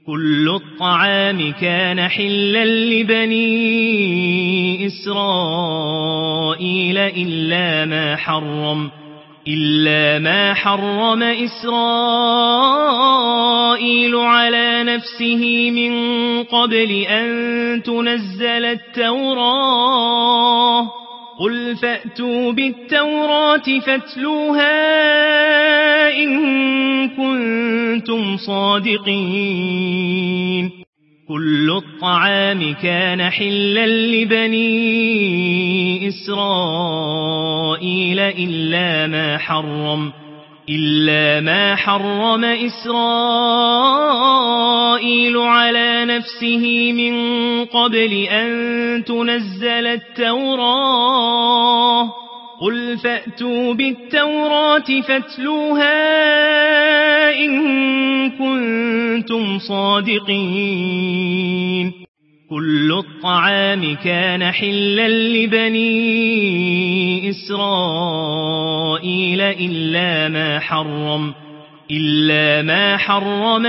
كل الطعام كان حلا لبني إسرائيل إلا ما حرم إسرائيل على نفسه من قبل أن تنزل التوراة قل فأتوا بالتوراة فاتلوها إن كنتم صادقين كل الطعام كان حلا لبني إسرائيل إلا ما حرم إسرائيل على نفسه من قبل أن تنزل التوراة قل فأتوا بالتوراة فاتلوها إن كنتم صادقين كل الطعام كان حلا لبني إسرائيل إلا ما حرم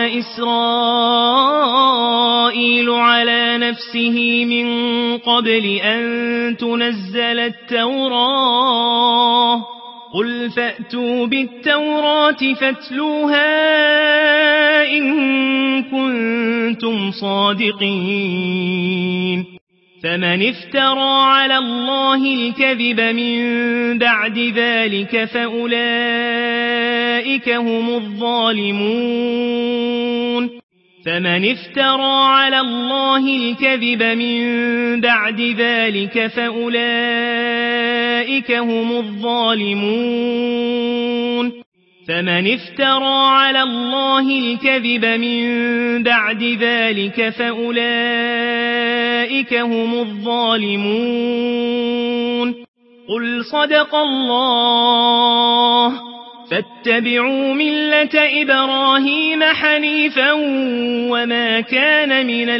إسرائيل على نفسه من قبل أن تنزل التوراة قل فأتوا بالتوراة فاتلوها إن كنتم صادقين فمن افترى على الله الكذب من بعد ذلك فأولئك هم الظالمون فمن افترى على الله الكذب من بعد ذلك فأولئك هم الظالمون فمن افترى على الله الكذب من بعد ذلك فأولئك هم الظالمون قل صدق الله فاتبعوا ملة إبراهيم حنيفا وما كان من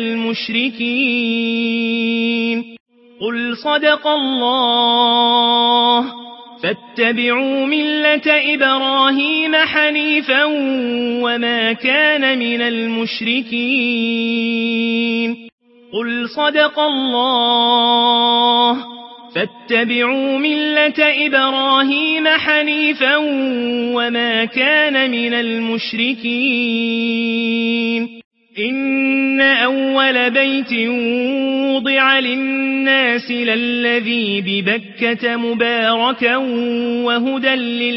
المشركين قل صدق الله فاتبعوا ملة إبراهيم حنيفا وما كان من المشركين قل صدق الله فاتبعوا ملة إبراهيم حنيفا وما كان من المشركين إن أول بيت وضع للناس للذي ببكة مباركا وهدى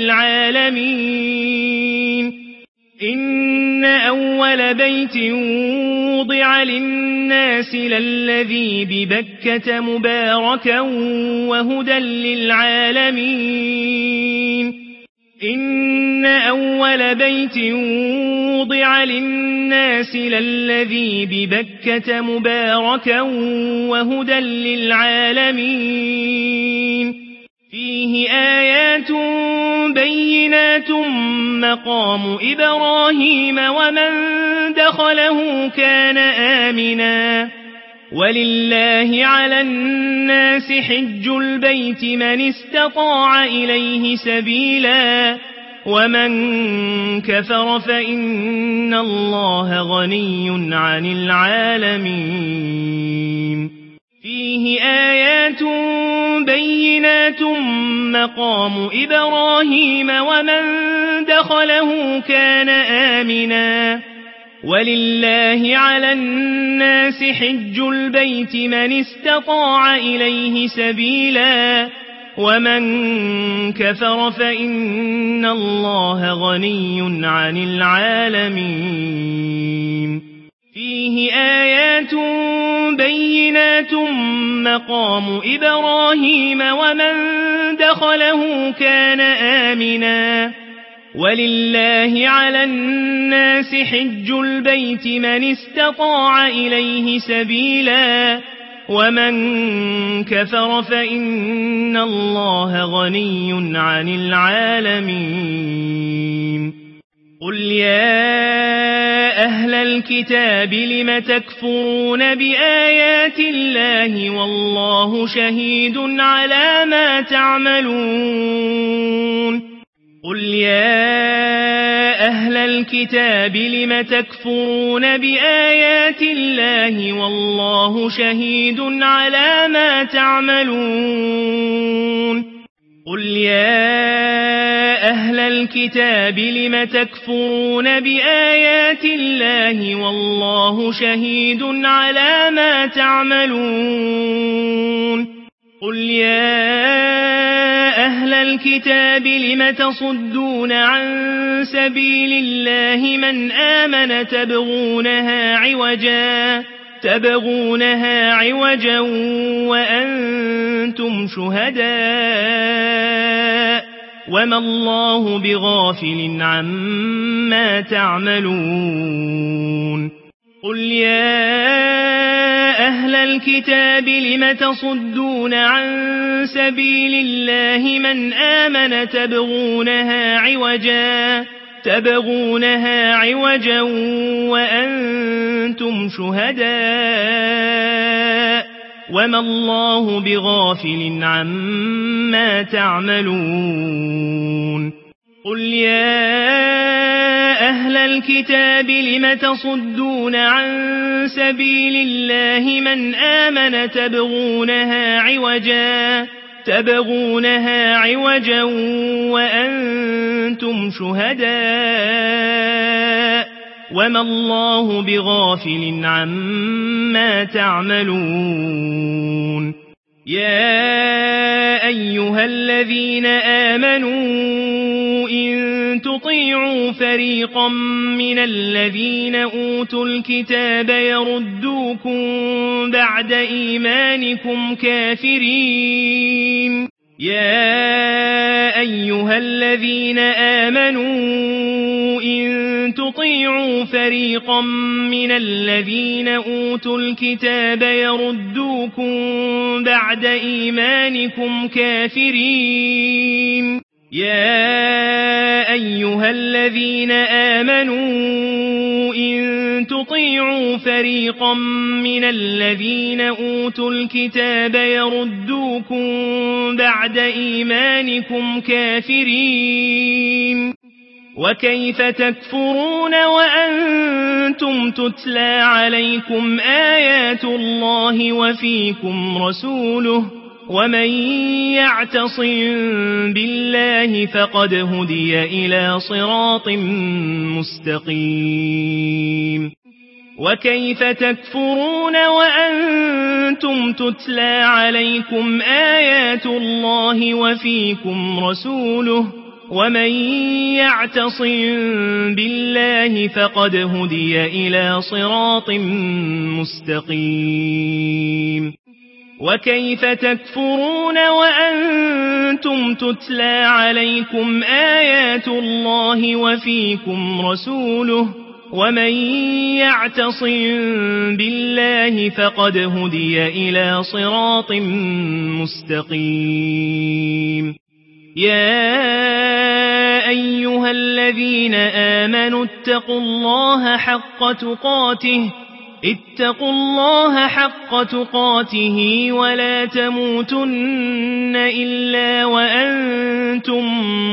للعالمين إن أول بيت وضع للناس للذي ببكة مباركا وهدى للعالمين إن أول بيت وضع للناس للذي ببكة مباركا وهدى للعالمين فيه آيات بينات مقام إبراهيم ومن دخله كان آمنا ولله على الناس حج البيت من استطاع إليه سبيلا ومن كفر فإن الله غني عن العالمين فيه آيات بينات مقام إبراهيم ومن دخله كان آمنا ولله على الناس حج البيت من استطاع إليه سبيلا ومن كفر فإن الله غني عن العالمين فيه آيات بينات مقام إبراهيم ومن دخله كان آمنا ولله على الناس حج البيت من استطاع إليه سبيلا ومن كفر فإن الله غني عن العالمين قل يا أهل الكتاب لم تكفرون بآيات الله والله شهيد على ما تعملون قل يا أهل الكتاب لم تكفرون بآيات الله والله شهيد على ما تعملون قل يا أهل الكتاب لم تكفرون بآيات الله والله شهيد على ما تعملون قل يا أهل الكتاب لم تصدون عن سبيل الله من آمن تبغونها عوجا وأنتم شهداء وما الله بغافل عما تعملون قل يا أهل الكتاب لم تصدون عن سبيل الله من آمن تبغونها عوجا وأنتم شهداء وما الله بغافل عما تعملون قل يا أهل الكتاب لم تصدون عن سبيل الله من آمن تبغونها عوجا وأنتم شهداء وما الله بغافل عما تعملون يا أيها الذين آمنوا إن تطيعوا فريقا من الذين أوتوا الكتاب يردوكم بعد إيمانكم كافرين يا أيها الذين آمنوا إن تطيعوا فريقا من الذين أوتوا الكتاب يردوكم بعد إيمانكم كافرين يا أيها الذين آمنوا إن تطيعوا فريقا من الذين أوتوا الكتاب يردوكم بعد إيمانكم كافرين وكيف تكفرون وأنتم تتلى عليكم آيات الله وفيكم رسوله ومن يعتصم بالله فقد هدي إلى صراط مستقيم وكيف تكفرون وأنتم تتلى عليكم آيات الله وفيكم رسوله ومن يعتصم بالله فقد هدي إلى صراط مستقيم وكيف تكفرون وأنتم تتلى عليكم آيات الله وفيكم رسوله ومن يعتصم بالله فقد هدي إلى صراط مستقيم يا أيها الذين آمنوا اتقوا الله حق تقاته ولا تموتن إلا وأنتم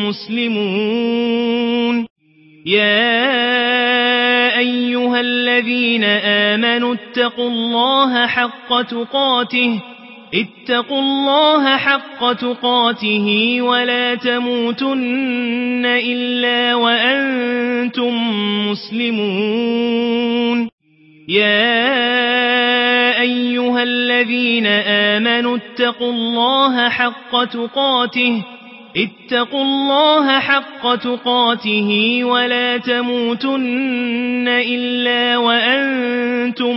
مسلمون يا أيها الذين آمنوا اتقوا الله حق تقاته ولا تموتن إلا وأنتم مسلمون يا أيها الذين آمنوا اتقوا الله حق تقاته ولا تموتن إلا وأنتم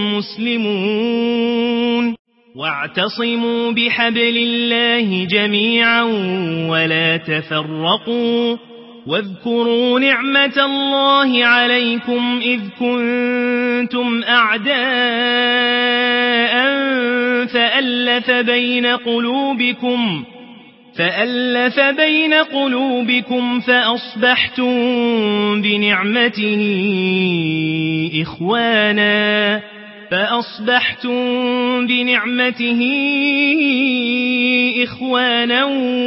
مسلمون واعتصموا بحبل الله جميعا ولا تفرقوا واذكروا نعمة الله عليكم إذ كنتم أعداء فألف بين قلوبكم فأصبحتم بنعمته إخوانا فأصبحتم بنعمته إخوانا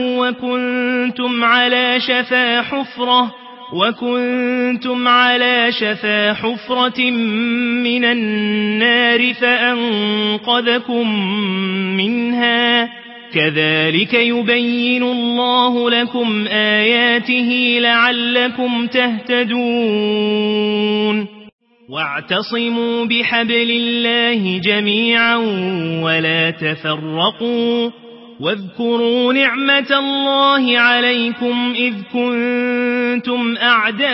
وكنتم على شفا حفرة من النار فأنقذكم منها كذلك يبين الله لكم آياته لعلكم تهتدون واعتصموا بحبل الله جميعا ولا تفرقوا واذكروا نعمة الله عليكم إذ كنتم أعداء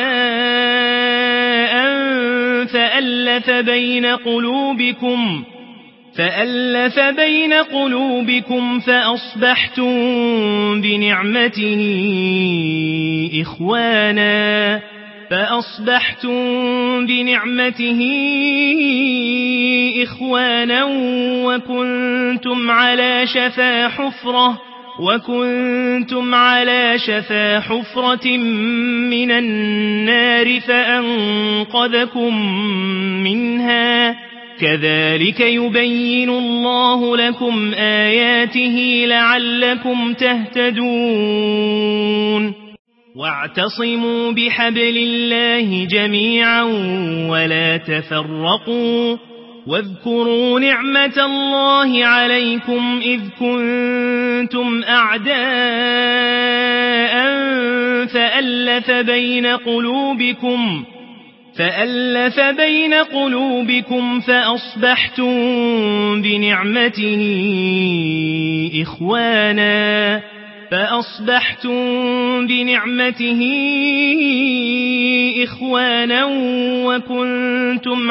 فألف بين قلوبكم فأصبحتم بنعمته إخوانا وكنتم على شفا حفرة من النار فأنقذكم منها كذلك يبين الله لكم آياته لعلكم تهتدون واعتصموا بحبل الله جميعا ولا تفرقوا واذكروا نعمة الله عليكم إذ كنتم أعداء فألف بين قلوبكم فأصبحتم بنعمته إخوانا وكنتم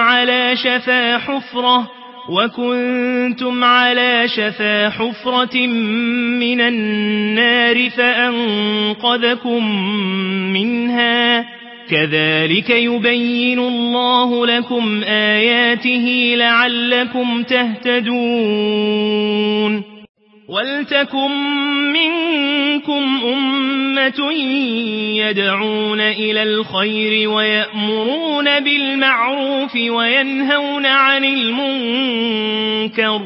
على شفا حفرة من النار فأنقذكم منها كذلك يبين الله لكم آياته لعلكم تهتدون ولتكن منكم أمة يدعون إلى الخير ويأمرون بالمعروف وينهون عن المنكر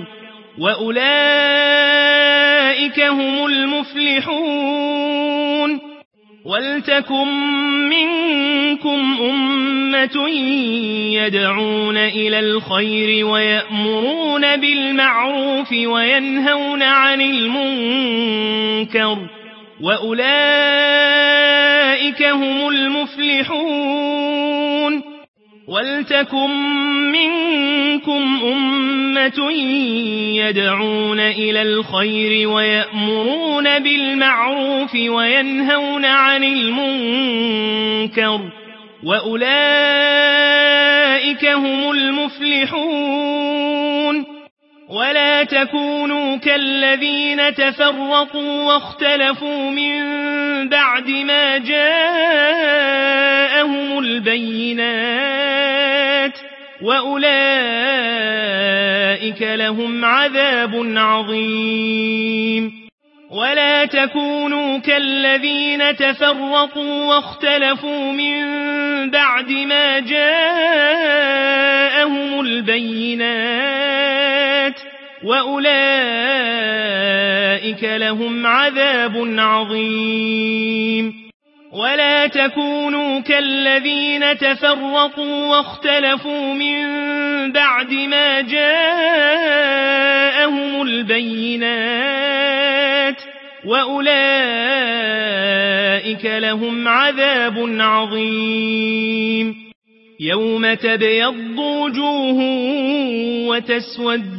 وأولئك هم المفلحون ولتكن منكم أمة يدعون إلى الخير ويأمرون بالمعروف وينهون عن المنكر وأولئك هم المفلحون ولتكن منكم أمة يدعون إلى الخير ويأمرون بالمعروف وينهون عن المنكر وأولئك هم المفلحون ولا تكونوا كالذين تفرقوا واختلفوا من بعد ما جاءهم البينات وأولئك لهم عذاب عظيم ولا تكونوا كالذين تفرقوا واختلفوا من بعد ما جاءهم البينات وأولئك لهم عذاب عظيم ولا تكونوا كالذين تفرقوا واختلفوا من بعد ما جاءهم البينات وأولئك لهم عذاب عظيم يوم تبيض وجوه وتسود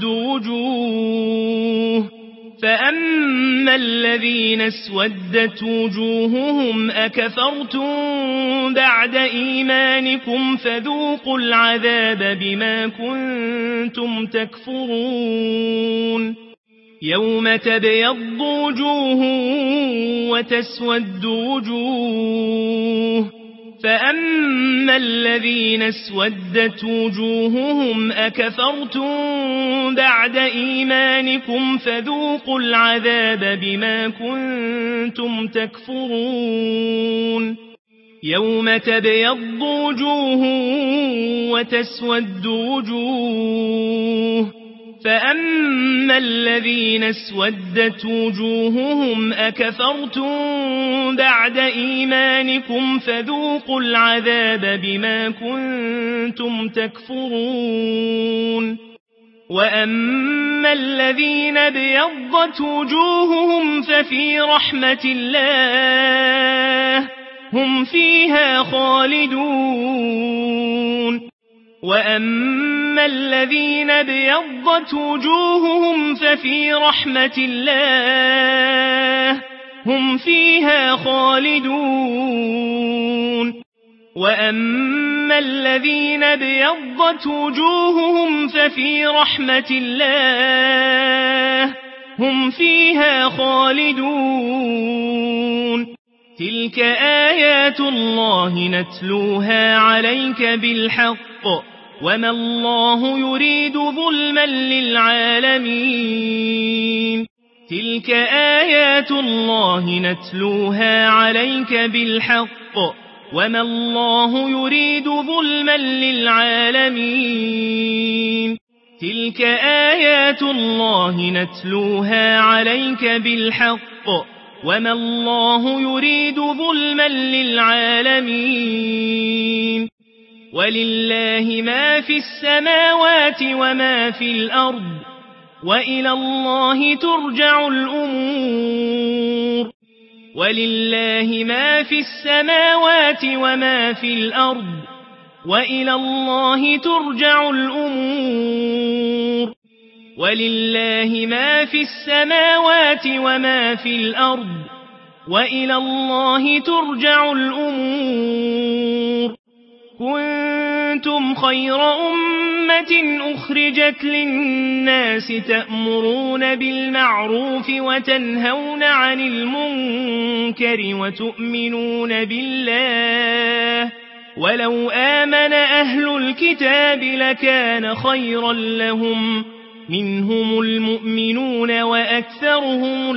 وجوه فأما الذين اسودت وجوههم أكفرتم بعد إيمانكم فذوقوا العذاب بما كنتم تكفرون يوم تبيض وجوه وتسود وجوه فأما الذين اسودت وجوههم أكفرتم بعد إيمانكم فذوقوا العذاب بما كنتم تكفرون يوم تبيض وجوه وتسود وجوه فأما الذين اسودت وجوههم أكفرتم بعد إيمانكم فذوقوا العذاب بما كنتم تكفرون وأما الذين ابيضت وجوههم ففي رحمة الله هم فيها خالدون وأما الذين ابيضت وجوههم ففي رحمة الله هم فيها خالدون وأما الذين ابيضت وجوههم ففي رحمة الله هم فيها خالدون تلك آيات الله نتلوها عليك بالحق وما الله يريد ظلما للعالمين تلك آيات الله نتلوها عليك بالحق وما الله يريد ظلما للعالمين تلك آيات الله نتلوها عليك بالحق وما الله يريد ظلما للعالمين ولله ما في السماوات وما في الأرض وإلى الله ترجع الأمور ولله ما في السماوات وما في الأرض وإلى الله ترجع الأمور ولله ما في السماوات وما في الأرض وإلى الله ترجع الأمور كنتم خير أمة أخرجت للناس تأمرون بالمعروف وتنهون عن المنكر وتؤمنون بالله ولو آمن أهل الكتاب لكان خيرا لهم منهم المؤمنون وأكثرهم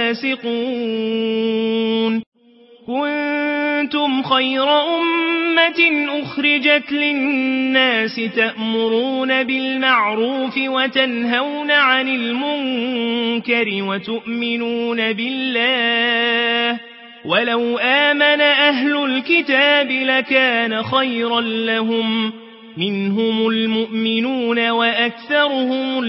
الفاسقون كنتم خير أمة أخرجت للناس تأمرون بالمعروف وتنهون عن المنكر وتؤمنون بالله ولو آمن أهل الكتاب لكان خيرا لهم منهم المؤمنون وأكثرهم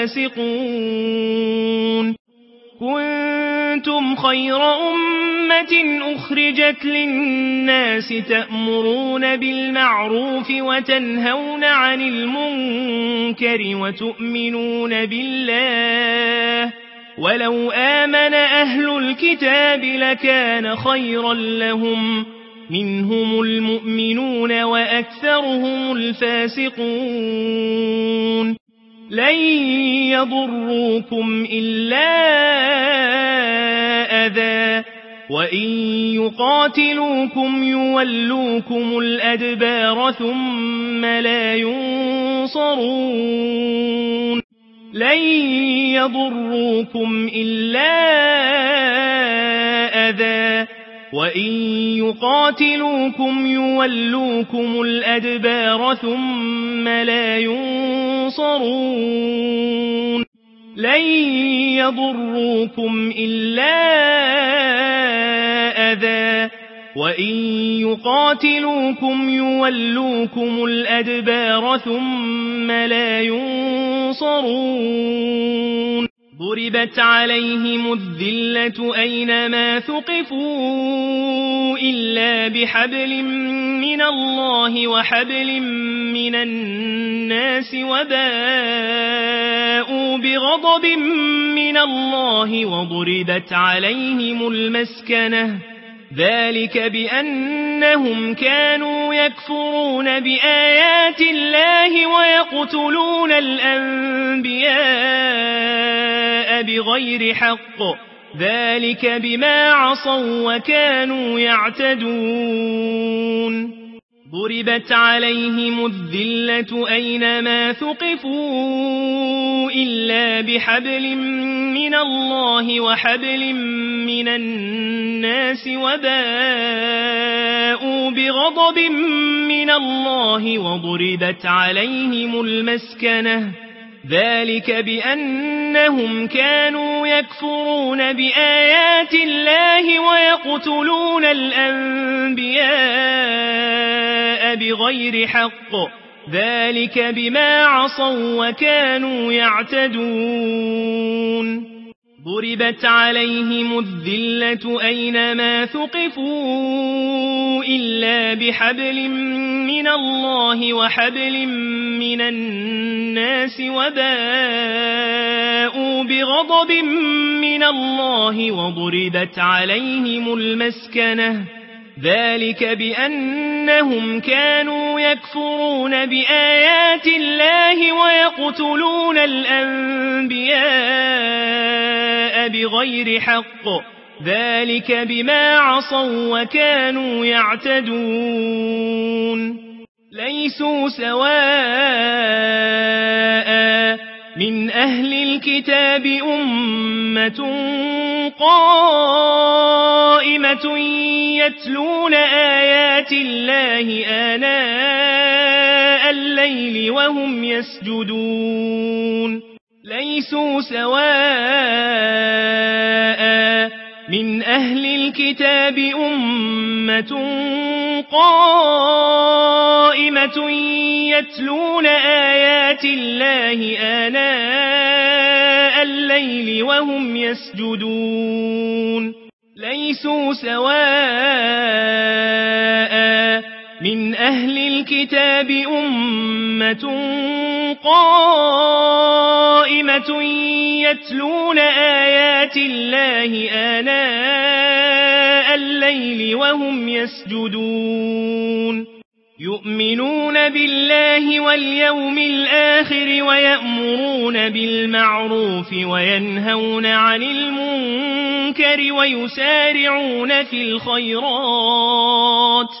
الفاسقون كنتم خير أمة أخرجت للناس تأمرون بالمعروف وتنهون عن المنكر وتؤمنون بالله ولو آمن أهل الكتاب لكان خيرا لهم منهم المؤمنون وأكثرهم الفاسقون لن يضروكم إلا أذى وإن يقاتلوكم يولوكم الأدبار ثم لا ينصرون لن يضروكم إلا أذى وإن يقاتلوكم يولوكم الأدبار ثم لا ينصرون لن يضروكم إلا أذى وإن يقاتلوكم يولوكم الأدبار ثم لا ينصرون ضربت عليهم الذلة أينما ثقفوا إلا بحبل من الله وحبل من الناس وباءوا بغضب من الله وضربت عليهم المسكنة ذلك بأنهم كانوا يكفرون بآيات الله ويقتلون الأنبياء بغير حق ذلك بما عصوا وكانوا يعتدون ضربت عليهم الذلة أينما ثقفوا إلا بحبل من الله وحبل من الناس وباءوا بغضب من الله وضربت عليهم المسكنة ذلك بأنهم كانوا يكفرون بآيات الله ويقتلون الأنبياء بغير حق ذلك بما عصوا وكانوا يعتدون ضربت عليهم الذلة أينما ثقفوا إلا بحبل من الله وحبل من الناس وباءوا بغضب من الله وضربت عليهم المسكنة ذلك بأنهم كانوا يكفرون بآيات الله ويقتلون الأنبياء بغير حق ذلك بما عصوا وكانوا يعتدون ليسوا سواء من أهل الكتاب أمة قائمة يتلون آيات الله آناء الليل وهم يسجدون ليسوا سواء من أهل الكتاب أمة قائمة يتلون آيات الله آناء الليل وهم يسجدون ليسوا سواء من أهل الكتاب أمة قائمة يتلون آيات الله آناء الليل وهم يسجدون يؤمنون بالله واليوم الآخر ويأمرون بالمعروف وينهون عن المنكر ويسارعون في الخيرات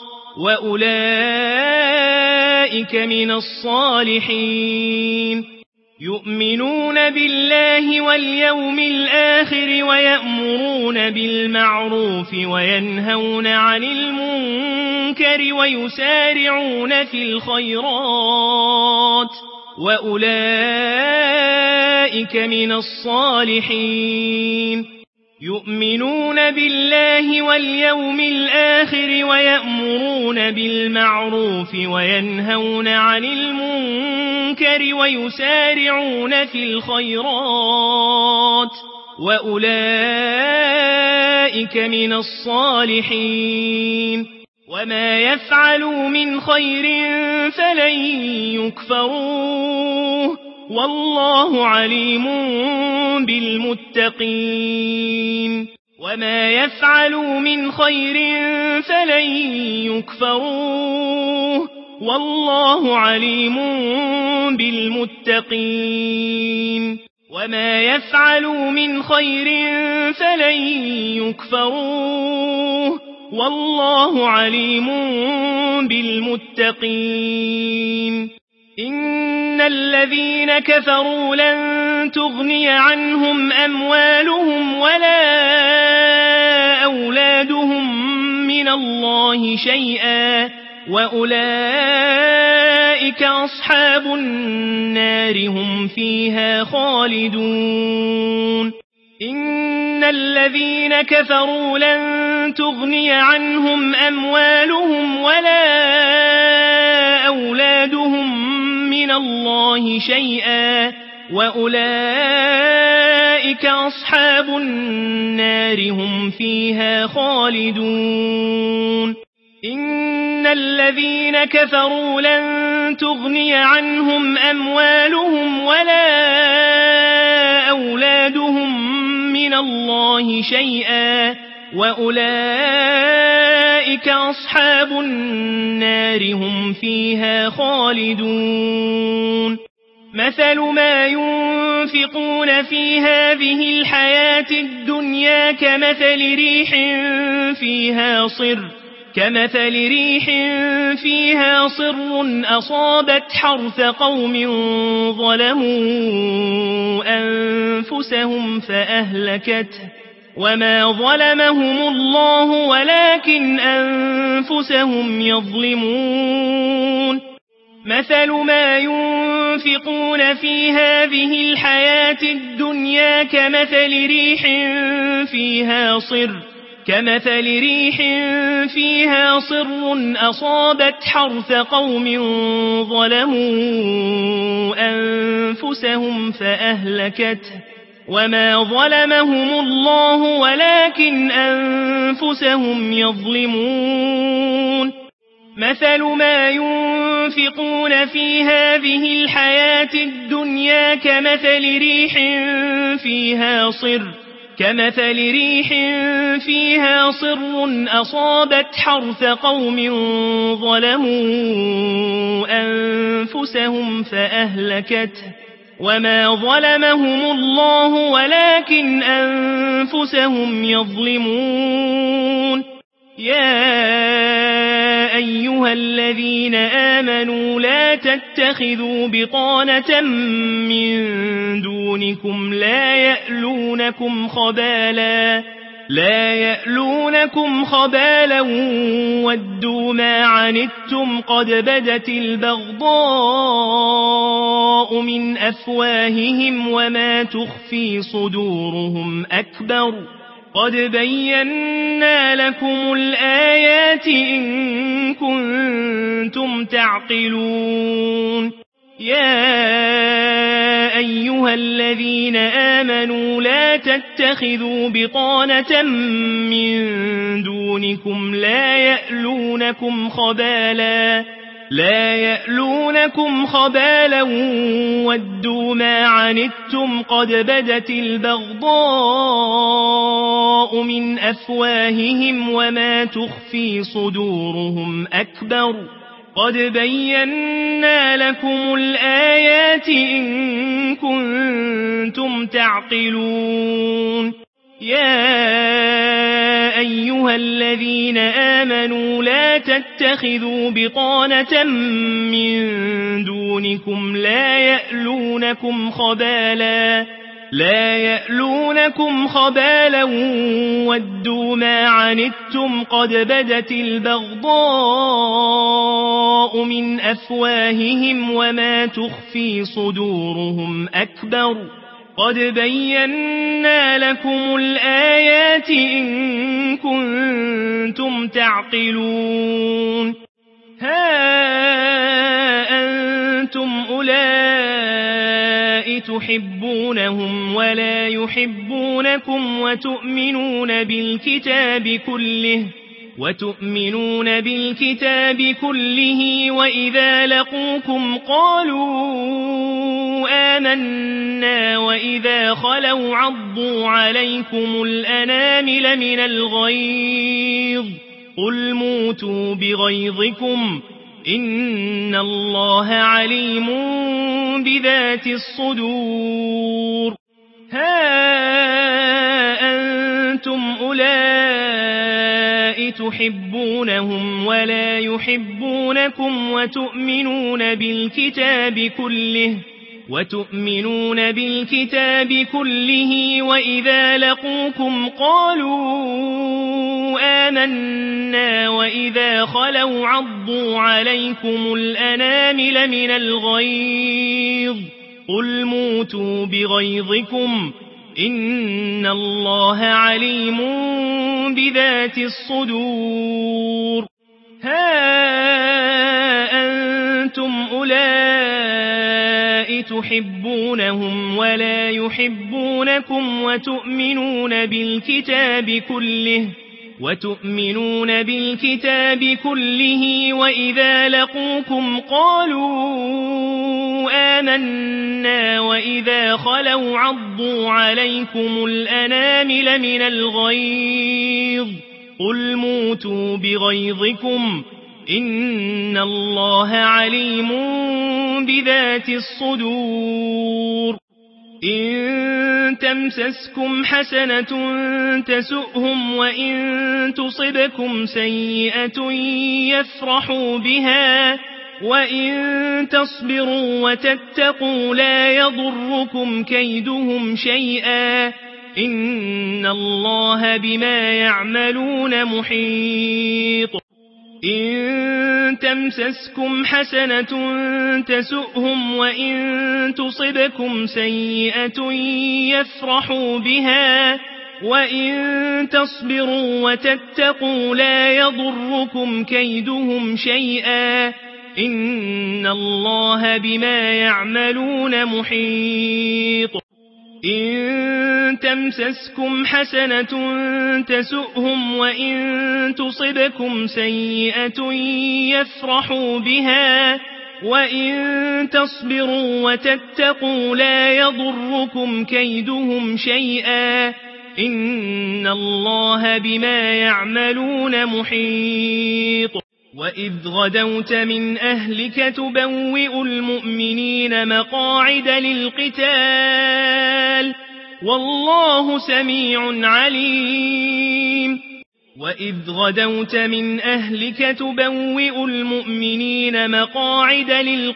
وأولئك من الصالحين يؤمنون بالله واليوم الآخر ويأمرون بالمعروف وينهون عن المنكر ويسارعون في الخيرات وأولئك من الصالحين يؤمنون بالله واليوم الآخر ويأمرون بالمعروف وينهون عن المنكر ويسارعون في الخيرات وأولئك من الصالحين وما يفعلوا من خير فلن يكفروه والله عليم بالمتقين وما يفعلوا من خير فلن يكفروه والله عليم بالمتقين وما يفعلوا من خير فلن يكفروه والله عليم بالمتقين إن الذين كفروا لن تغني عنهم أموالهم ولا أولادهم من الله شيئا وأولئك أصحاب النار هم فيها خالدون إن الذين كفروا لن تغني عنهم أموالهم ولا أولادهم من الله شيئا وأولئك أصحاب النار هم فيها خالدون إن الذين كفروا لن تغني عنهم أموالهم ولا أولادهم من الله شيئا وأولئك أصحاب النار هم فيها خالدون مثل ما ينفقون في هذه الحياة الدنيا كمثل ريح فيها صر كمثل ريح فيها صر أصابت حرث قوم ظلموا أنفسهم فأهلكته وما ظلمهم الله ولكن أنفسهم يظلمون مثل ما ينفقون في هذه الحياة الدنيا كمثل ريح فيها صر أصابت حرث قوم ظلموا أنفسهم فأهلكته وما ظلمهم الله ولكن أنفسهم يظلمون مثل ما ينفقون في هذه الحياة الدنيا كمثل ريح فيها صر أصابت حرث قوم ظلموا أنفسهم فأهلكته وما ظلمهم الله ولكن أنفسهم يظلمون يا أيها الذين آمنوا لا تتخذوا بطانة من دونكم لا يألونكم خبالا ودوا ما عنتم قد بدت البغضاء من أفواههم وما تخفي صدورهم أكبر قد بينا لكم الآيات إن كنتم تعقلون يا أيها الذين آمنوا لا تتخذوا بطانة من دونكم لا يألونكم خبالا ودوا ما عنتم قد بدت البغضاء من أفواههم وما تخفي صدورهم أكبر قد بينا لكم الآيات إن كنتم تعقلون يا أيها الذين آمنوا لا تتخذوا بطانة من دونكم لا يألونكم خبالا ودوا ما عنتم قد بدت البغضاء من أفواههم وما تخفي صدورهم أكبر قد بينا لكم الآيات إن كنتم تعقلون ها أنتم أولئك تحبونهم ولا يحبونكم وتؤمنون بالكتاب كله وإذا لقوكم قالوا آمنا وإذا خلوا عضوا عليكم الأنامل من الغيظ قل موتوا بغيظكم إن الله عليم بذات الصدور ها أنتم أولئك تحبونهم ولا يحبونكم وتؤمنون بالكتاب كله وإذا لقوكم قالوا آمنا وإذا خلوا عضوا عليكم الأنامل من الغيظ قل موتوا بغيظكم إن الله عليم بذات الصدور ها أنتم أولئك تحبونهم ولا يحبونكم وتؤمنون بالكتاب كله وإذا لقوكم قالوا آمنا وإذا خلوا عضوا عليكم الأنامل من الغيظ قل موتوا بغيظكم إن الله عليم بذات الصدور إن تمسسكم حسنة تسؤهم وإن تصبكم سيئة يفرحوا بها وإن تصبروا وتتقوا لا يضركم كيدهم شيئا إن الله بما يعملون محيط إن تمسسكم حسنة تسؤهم وإن تصبكم سيئة يفرحوا بها وإن تصبروا وتتقوا لا يضركم كيدهم شيئا إن الله بما يعملون محيط إن تمسسكم حسنة تسؤهم وإن تصبكم سيئة يفرحوا بها وإن تصبروا وتتقوا لا يضركم كيدهم شيئا إن الله بما يعملون محيط وإذ غدوت من أهلك تبوئ المؤمنين مقاعد للقتال والله سميع عليم وإذ غدوت من أهلك تبوئ المؤمنين مقاعد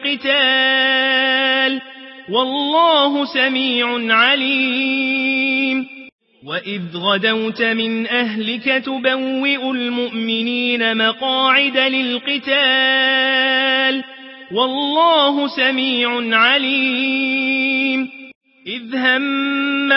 للقتال والله سميع عليم وإذ غدوت من أهلك تبوئ المؤمنين مقاعد للقتال والله سميع عليم إذ هم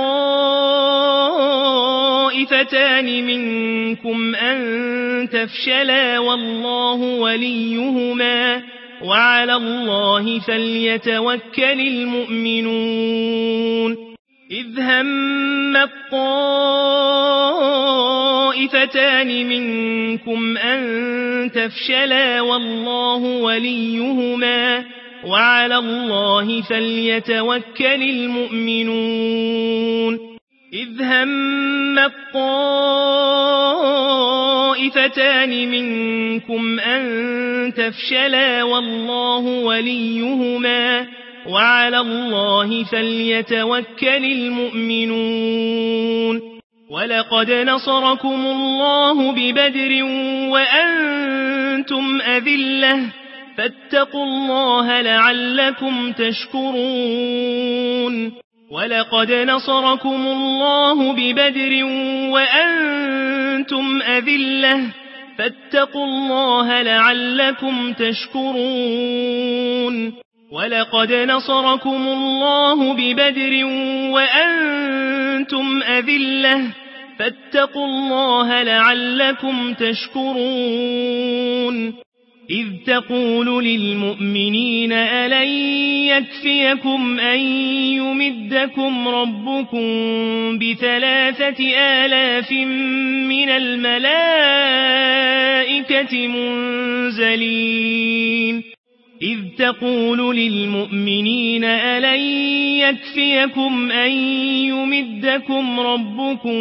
الطائفتان منكم أن تفشلا والله وليهما وعلى الله فليتوكل المؤمنون إذ هم الطائفتان منكم أن تفشلا والله وليهما وعلى الله فليتوكل المؤمنون إذ هم الطائفتان منكم أن تفشلا والله وليهما وعلى الله فليتوكل المؤمنون ولقد نصركم الله ببدر وأنتم أذلة فاتقوا الله لعلكم تشكرون ولقد نصركم الله ببدر وأنتم أذلة فاتقوا الله لعلكم تشكرون ولقد نصركم الله ببدر وأنتم أذلة فاتقوا الله لعلكم تشكرون إذ تقول للمؤمنين ألن يكفيكم أن يمدكم ربكم ب3,000 من الملائكة منزلين إذ تقول للمؤمنين ألن يكفيكم أن يمدكم ربكم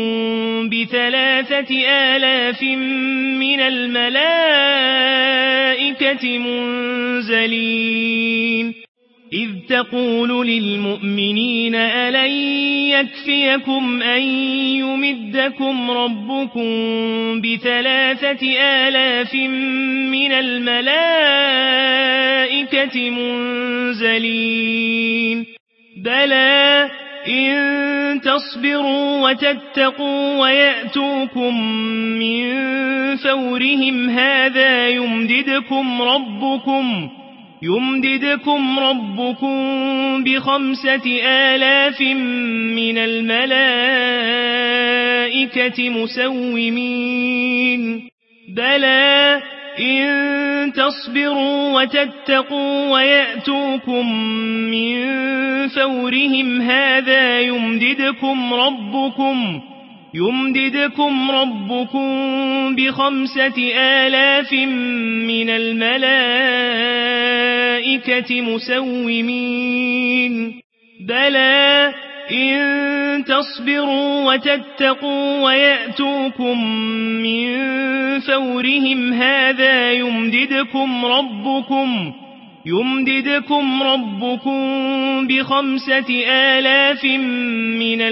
ب3,000 من الملائكة منزلين إذ تقول للمؤمنين ألن يكفيكم أن يمدكم ربكم ب3,000 من الملائكة منزلين بلى إن تصبروا وتتقوا ويأتوكم من فورهم هذا يمددكم ربكم ب5,000 من الملائكة مسومين بلى إن تصبروا وتتقوا ويأتوكم من فورهم هذا يمددكم ربكم ب5,000 من الملائكة مسومين بلى إن تصبروا وتتقوا ويأتوكم من فورهم هذا يمددكم يمددكم ربكم ب5000 من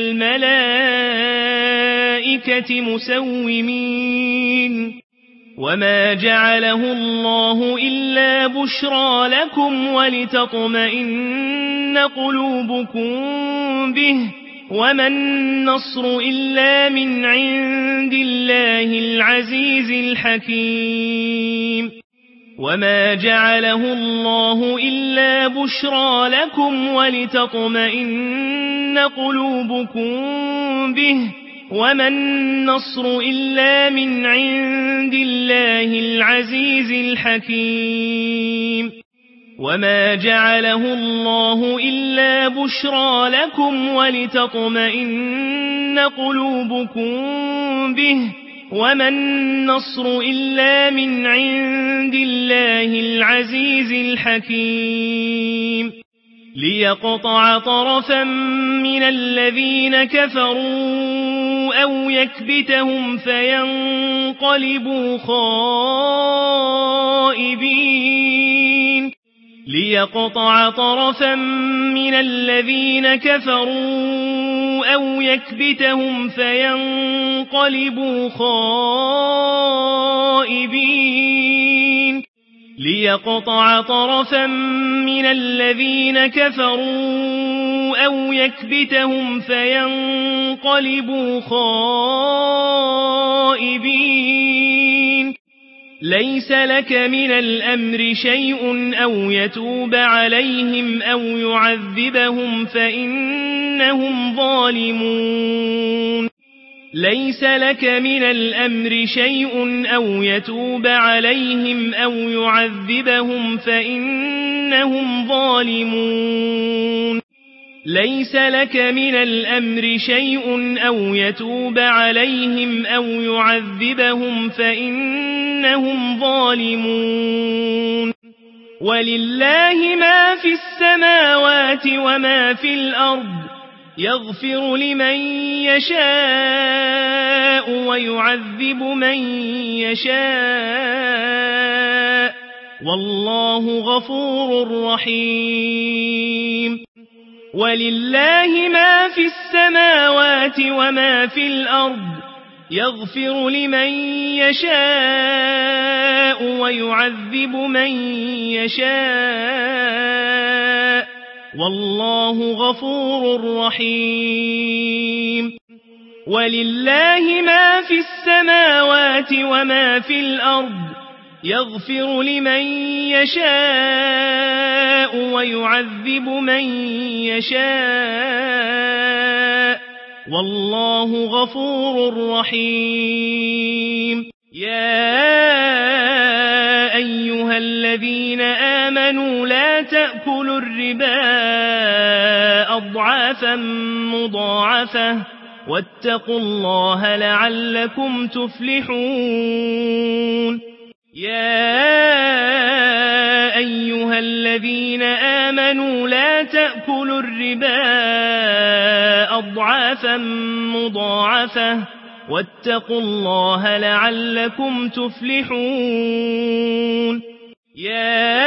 الملائكة مسومين وما جعله الله إلا بشرى لكم ولتطمئن قلوبكم به وما النصر إلا من عند الله العزيز الحكيم وما جعله الله إلا بشرى لكم ولتطمئن قلوبكم به وما النصر إلا من عند الله العزيز الحكيم وما جعله الله إلا بشرى لكم ولتطمئن قلوبكم به وما النصر إلا من عند الله العزيز الحكيم ليقطع طرفا من الذين كفروا أو يكبتهم فينقلبوا خائبين ليقطع طرفا من الذين كفروا أو يكبتهم فينقلبوا خائبين ليقطع طرفا من الذين كفروا أو يكبتهم فينقلبوا خائبين ليس لك من الأمر شيء أو يتوب عليهم أو يعذبهم فإنهم ظالمون ليس لك من الأمر شيء أو يتوب عليهم أو يعذبهم فإنهم ظالمون ليس لك من الأمر شيء أو يتوب عليهم أو يعذبهم فإنهم ظالمون ولله ما في السماوات وما في الأرض يغفر لمن يشاء ويعذب من يشاء والله غفور رحيم ولله ما في السماوات وما في الأرض يغفر لمن يشاء ويعذب من يشاء والله غفور رحيم ولله ما في السماوات وما في الأرض يغفر لمن يشاء ويعذب من يشاء والله غفور رحيم يا أيها الذين آمنوا لا تأكلوا الربا أضعافا مضاعفة واتقوا الله لعلكم تفلحون يا أيها الذين آمنوا لا تأكلوا الربا أضعافا مضاعفة واتقوا الله لعلكم تفلحون يا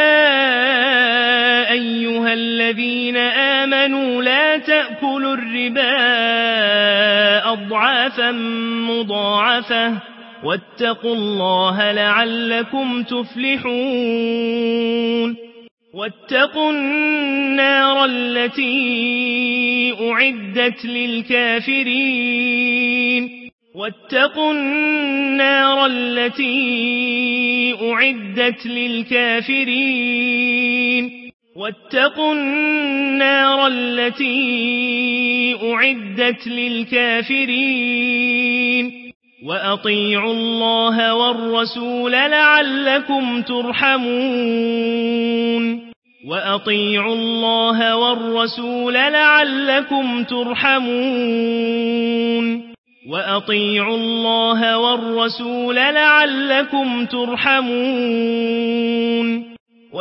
أيها الذين آمنوا لا تأكلوا الربا أضعافا مضاعفة واتقوا الله لعلكم تفلحون واتقوا النار التي أعدت للكافرين واتقوا النار التي أعدت للكافرين واتقوا النار التي أعدت للكافرين وأطيعوا الله والرسول لعلكم ترحمون وأطيعوا الله والرسول لعلكم ترحمون وأطيعوا الله والرسول لعلكم ترحمون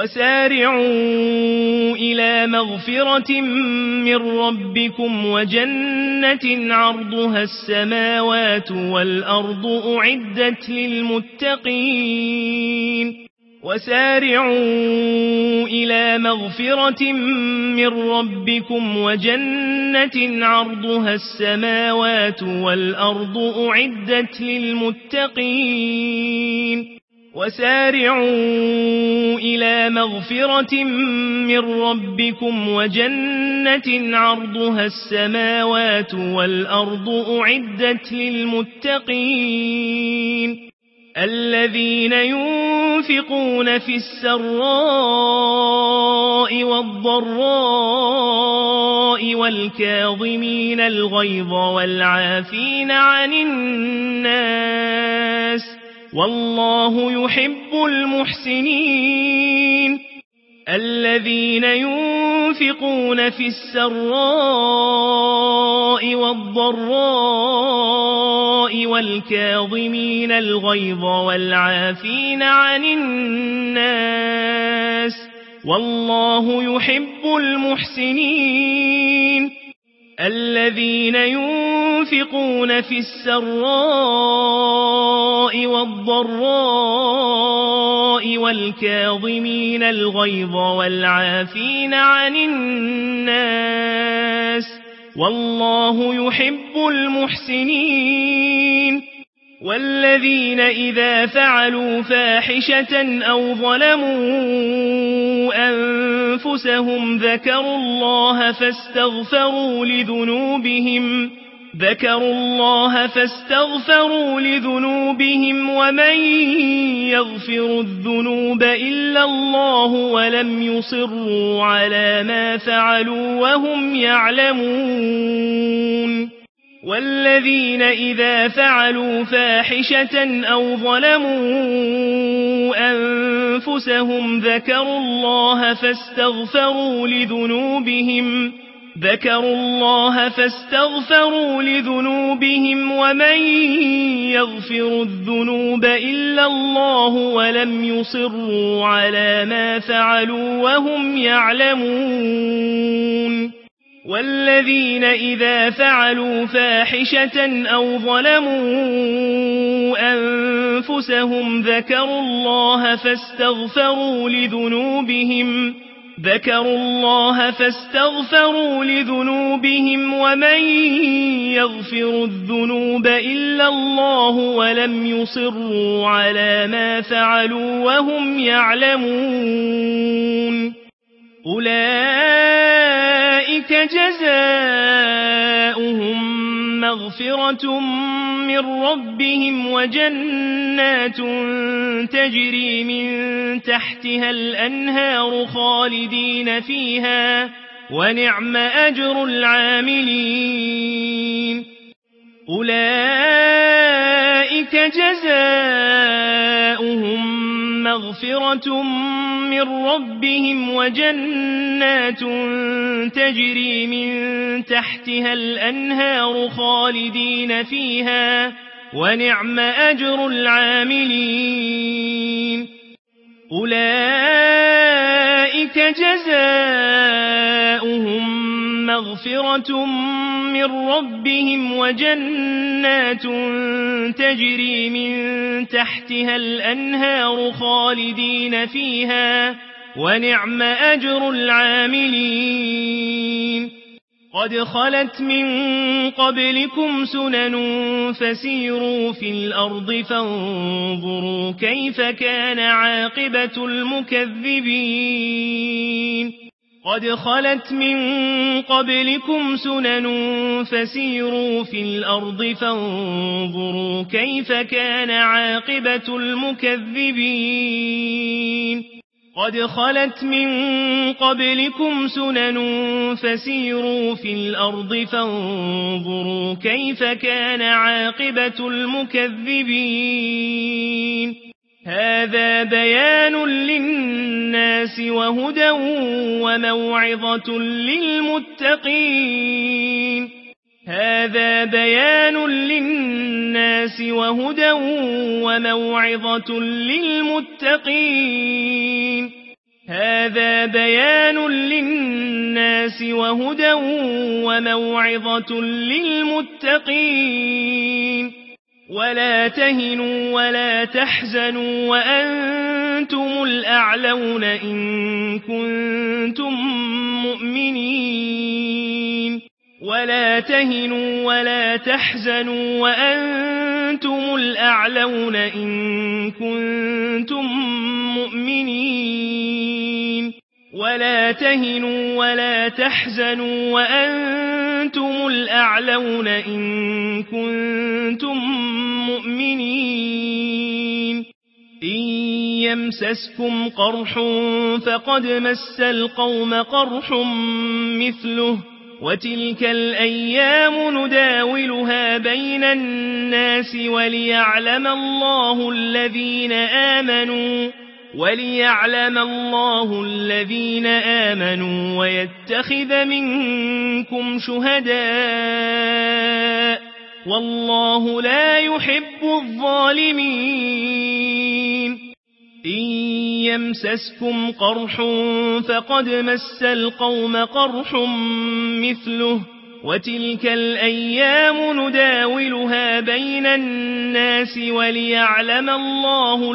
وسارعوا إلى مغفرة من ربكم وجنة عرضها السماوات والأرض أعدت للمتقين وسارعوا إلى مغفرة من ربكم وجنة عرضها السماوات والأرض أعدت للمتقين وسارعوا إلى مغفرة من ربكم وجنة عرضها السماوات والأرض أعدت للمتقين الذين ينفقون في السراء والضراء والكاظمين الغيظ والعافين عن الناس والله يحب المحسنين الذين ينفقون في السراء والضراء والكاظمين الغيظ والعافين عن الناس والله يحب المحسنين الذين ينفقون في السراء والضراء والكاظمين الغيظ والعافين عن الناس والله يحب المحسنين والذين إذا فعلوا فاحشة أو ظلموا أنفسهم ذكروا الله فاستغفروا لذنوبهم ومن يغفر الذنوب إلا الله ولم يصروا على ما فعلوا وهم يعلمون والذين إذا فعلوا فاحشة أو ظلموا أنفسهم ذكروا الله فاستغفروا لذنوبهم ومن يغفر الذنوب إلا الله ولم يصروا على ما فعلوا وهم يعلمون والذين إذا فعلوا فاحشة أو ظلموا أنفسهم ذكروا الله فاستغفروا لذنوبهم ومن يغفر الذنوب إلا الله ولم يصروا على ما فعلوا وهم يعلمون أولئك جزاؤهم مغفرة من ربهم وجنات تجري من تحتها الأنهار خالدين فيها ونعم أجر العاملين أولئك جزاؤهم مغفرة من ربهم وجنات تجري من تحتها الأنهار خالدين فيها ونعم أجر العاملين أولئك جزاؤهم مغفرة من ربهم وجنات تجري من تحتها الأنهار خالدين فيها ونعم أجر العاملين قد خلت من قبلكم سنن فسيروا في الأرض فانظروا كيف كان عاقبة المكذبين قد خلت من قبلكم سنن فسيروا في الأرض فانظروا كيف كان عاقبة المكذبين قد خلت من قبلكم سنن فسيروا في الأرض فانظروا كيف كان عاقبة المكذبين هذا بيان للناس وهدى وموعظة للمتقين هذا بيان للناس وهدى وموعظة للمتقين هذا بيان للناس وهدى وموعظة للمتقين ولا تهنوا ولا تحزنوا وأنتم الأعلون إن كنتم مؤمنين ولا تهنوا ولا تحزنوا وأنتم الأعلون إن كنتم مؤمنين ولا تهنوا ولا تحزنوا وأنتم الأعلون إن كنتم مؤمنين إن يمسسكم قرح فقد مس القوم قرح مثله وتلك الأيام نداولها بين الناس وليعلم الله الذين آمنوا ويتخذ منكم شهداء والله لا يحب الظالمين إن يمسسكم قرح فقد مس القوم قرح مثله وتلك الأيام نداولها بين الناس وليعلم الله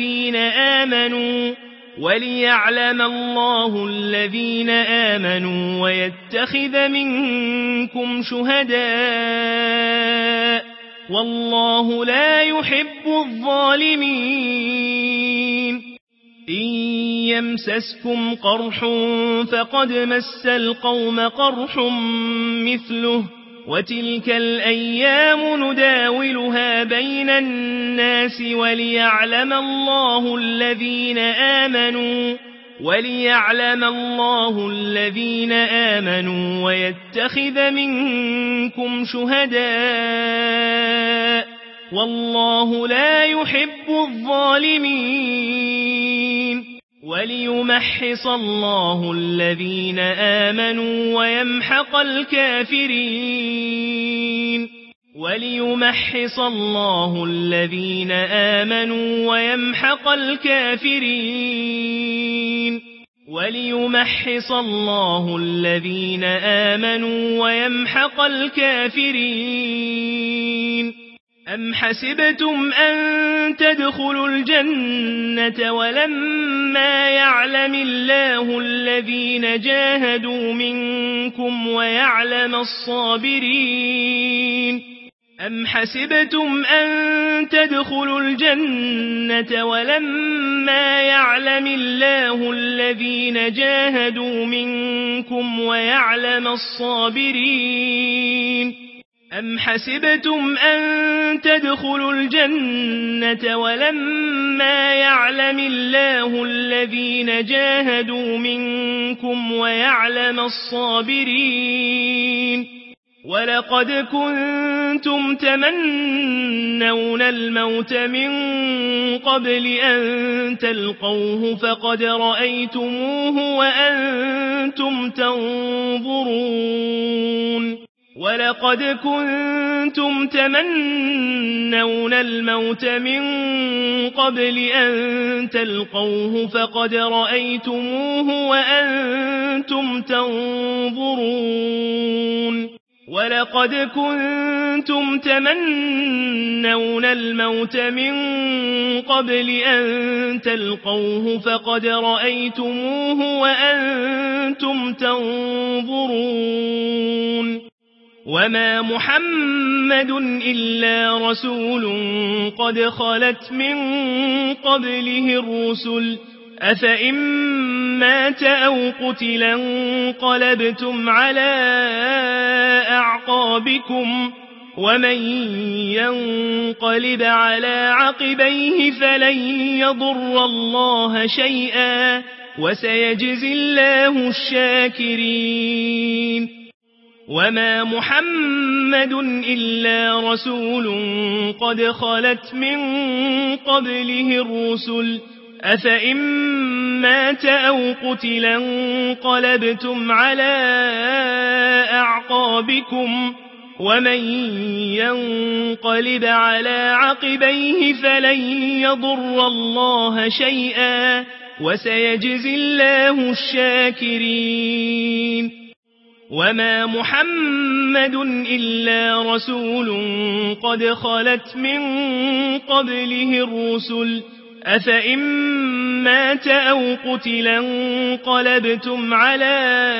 الذين آمنوا ويتخذ منكم شهداء والله لا يحب الظالمين إن يمسسكم قرح فقد مس القوم قرح مثله وتلك الأيام نداولها بين الناس وليعلم الله الذين آمنوا ويتخذ منكم شهداء والله لا يحب الظالمين وليمحص الله الذين آمنوا ويمحق الكافرين وليمحص الله الذين آمنوا ويمحق الكافرين وليمحص الله الذين آمنوا ويمحق الكافرين أم حسبتم أن تدخلوا الجنة ولما يعلم الله الذين جاهدوا منكم ويعلم الصابرين أم حسبتم أن تدخلوا الجنة ولما يعلم الله الذين جاهدوا منكم ويعلم الصابرين أم حسبتم أن تدخلوا الجنة ولما يعلم الله الذين جاهدوا منكم ويعلم الصابرين ولقد كنتم تمنون الموت من قبل أن تلقوه فقد رأيتموه وأنتم تنظرون ولقد كنتم تمنون الموت من قبل أن تلقوه فقد رأيتموه وأنتم تنظرون ولقد كنتم تمنون الموت من قبل أن تلقوه فقد رأيتموه وأنتم تنظرون وما محمد إلا رسول قد خلت من قبله الرسل أفإن مات أو قتلا انقلبتم على أعقابكم ومن ينقلب على عقبيه فلن يضر الله شيئا وسيجزي الله الشاكرين وما محمد إلا رسول قد خلت من قبله الرسل أفإن مات أو قتلا انقلبتم على أعقابكم ومن ينقلب على عقبيه فلن يضر الله شيئا وسيجزي الله الشاكرين وما محمد إلا رسول قد خلت من قبله الرسل أفإن مات أو قتلا انقلبتم على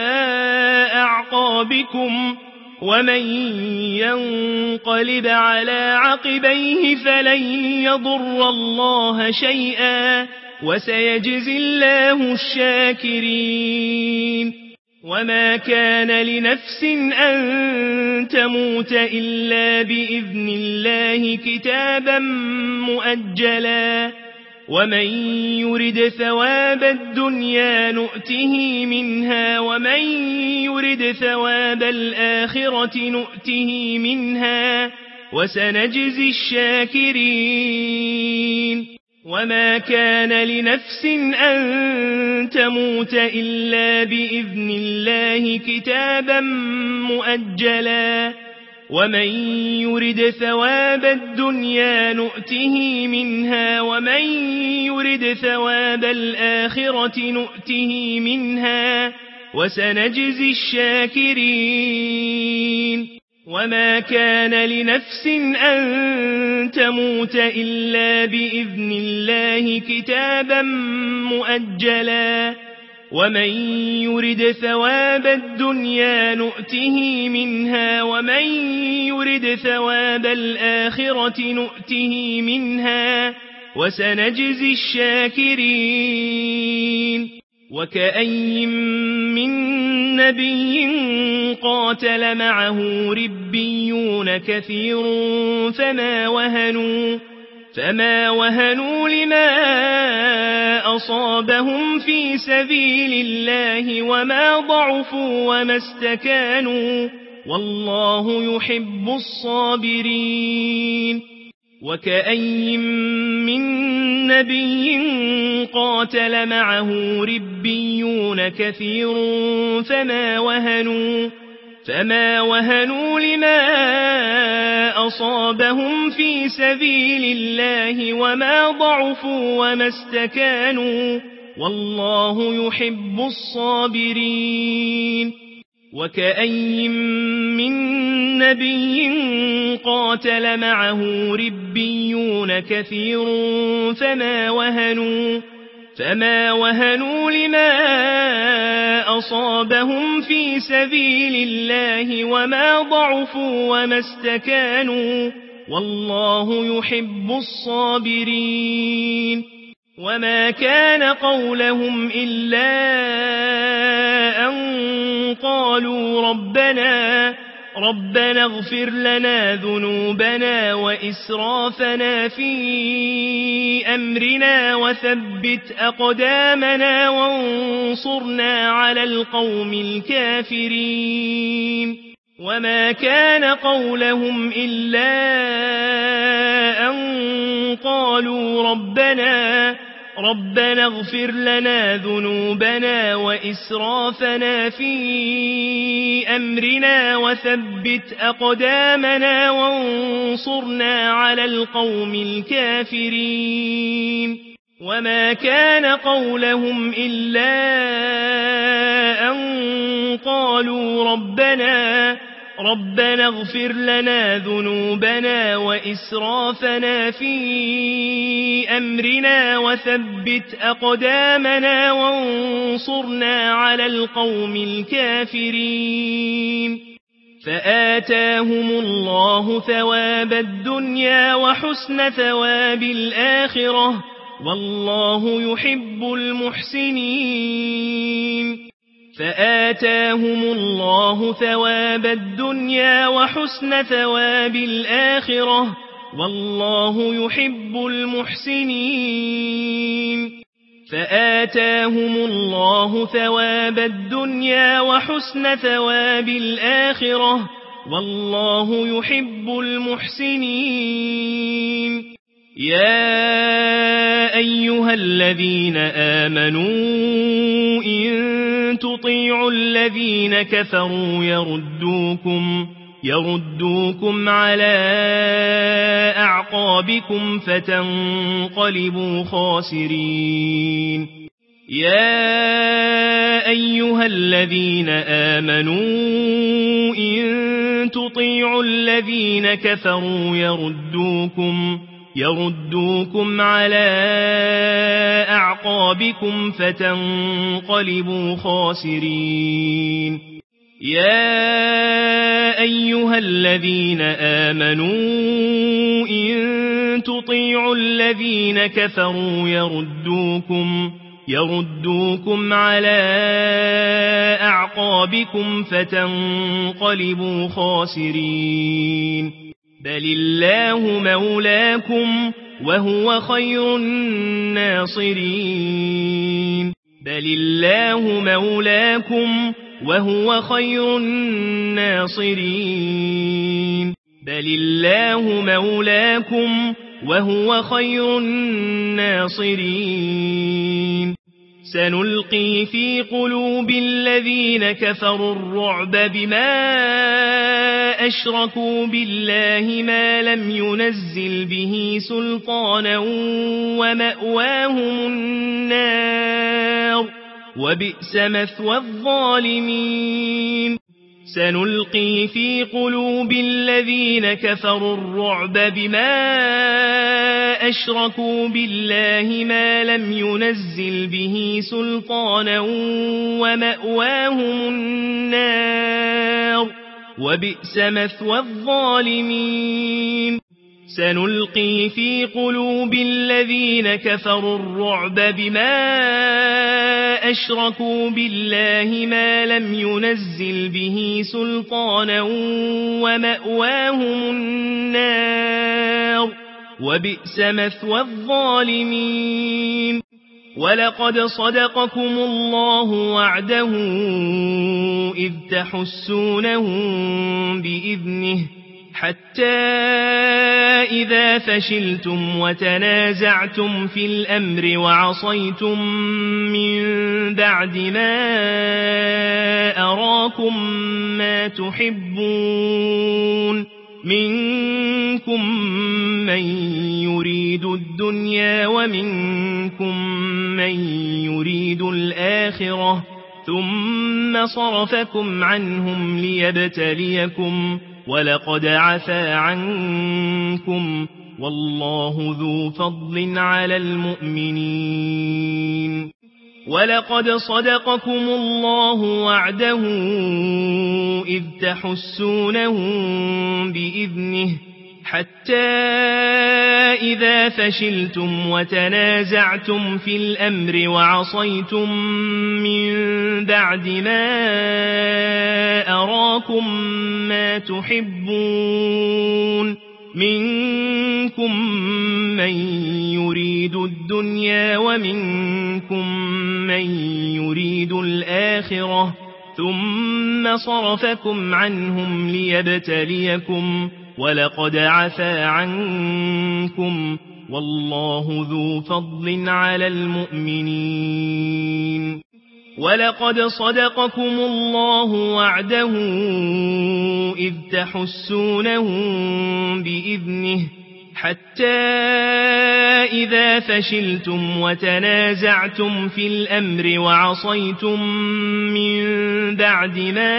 أعقابكم ومن ينقلب على عقبيه فلن يضر الله شيئا وسيجزي الله الشاكرين وما كان لنفس أن تموت إلا بإذن الله كتابا مؤجلا ومن يرد ثواب الدنيا نؤته منها ومن يرد ثواب الآخرة نؤته منها وسنجزي الشاكرين وما كان لنفس أن تموت إلا بإذن الله كتابا مؤجلا ومن يرد ثواب الدنيا نؤته منها ومن يرد ثواب الآخرة نؤته منها وسنجزي الشاكرين وما كان لنفس أن تموت إلا بإذن الله كتابا مؤجلا ومن يرد ثواب الدنيا نؤته منها ومن يرد ثواب الآخرة نؤته منها وسنجزي الشاكرين وكأي من نبي قاتل معه ربيون كثير فما وهنوا لما أصابهم في سبيل الله وما ضعفوا وما استكانوا والله يحب الصابرين وكأي من نبي قاتل معه ربيون كثير فما وهنوا لما أصابهم في سبيل الله وما ضعفوا وما استكانوا والله يحب الصابرين وكأي من نبي قاتل معه ربيون كثير فما وهنوا لما أصابهم في سبيل الله وما ضعفوا وما استكانوا والله يحب الصابرين وما كان قولهم إلا أن قالوا ربنا اغفر لنا ذنوبنا وإسرافنا في أمرنا وثبت أقدامنا وانصرنا على القوم الكافرين وما كان قولهم إلا أن قالوا ربنا اغفر لنا ذنوبنا وإسرافنا في أمرنا وثبت أقدامنا وانصرنا على القوم الكافرين وما كان قولهم إلا أن قالوا ربنا اغفر لنا ذنوبنا وإسرافنا في أمرنا وثبت أقدامنا وانصرنا على القوم الكافرين فآتاهم الله ثواب الدنيا وحسن ثواب الآخرة والله يحب المحسنين فآتاهم الله ثواب الدنيا وحسن ثواب الآخرة والله يحب المحسنين فآتاهم الله ثواب الدنيا وحسن ثواب الآخرة والله يحب المحسنين يا أيها الذين آمنوا إن تطيعوا الذين كفروا يردوكم على أعقابكم فتنقلبوا خاسرين يا أيها الذين آمنوا إن تطيعوا الذين كفروا يردوكم على أعقابكم فتنقلبوا خاسرين يا أيها الذين آمنوا إن تطيعوا الذين كفروا يردوكم على أعقابكم فتنقلبوا خاسرين بل الله مولاكم وهو خير الناصرين بل الله مولاكم وهو خير الناصرين بل الله مولاكم وهو خير الناصرين سنلقي في قلوب الذين كفروا الرعب بما أشركوا بالله ما لم ينزل به سلطانا ومأواهم النار وبئس مثوى الظالمين سنلقي في قلوب الذين كفروا الرعب بما أشركوا بالله ما لم ينزل به سلطانا ومأواهم النار وبئس مثوى الظالمين سنلقي في قلوب الذين كفروا الرعب بما أشركوا بالله ما لم ينزل به سلطانا ومأواهم النار وبئس مثوى الظالمين ولقد صدقكم الله وعده إذ تحسونهم بإذنه حتى إذا فشلتم وتنازعتم في الأمر وعصيتم من بعد ما أراكم ما تحبون منكم من يريد الدنيا ومنكم من يريد الآخرة ثم صرفكم عنهم ليبتليكم ولقد عفا عنكم والله ذو فضل على المؤمنين ولقد صدقكم الله وعده إذ تحسونهم بإذنه حتى إذا فشلتم وتنازعتم في الأمر وعصيتم من بعد ما أراكم ما تحبون منكم من يريد الدنيا ومنكم من يريد الآخرة ثم صرفكم عنهم ليبتليكم ولقد عفا عنكم والله ذو فضل على المؤمنين ولقد صدقكم الله وعده إذ تحسونهم بإذنه حتى إذا فشلتم وتنازعتم في الأمر وعصيتم من بعد ما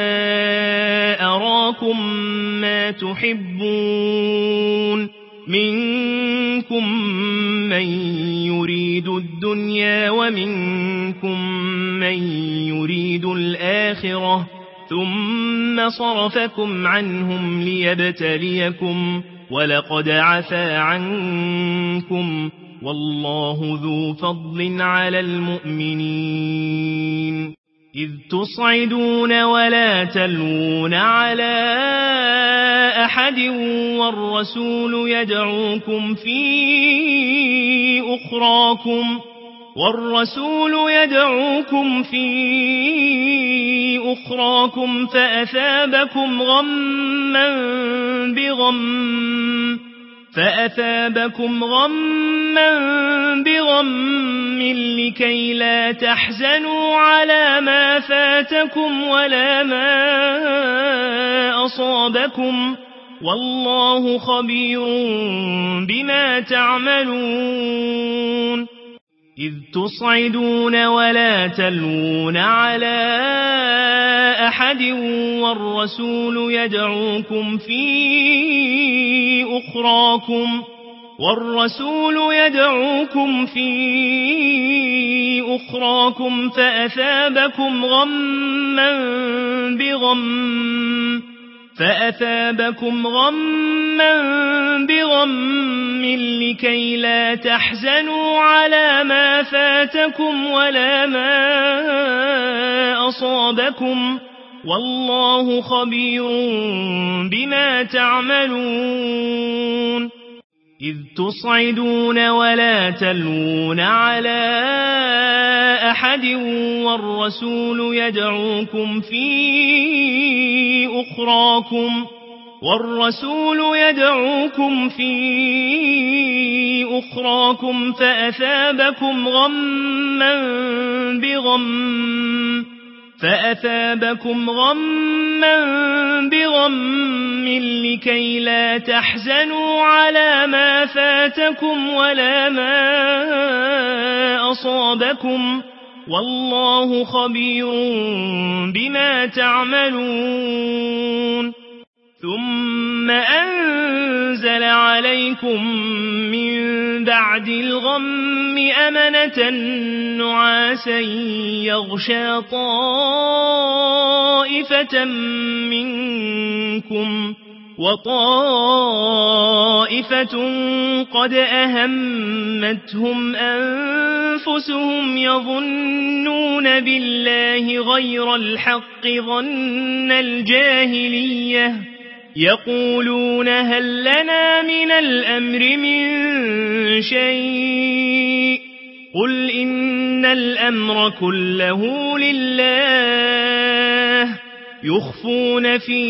أراكم ما تحبون منكم من يريد الدنيا ومنكم من يريد الآخرة ثم صرفكم عنهم ليبتليكم ولقد عفا عنكم والله ذو فضل على المؤمنين إذ تصعدون ولا تلوون على أحد والرسول يدعوكم في أخراكم فأثابكم غما بغم لكي لا تحزنوا على ما فاتكم ولا ما أصابكم والله خبير بما تعملون إذ تصعدون ولا تلوون على أحد والرسول يدعوكم في أخراكم فأثابكم غما بغم لكي لا تحزنوا على ما فاتكم ولا ما أصابكم والله خبير بما تعملون إذ تصعدون ولا تلوون على أحد والرسول يدعوكم في أخراكم فأثابكم غما بغم لكي لا تحزنوا على ما فاتكم ولا ما أصابكم والله خبير بما تعملون ثم أنزل عليكم من بعد الغم أمنة نعاسا يغشى طائفة منكم وطائفة قد أهمتهم أنفسهم يظنون بالله غير الحق ظن الجاهلية يقولون هل لنا من الأمر من شيء قل إن الأمر كله لله يخفون في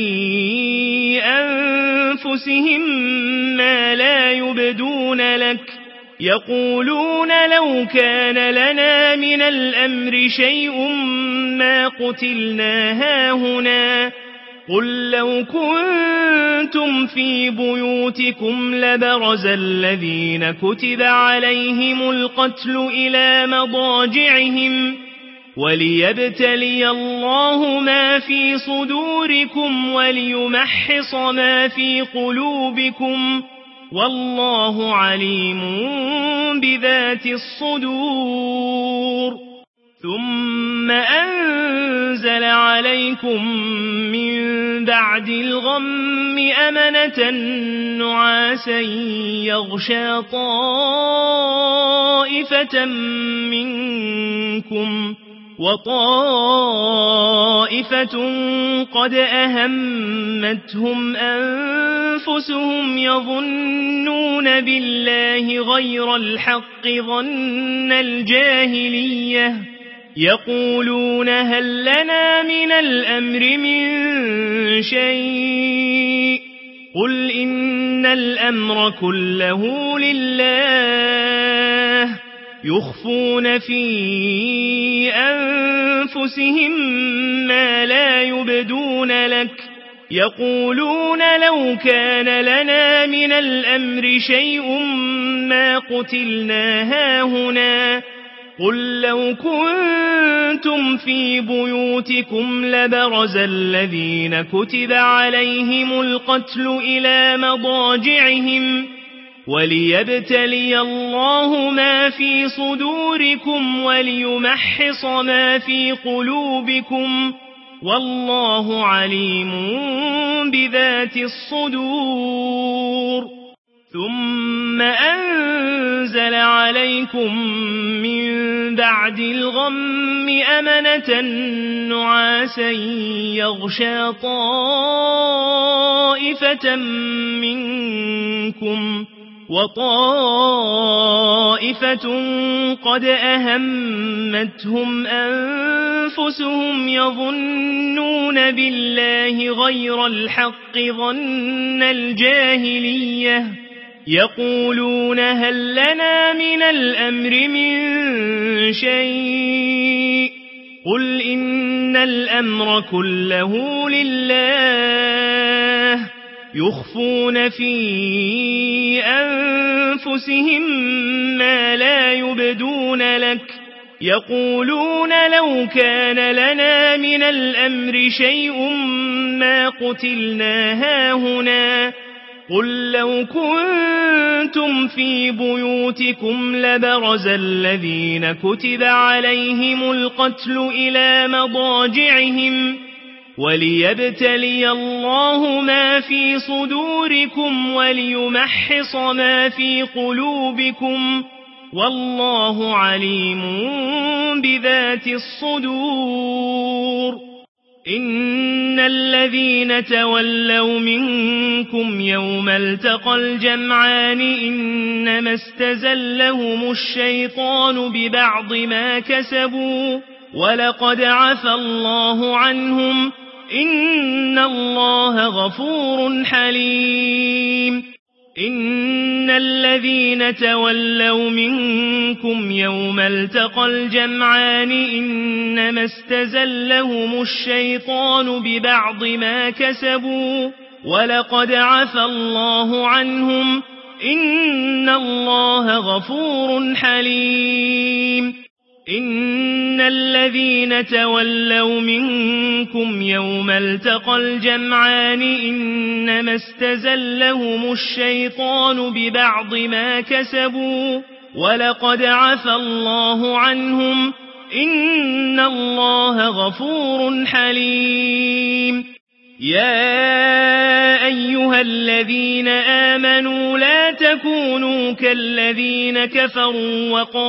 أنفسهم ما لا يبدون لك يقولون لو كان لنا من الأمر شيء ما قتلنا هاهنا قل لو كنتم في بيوتكم لبرز الذين كتب عليهم القتل إلى مضاجعهم وليبتلي الله ما في صدوركم وليمحص ما في قلوبكم والله عليم بذات الصدور ثم أنزل عليكم من بعد الغم أمنة نعاسا يغشى طائفة منكم وطائفة قد أهمتهم أنفسهم يظنون بالله غير الحق ظن الجاهلية يقولون هل لنا من الأمر من شيء قل إن الأمر كله لله يخفون في أنفسهم ما لا يبدون لك يقولون لو كان لنا من الأمر شيء ما قتلنا هاهنا قل لو كنتم في بيوتكم لبرز الذين كتب عليهم القتل إلى مضاجعهم وليبتلي الله ما في صدوركم وليمحص ما في قلوبكم والله عليم بذات الصدور ثم أنزل عليكم من بعد الغم أمنة نعاسا يغشى طائفة منكم وطائفة قد أهمتهم أنفسهم يظنون بالله غير الحق ظن الجاهلية يقولون هل لنا من الأمر من شيء قل إن الأمر كله لله يخفون في أنفسهم ما لا يبدون لك يقولون لو كان لنا من الأمر شيء ما قتلنا هاهنا قل لو كنتم في بيوتكم لبرز الذين كتب عليهم القتل إلى مضاجعهم وليبتلي الله ما في صدوركم وليمحص ما في قلوبكم والله عليم بذات الصدور إن الذين تولوا منكم يوم التقى الجمعان إنما استزلهم الشيطان ببعض ما كسبوا ولقد عفى الله عنهم إن الله غفور حليم إن الذين تولوا منكم يوم التقى الجمعان إنما استزلهم الشيطان ببعض ما كسبوا ولقد عفى الله عنهم إن الله غفور حليم إن الذين تولوا منكم يوم التقى الجمعان إنما استزلهم الشيطان ببعض ما كسبوا ولقد عفى الله عنهم إن الله غفور حليم يا أيها الذين آمنوا لا تكونوا كالذين كفروا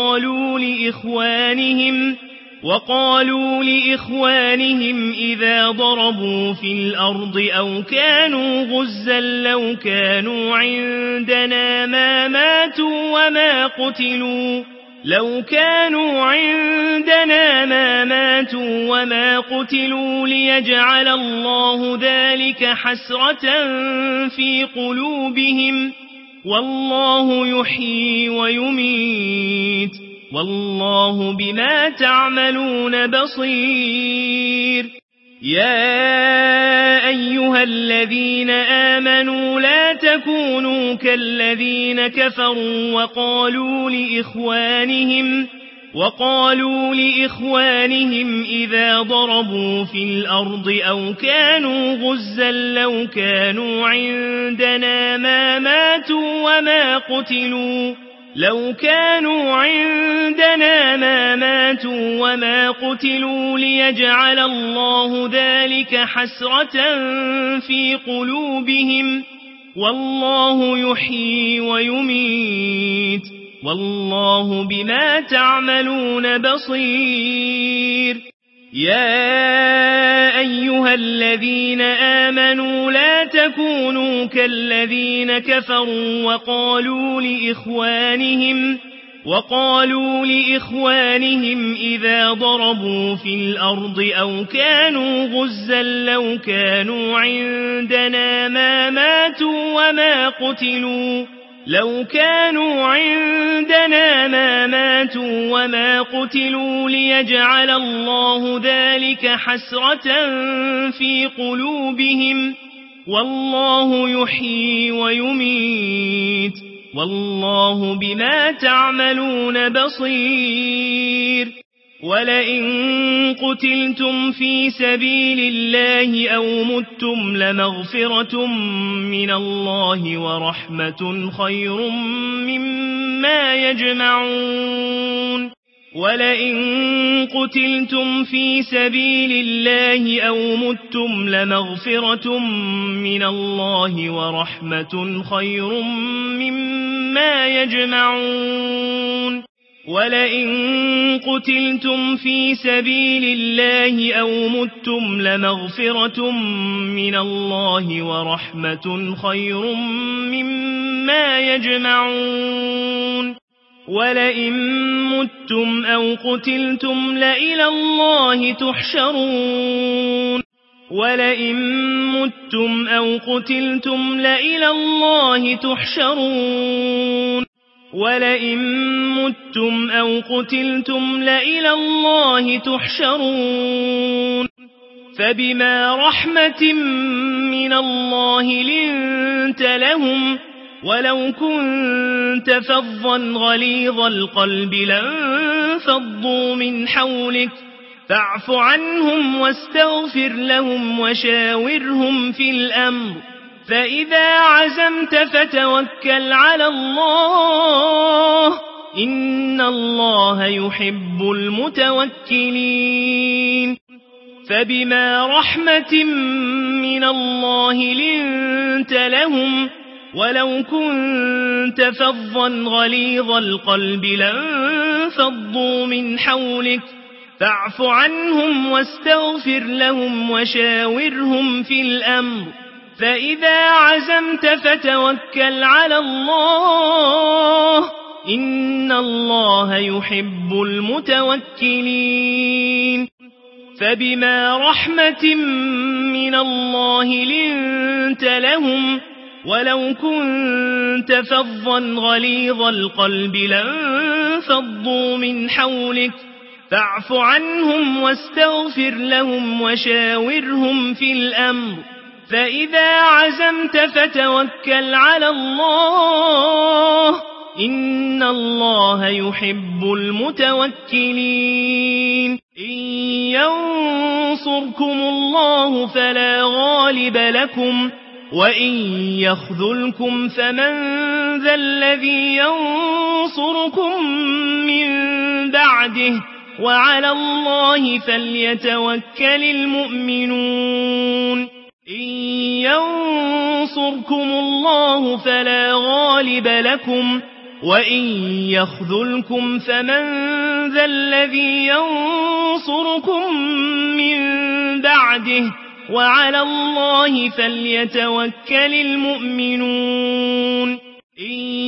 وقالوا لإخوانهم إذا ضربوا في الأرض أو كانوا غزا لو كانوا عندنا ما ماتوا وما قتلوا ليجعل الله ذلك حسرة في قلوبهم والله يحيي ويميت والله بما تعملون بصير يا أيها الذين آمنوا لا تكونوا كالذين كفروا وقالوا لإخوانهم إذا ضربوا في الأرض أو كانوا غزا لو كانوا عندنا ما ماتوا وما قتلوا ليجعل الله ذلك حسرة في قلوبهم والله يحيي ويميت والله بما تعملون بصير يا أيها الذين آمنوا لا تكونوا كالذين كفروا وقالوا لإخوانهم إذا ضربوا في الأرض أو كانوا غزا لو كانوا عندنا ما ماتوا وما قتلوا ليجعل الله ذلك حسرة في قلوبهم والله يحيي ويميت والله بما تعملون بصير ولئن قتلتم في سبيل الله أو متم لمغفرة من الله ورحمة خير مما يجمعون ولئن قتلتم في سبيل الله أو متم لمغفرة من الله ورحمة خير مما يجمعون ولئن قتلتم في سبيل الله أو متم لمغفرة من الله ورحمة خير مما يجمعون ولئن متم أو قتلتم لإلى الله تحشرون ولئن متم أو قتلتم لإلى الله تحشرون ولئن متم أو قتلتم لإلى الله تحشرون فبما رحمة من الله لنت لهم ولو كنت فظا غليظ القلب لانفضوا من حولك فاعف عنهم واستغفر لهم وشاورهم في الأمر فإذا عزمت فتوكل على الله إن الله يحب المتوكلين فبما رحمة من الله لنت لهم ولو كنت فظا غليظ القلب لانفضوا من حولك فاعف عنهم واستغفر لهم وشاورهم في الأمر فإذا عزمت فتوكل على الله إن الله يحب المتوكلين فبما رحمة من الله لنت لهم ولو كنت فظا غليظ القلب لانفضوا من حولك فاعف عنهم واستغفر لهم وشاورهم في الأمر فإذا عزمت فتوكل على الله إن الله يحب المتوكلين إن ينصركم الله فلا غالب لكم وإن يخذلكم فمن ذا الذي ينصركم من بعده وعلى الله فليتوكل المؤمنون إن ينصركم الله فلا غالب لكم وإن يخذلكم فمن ذا الذي ينصركم من بعده وعلى الله فليتوكل المؤمنون إن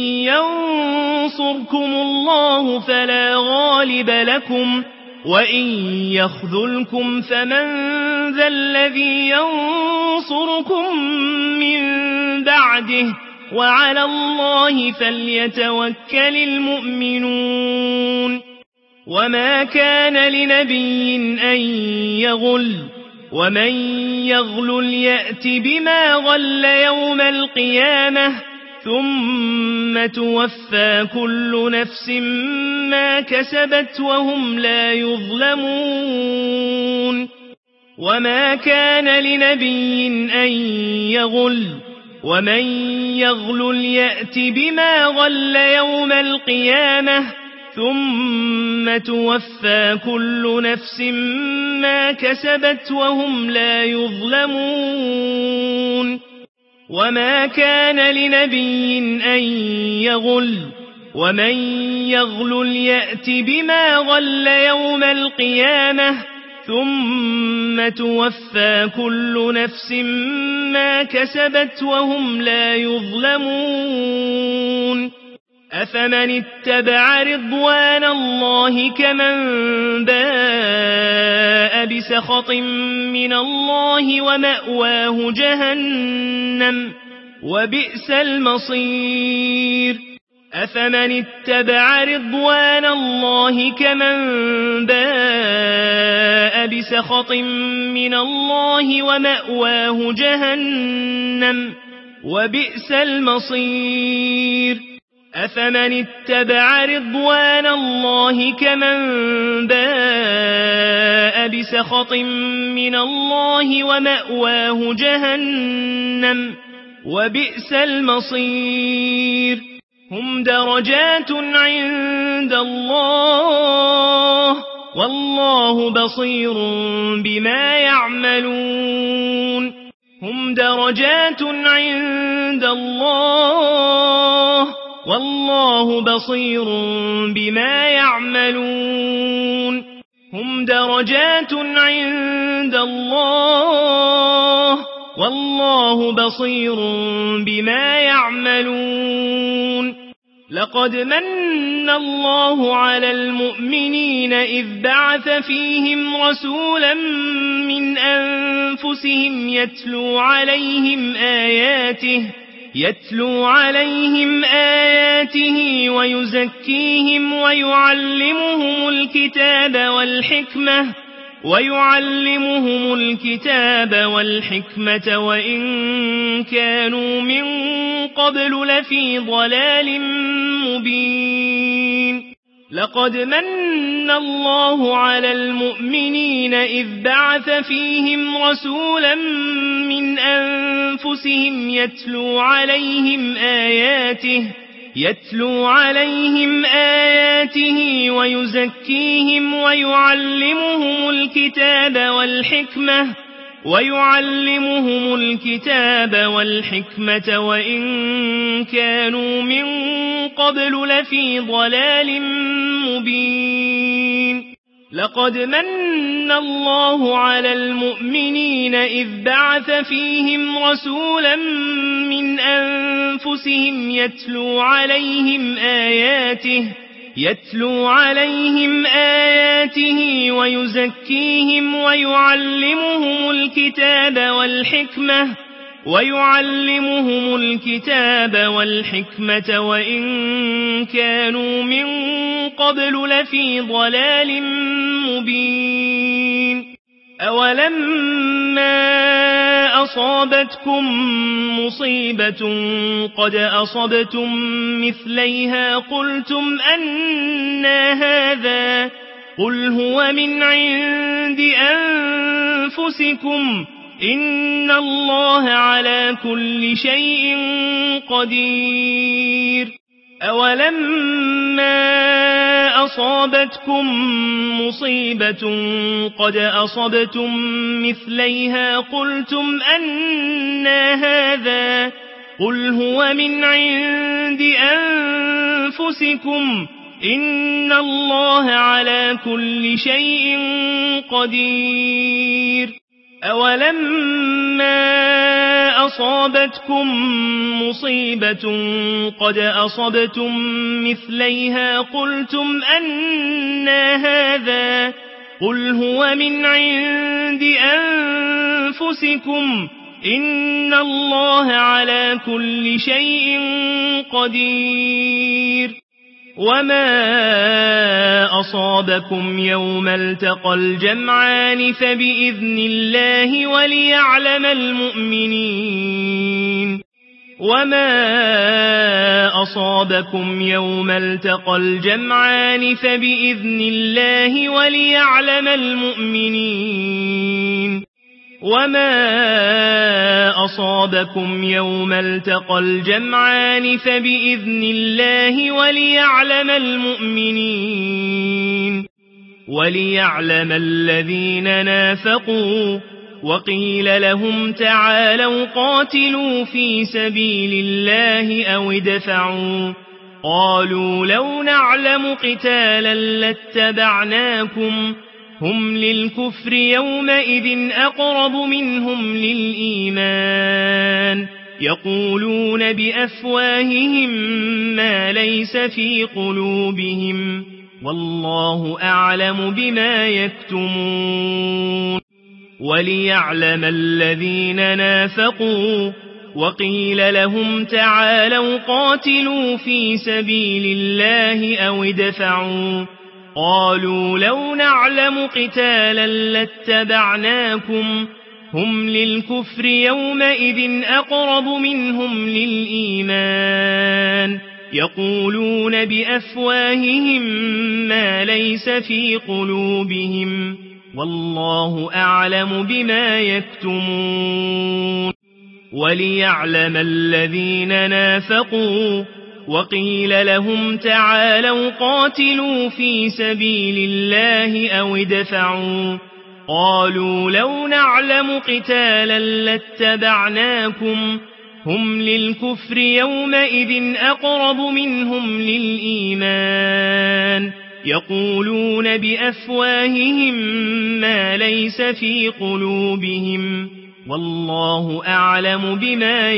ينصركم الله فلا غالب لكم وإن يخذلكم فمن ذا الذي ينصركم من بعده وعلى الله فليتوكل المؤمنون وما كان لنبي أن يغل ومن يغلل يأت بما غل يوم القيامة ثم توفى كل نفس ما كسبت وهم لا يظلمون وما كان لنبي أن يغل ومن يغلل يأت بما غل يوم القيامة ثم توفى كل نفس ما كسبت وهم لا يظلمون وما كان لنبي أن يغل ومن يغلل يأت بما غل يوم القيامة ثم توفى كل نفس ما كسبت وهم لا يظلمون أفمن اتبع رضوان الله كمن باء بسخط من الله ومأواه جهنم وبئس المصير أفمن اتبع رضوان الله كمن باء بسخط من الله ومأواه جهنم وبئس المصير أفمن اتبع رضوان الله كمن باء بسخط من الله ومأواه جهنم وبئس المصير هم درجات عند الله والله بصير بما يعملون هم درجات عند الله والله بصير بما يعملون هم درجات عند الله والله بصير بما يعملون لقد من الله على المؤمنين إذ بعث فيهم رسولا من أنفسهم يتلو عليهم آياته ويزكيهم ويعلمهم الكتاب والحكمة ويعلمهم الكتاب والحكمة وإن كانوا من قبل لفي ضلال مبين. لقد من الله على المؤمنين إذ بعث فيهم رسولا من أنفسهم يتلو عليهم آياته ويزكيهم ويعلمهم الكتاب والحكمة وإن كانوا من قبل لفي ضلال مبين. لقد من الله على المؤمنين إذ بعث فيهم رسولا من أنفسهم يتلو عليهم آياته ويزكيهم ويعلمهم الكتاب والحكمة وإن كانوا من قبل لفي ضلال مبين. أولما أصابتكم مصيبة قد أصبتم مثليها قلتم أنى هذا قل هو من عند أنفسكم إن الله على كل شيء قدير. أولما أصابتكم مصيبة قد أصبتم مثليها قلتم أنى هذا قل هو من عند أنفسكم إن الله على كل شيء قدير. أولما أصابتكم مصيبة قد أصبتم مثليها قلتم أنى هذا قل هو من عند أنفسكم إن الله على كل شيء قدير. وما أصابكم يوم التقى الجمعان فبإذن الله وليعلم المؤمنين. وما أصابكم يوم التقى الجمعان فبإذن الله وليعلم المؤمنين. وما أصابكم يوم التقى الجمعان فبإذن الله وليعلم المؤمنين. وليعلم الذين نافقوا وقيل لهم تعالوا قاتلوا في سبيل الله أو ادفعوا قالوا لو نعلم قتالا لاتبعناكم هم للكفر يومئذ أقرب منهم للإيمان يقولون بأفواههم ما ليس في قلوبهم والله أعلم بما يكتمون. وليعلم الذين نافقوا وقيل لهم تعالوا قاتلوا في سبيل الله أو ادفعوا قالوا لو نعلم قتالا لاتبعناكم هم للكفر يومئذ أقرب منهم للإيمان يقولون بأفواههم ما ليس في قلوبهم والله أعلم بما يكتمون. وليعلم الذين نافقوا وقيل لهم تعالوا قاتلوا في سبيل الله أو ادفعوا قالوا لو نعلم قتالا لاتبعناكم هم للكفر يومئذ أقرب منهم للإيمان يقولون بأفواههم ما ليس في قلوبهم والله أعلم بما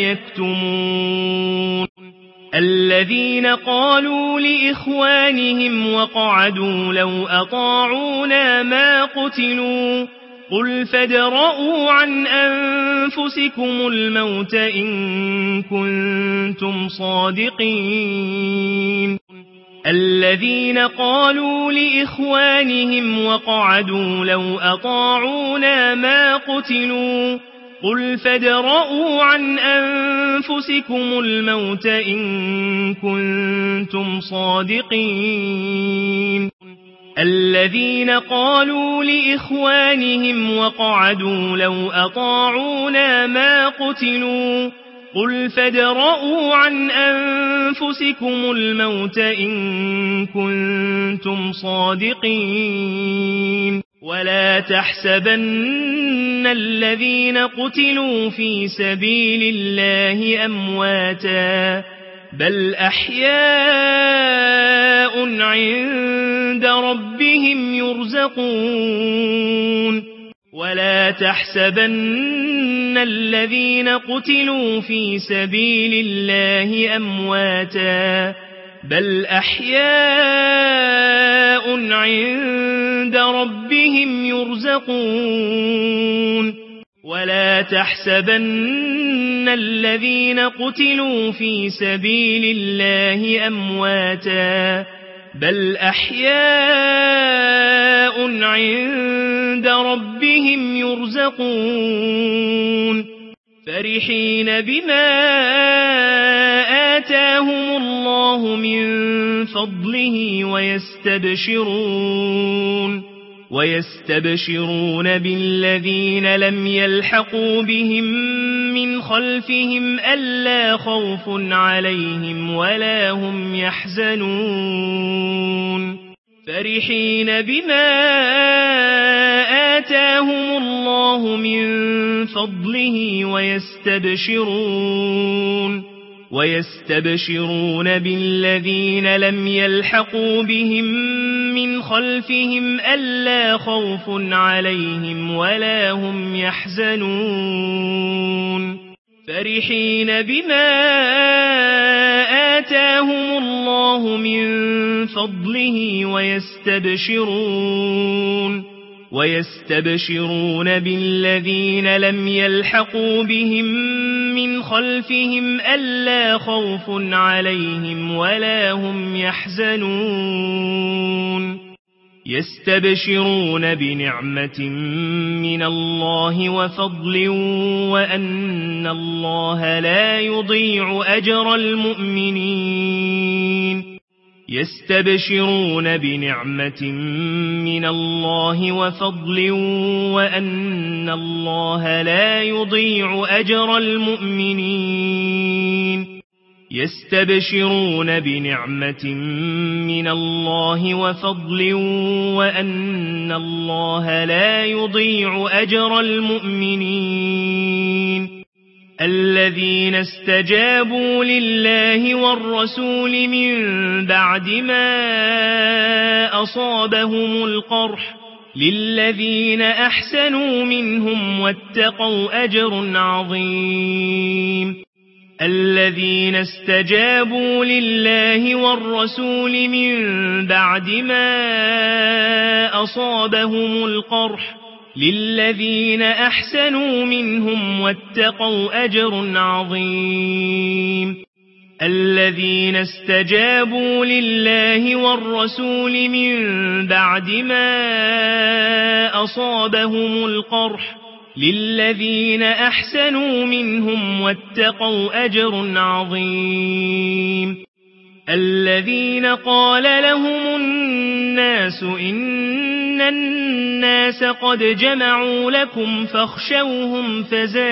يكتمون. الذين قالوا لإخوانهم وقعدوا لو أطاعونا ما قتلوا قل فادرءوا عن أنفسكم الموت إن كنتم صادقين. الذين قالوا لإخوانهم وقعدوا لو أطاعونا ما قتلوا قل فادرءوا عن أنفسكم الموت إن كنتم صادقين الذين قالوا لإخوانهم وقعدوا لو أطاعونا ما قتلوا قل فادرءوا عن أنفسكم الموت إن كنتم صادقين ولا تحسبن الذين قتلوا في سبيل الله أمواتا بل أحياء عند ربهم يرزقون ولا تحسبن الذين قتلوا في سبيل الله أمواتا بل أحياء عند ربهم يرزقون ولا تحسبن الذين قتلوا في سبيل الله أمواتا بل أحياء عند ربهم يرزقون فرحين بما آتاهم الله من فضله ويستبشرون بالذين لم يلحقوا بهم من خلفهم ألا خوف عليهم ولا هم يحزنون فرحين بما آتاهم الله من فضله ويستبشرون بالذين لم يلحقوا بهم من خلفهم ألا خوف عليهم ولا هم يحزنون فرحين بما آتاهم الله من فضله ويستبشرون بالذين لم يلحقوا بهم من خلفهم ألا خوف عليهم ولا هم يحزنون يستبشرون بنعمة من الله وفضل وأن الله لا يضيع أجر المؤمنين يستبشرون بنعمة من الله وفضل وأن الله لا يضيع أجر المؤمنين يستبشرون بنعمة من الله وفضل وأن الله لا يضيع أجر المؤمنين الذين استجابوا لله والرسول من بعد ما أصابهم القرح للذين أحسنوا منهم واتقوا أجر عظيم الذين استجابوا لله والرسول من بعد ما أصابهم القرح للذين أحسنوا منهم واتقوا أجر عظيم الذين استجابوا لله والرسول من بعد ما أصابهم القرح للذين أحسنوا منهم واتقوا أجر عظيم الذين قال لهم الناس إن الناس قد جمعوا لكم فاخشوهم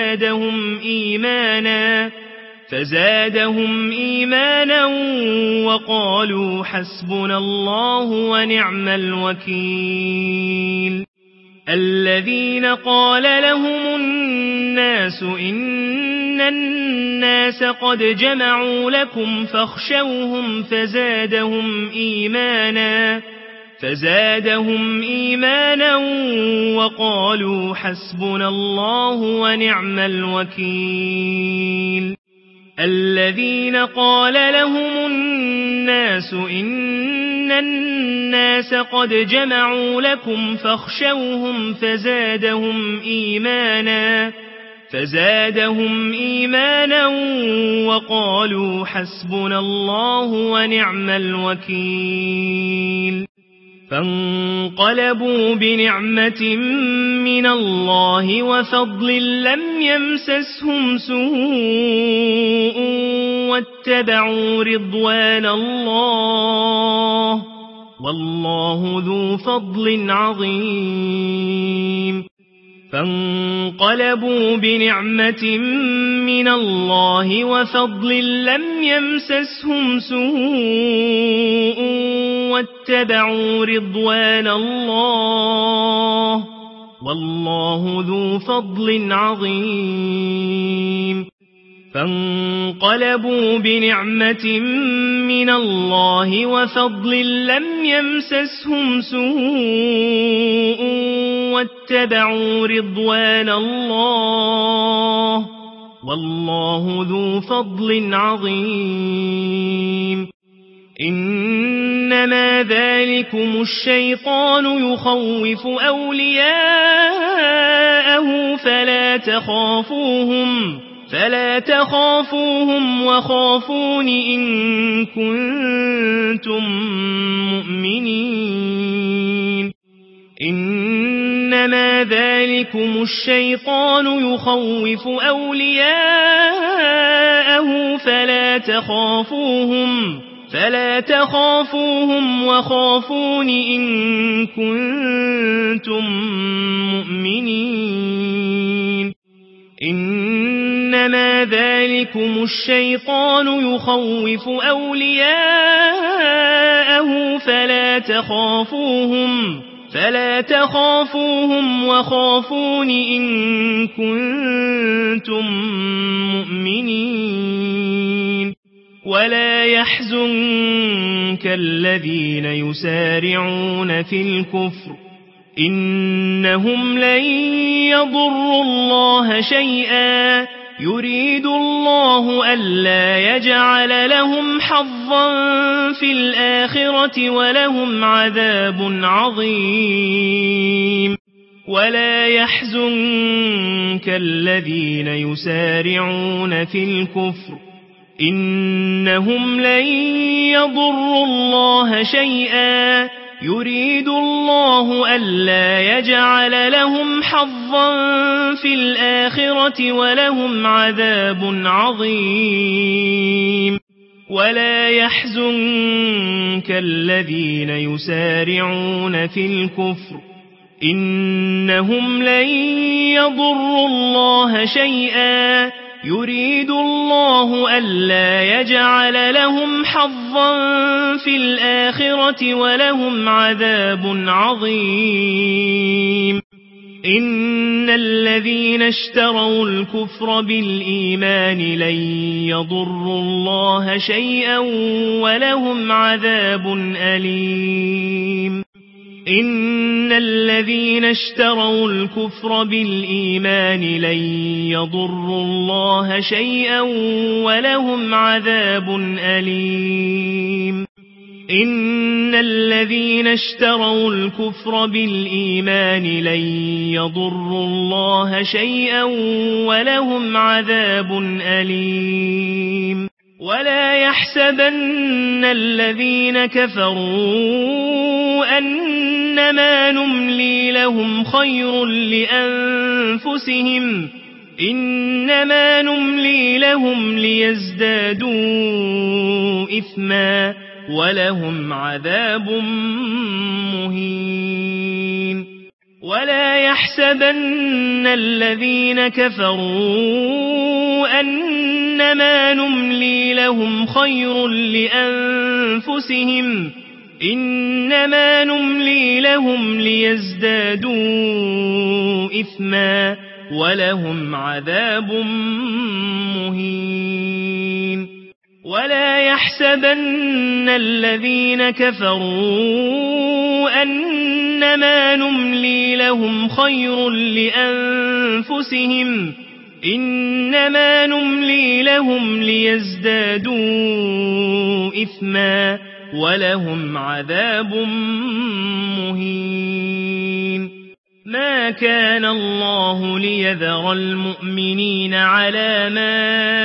فزادهم إيمانا وقالوا حسبنا الله ونعم الوكيل الذين قال لهم الناس إن الناس قد جمعوا لكم فاخشوهم فزادهم إيمانا وقالوا حسبنا الله ونعم الوكيل الذين قال لهم الناس إن الناس قد جمعوا لكم فاخشوهم فزادهم فزادهم إيمانا وقالوا حسبنا الله ونعم الوكيل فانقلبوا بنعمة من الله وفضل لم يمسسهم سوء واتبعوا رضوان الله والله ذو فضل عظيم فانقلبوا بنعمة من الله وفضل لم يمسسهم سوء واتبعوا رضوان الله والله ذو فضل عظيم فانقلبوا بنعمة من الله وفضل لم يمسسهم سوء واتبعوا رضوان الله والله ذو فضل عظيم إنما ذلكم الشيطان يخوف أولياءه فلا تخافوهم وخافون إن كنتم مؤمنين إنما ذلكم الشيطان يخوف أولياءه فلا تخافوهم وخافون إن كنتم مؤمنين إنما ذلكم الشيطان يخوف أولياءه فلا تخافوهم وخافون إن كنتم مؤمنين ولا يحزنك الذين يسارعون في الكفر إنهم لن يضروا الله شيئا يريد الله ألا يجعل لهم حظا في الآخرة ولهم عذاب عظيم ولا يحزنك الذين يسارعون في الكفر إنهم لن يضروا الله شيئا يريد الله ألا يجعل لهم حظا في الآخرة ولهم عذاب عظيم ولا يحزنك الذين يسارعون في الكفر إنهم لن يضروا الله شيئا يريد الله ألا يجعل لهم حظا في الآخرة ولهم عذاب عظيم إن الذين اشتروا الكفر بالإيمان لن يضروا الله شيئا ولهم عذاب أليم إن الذين اشتروا الكفر بالإيمان لن يضروا الله شيئا ولهم عذاب أليم إن الذين اشتروا الكفر بالإيمان لن يضروا الله شيئا ولهم عذاب أليم ولا يحسبن الذين كفروا أنما نملي لهم خير لأنفسهم إنما نملي لهم ليزدادوا إثما ولهم عذاب مهين ولا يحسبن الذين كفروا أنما نملي لهم خير لأنفسهم إنما نملي لهم ليزدادوا إثما ولهم عذاب مهين ولا يحسبن الذين كفروا أنما نملي لهم خير لأنفسهم إنما نملي لهم ليزدادوا إثما ولهم عذاب مهين ما كان الله ليذر المؤمنين على ما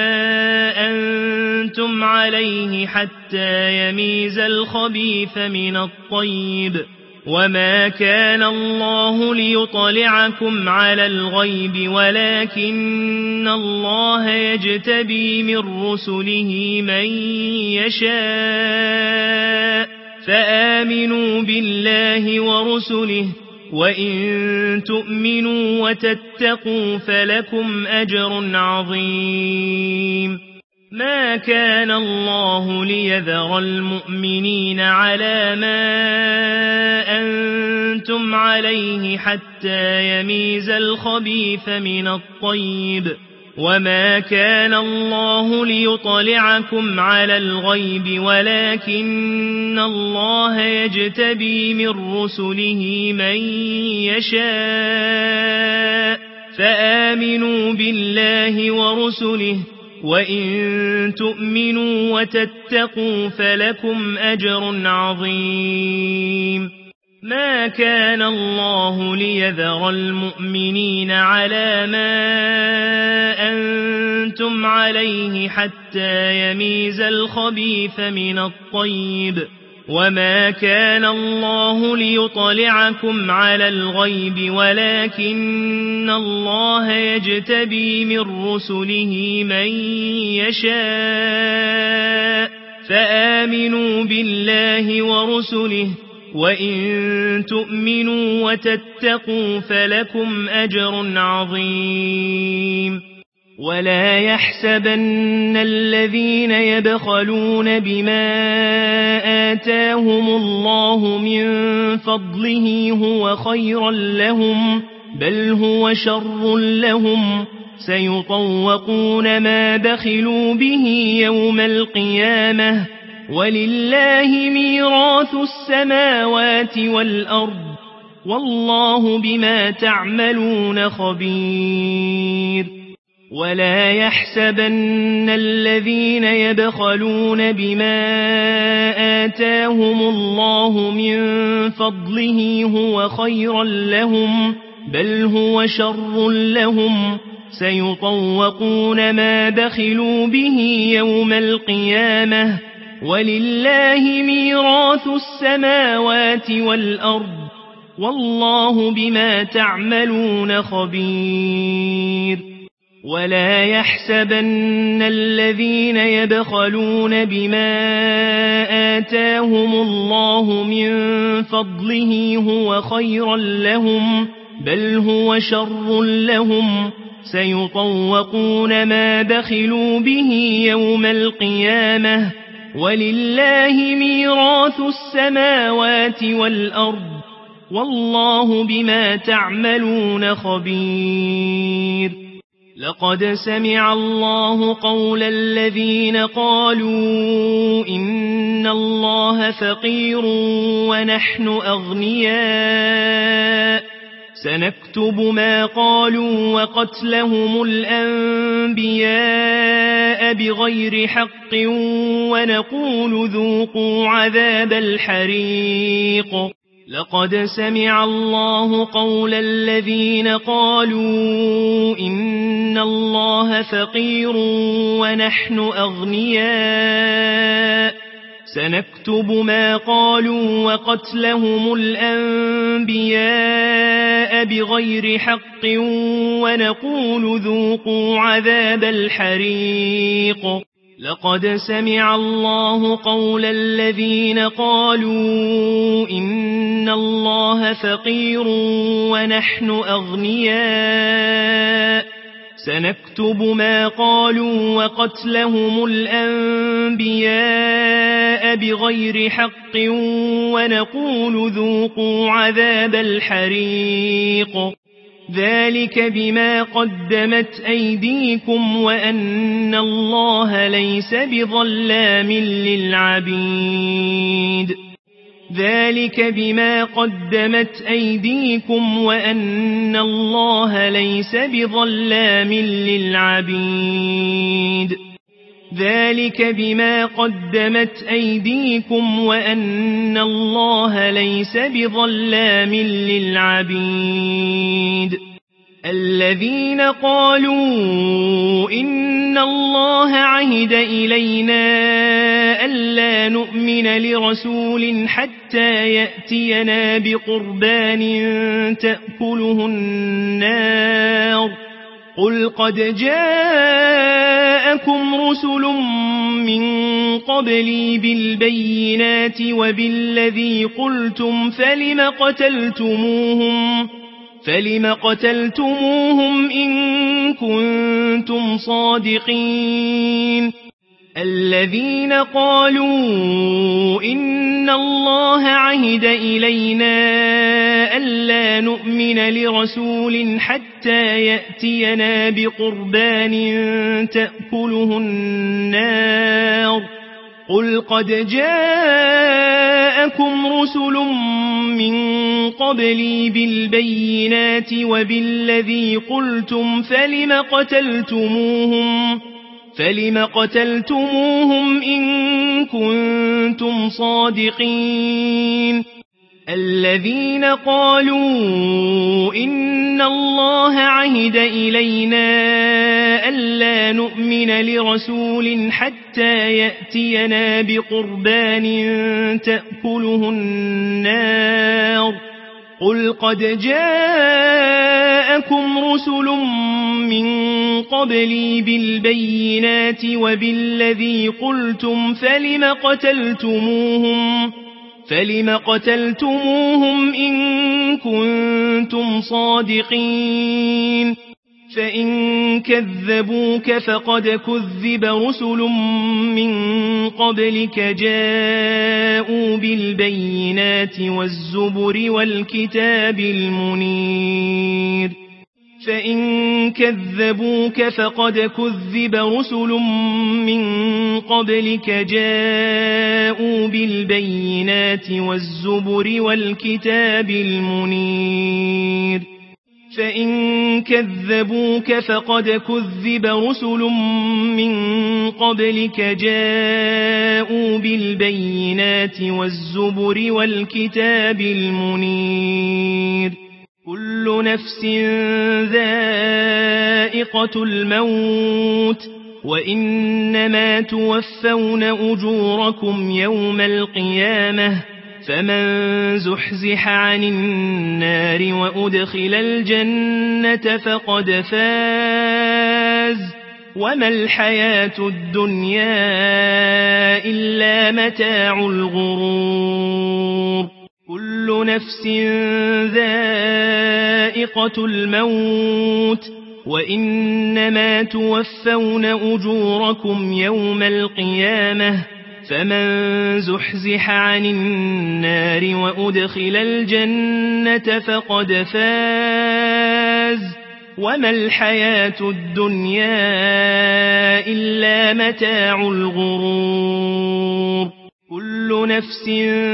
أنتم عليه حتى يميز الخبيث من الطيب وما كان الله ليطلعكم على الغيب ولكن الله يجتبي من رسله من يشاء فآمنوا بالله ورسله وإن تؤمنوا وتتقوا فلكم أجر عظيم ما كان الله ليذر المؤمنين على ما أنتم عليه حتى يميز الخبيث من الطيب وما كان الله ليطلعكم على الغيب ولكن الله يجتبي من رسله من يشاء فآمنوا بالله ورسله وإن تؤمنوا وتتقوا فلكم أجر عظيم ما كان الله ليذر المؤمنين على ما أنتم عليه حتى يميز الخبيث من الطيب وما كان الله ليطلعكم على الغيب ولكن الله يجتبي من رسله من يشاء فآمنوا بالله ورسله وإن تؤمنوا وتتقوا فلكم أجر عظيم ولا يحسبن الذين يبخلون بما آتاهم الله من فضله هو خيرا لهم بل هو شر لهم سيطوقون ما بخلوا به يوم القيامة ولله ميراث السماوات والأرض والله بما تعملون خبير ولا يحسبن الذين يبخلون بما آتاهم الله من فضله هو خيرا لهم بل هو شر لهم سيطوقون ما بخلوا به يوم القيامة ولله ميراث السماوات والأرض والله بما تعملون خبير ولا يحسبن الذين يبخلون بما آتاهم الله من فضله هو خيرا لهم بل هو شر لهم سيطوقون ما بخلوا به يوم القيامة ولله ميراث السماوات والأرض والله بما تعملون خبير لقد سمع الله قول الذين قالوا إن الله فقير ونحن أغنياء سنكتب ما قالوا وقتلهم الأنبياء بغير حق ونقول ذوقوا عذاب الحريق لقد سمع الله قول الذين قالوا إن الله فقير ونحن أغنياء سنكتب ما قالوا وقتلهم الأنبياء بغير حق ونقول ذوقوا عذاب الحريق لقد سمع الله قول الذين قالوا إن الله فقير ونحن أغنياء سنكتب ما قالوا وقتلهم الأنبياء بغير حق ونقول ذوقوا عذاب الحريق ذلك بما قدمت أيديكم وأن الله ليس بظلام للعبيد ذلك بما قدمت أيديكم وأن الله ليس بظلام للعبيد ذلك بما قدمت أيديكم وأن الله ليس بظلام للعبيد الذين قالوا إن الله عهد إلينا ألا نؤمن لرسول حتى يأتينا بقربان تأكله النار قل قد جاءكم رسل من قبلي بالبينات وبالذي قلتم فلم قتلتموهم إن كنتم صادقين الذين قالوا إن الله عهد إلينا ألا نؤمن لرسول حتى يأتينا بقربان تأكله النار قل قد جاءكم رسل من قبلي بالبينات وبالذي قلتم فلم قتلتموهم إن كنتم صادقين الذين قالوا إن الله عهد إلينا ألا نؤمن لرسول حتى يأتينا بقربان تأكله النار قل قد جاءكم رسل من قبلي بالبينات وبالذي قلتم فلم قتلتموهم إن كنتم صادقين فإن كذبوك فقد كذب رسل من قبلك جاءوا بالبينات والزبر والكتاب المنير فإن كذبوك فقد كذب رسل من قبلك جاءوا بالبينات والزبر والكتاب المنير فإن كذبوك فقد كذب رسل من قبلك جاءوا بالبينات والزبر والكتاب المنير كل نفس ذائقة الموت وإنما توفون أجوركم يوم القيامة فمن زحزح عن النار وأدخل الجنة فقد فاز وما الحياة الدنيا إلا متاع الغرور كل نفس ذائقة الموت وإنما توفون أجوركم يوم القيامة فمن زحزح عن النار وأدخل الجنة فقد فاز وما الحياة الدنيا إلا متاع الغرور كل نفس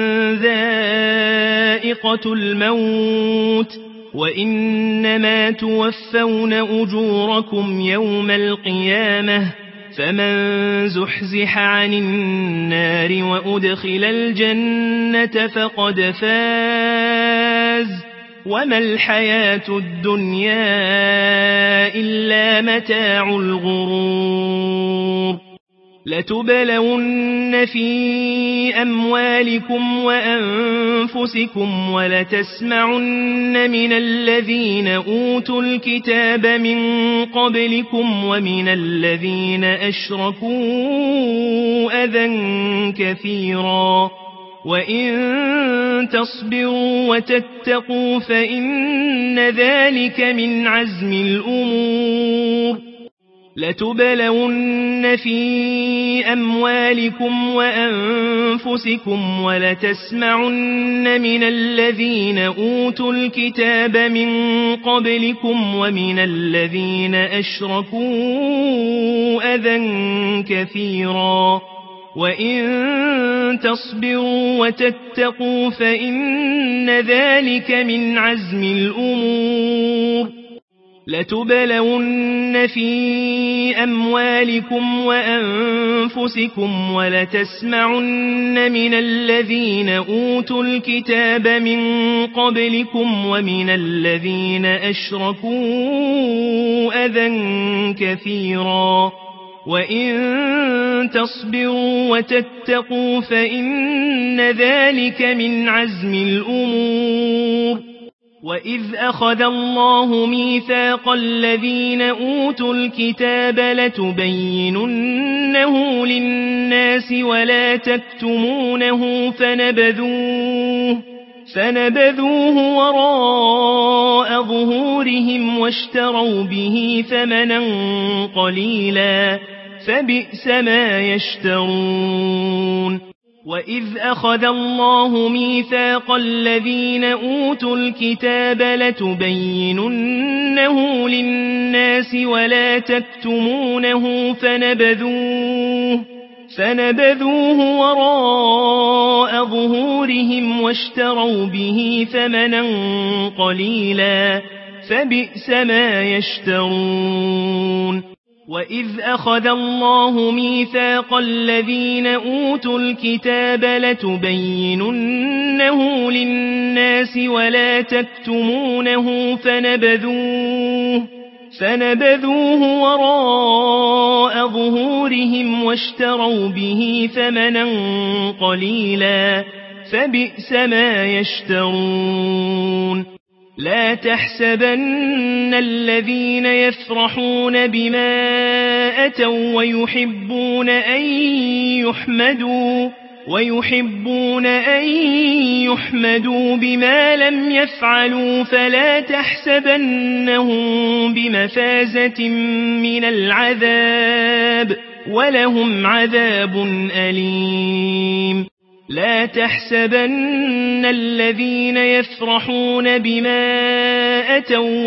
ذائقة الموت وإنما توفون أجوركم يوم القيامة فمن زحزح عن النار وأدخل الجنة فقد فاز وما الحياة الدنيا إلا متاع الغرور لتبلون في أموالكم وأنفسكم ولتسمعن من الذين أوتوا الكتاب من قبلكم ومن الذين أشركوا أذى كثيرا وإن تصبروا وتتقوا فإن ذلك من عزم الأمور لتبلون في أموالكم وأنفسكم ولتسمعن من الذين أوتوا الكتاب من قبلكم ومن الذين أشركوا أذى كثيرا وإن تصبروا وتتقوا فإن ذلك من عزم الأمور لتبلون في أموالكم وأنفسكم ولتسمعن من الذين أوتوا الكتاب من قبلكم ومن الذين أشركوا أذى كثيرا وإن تصبروا وتتقوا فإن ذلك من عزم الأمور وإذ أخذ الله ميثاق الذين أوتوا الكتاب لتبيننه للناس ولا تكتمونه فنبذوه وراء ظهورهم واشتروا به ثمنا قليلا فبئس ما يشترون وإذ أخذ الله ميثاق الذين أوتوا الكتاب لتبيننه للناس ولا تكتمونه فنبذوه وراء ظهورهم واشتروا به ثمنا قليلا فبئس ما يشترون وإذ أخذ الله ميثاق الذين أوتوا الكتاب لتبيننه للناس ولا تكتمونه فنبذوه وراء ظهورهم واشتروا به ثمنا قليلا فبئس ما يشترون لا تحسبن الذين يفرحون بما أتوا ويحبون أن يحمدوا بما لم يفعلوا فلا تحسبنهم بمفازة من العذاب ولهم عذاب أليم لا تحسبن الذين يفرحون بما أتوا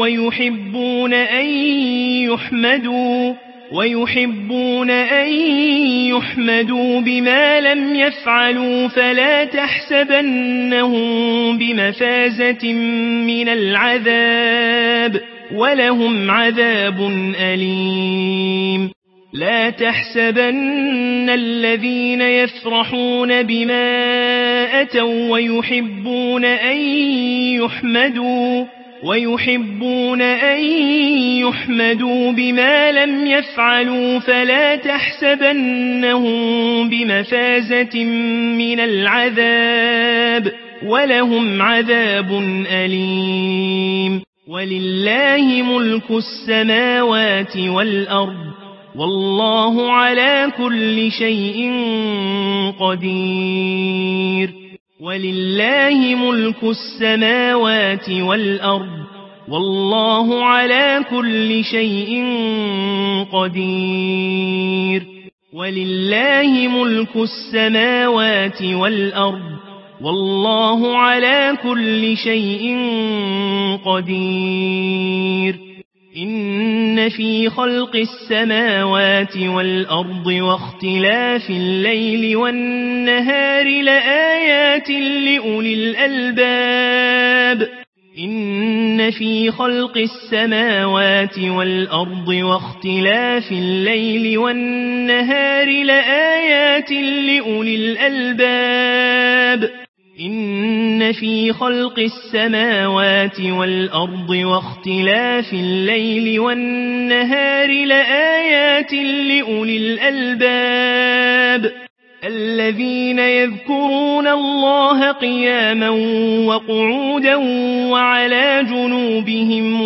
ويحبون أن يحمدوا بما لم يفعلوا فلا تحسبنهم بمفازة من العذاب ولهم عذاب أليم لا تحسبن الذين يفرحون بما أتوا ويحبون أن يحمدوا بما لم يفعلوا فلا تحسبنهم بمفازة من العذاب ولهم عذاب أليم ولله ملك السماوات والأرض والله على كل شيء قدير ولله ملك السماوات والأرض والله على كل شيء قدير ولله ملك السماوات والأرض والله على كل شيء قدير إن في خلق السماوات والأرض واختلاف الليل والنهار لآيات لأولي الألباب إن في خلق السماوات والأرض واختلاف الليل والنهار لآيات لأولي الألباب إن في خلق السماوات والأرض واختلاف الليل والنهار لآيات لأولي الألباب الذين يذكرون الله قياما وقعودا وعلى جنوبهم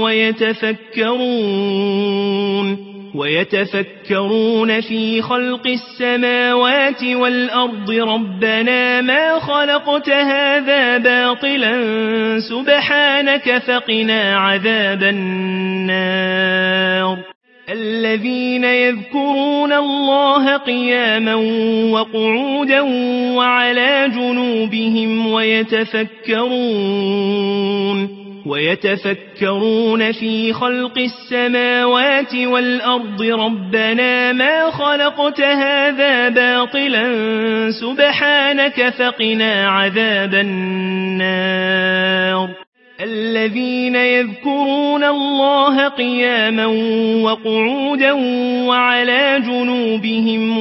ويتفكرون في خلق السماوات والأرض ربنا ما خلقت هذا باطلا سبحانك فقنا عذاب النار الذين يذكرون الله قياما وقعودا وعلى جنوبهم ويتفكرون في خلق السماوات والأرض ربنا ما خلقت هذا باطلا سبحانك فقنا عذاب النار الذين يذكرون الله قياما وقعودا وعلى جنوبهم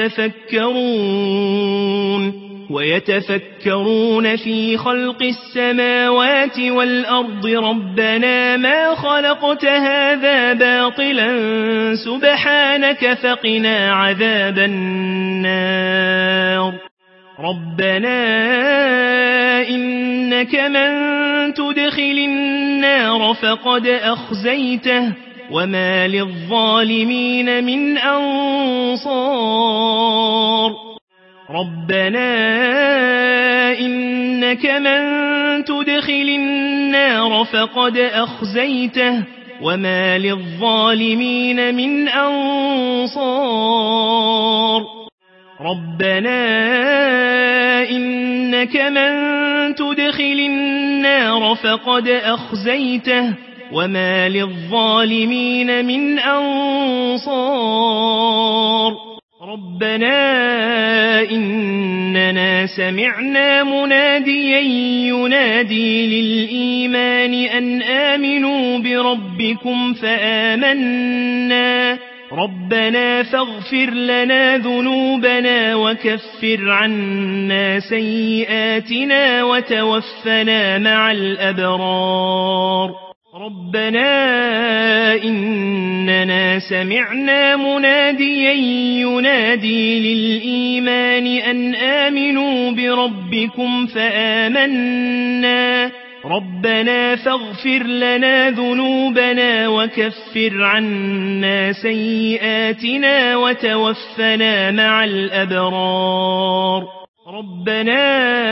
ويتفكرون في خلق السماوات والأرض ربنا ما خلقت هذا باطلا سبحانك فقنا عذاب النار ربنا إنك من تدخل النار فقد أخزيته وما للظالمين من أنصار ربنا إنك من تدخل النار فقد أخزيته وما للظالمين من أنصار ربنا إنك من تدخل النار فقد أخزيته وما للظالمين من أنصار ربنا إننا سمعنا مناديا ينادي للإيمان أن آمنوا بربكم فآمنا ربنا فاغفر لنا ذنوبنا وكفر عنا سيئاتنا وتوفنا مع الأبرار ربنا إننا سمعنا مناديا ينادي للإيمان أن آمنوا بربكم فآمنا ربنا فاغفر لنا ذنوبنا وكفر عنا سيئاتنا وتوفنا مع الأبرار ربنا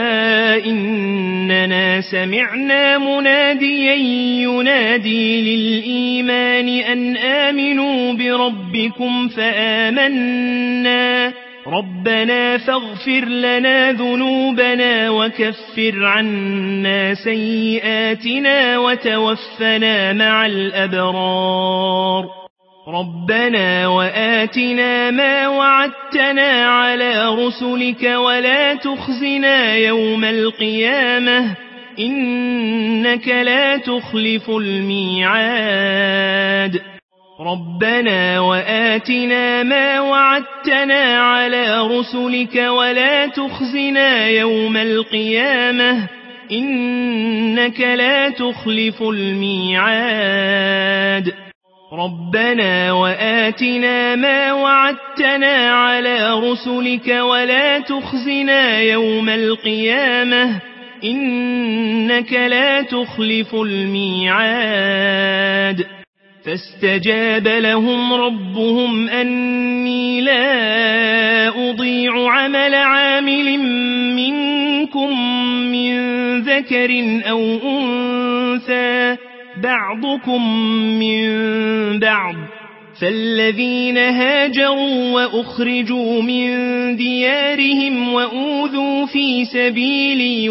إننا سمعنا مناديا ينادي للإيمان أن آمنوا بربكم فآمنا ربنا فاغفر لنا ذنوبنا وكفر عنا سيئاتنا وتوفنا مع الأبرار ربنا وآتنا ما وعدتنا على رسلك ولا تخزنا يوم القيامة إنك لا تخلف الميعاد ربنا وآتنا ما وعدتنا على رسلك ولا تخزنا يوم القيامة إنك لا تخلف الميعاد ربنا وآتنا ما وعدتنا على رسلك ولا تخزنا يوم القيامة إنك لا تخلف الميعاد فاستجاب لهم ربهم أني لا أضيع عمل عامل منكم من ذكر أو أنثى بعضكم من بعض فالذين هاجروا وأخرجوا من ديارهم وأوذوا في سبيلي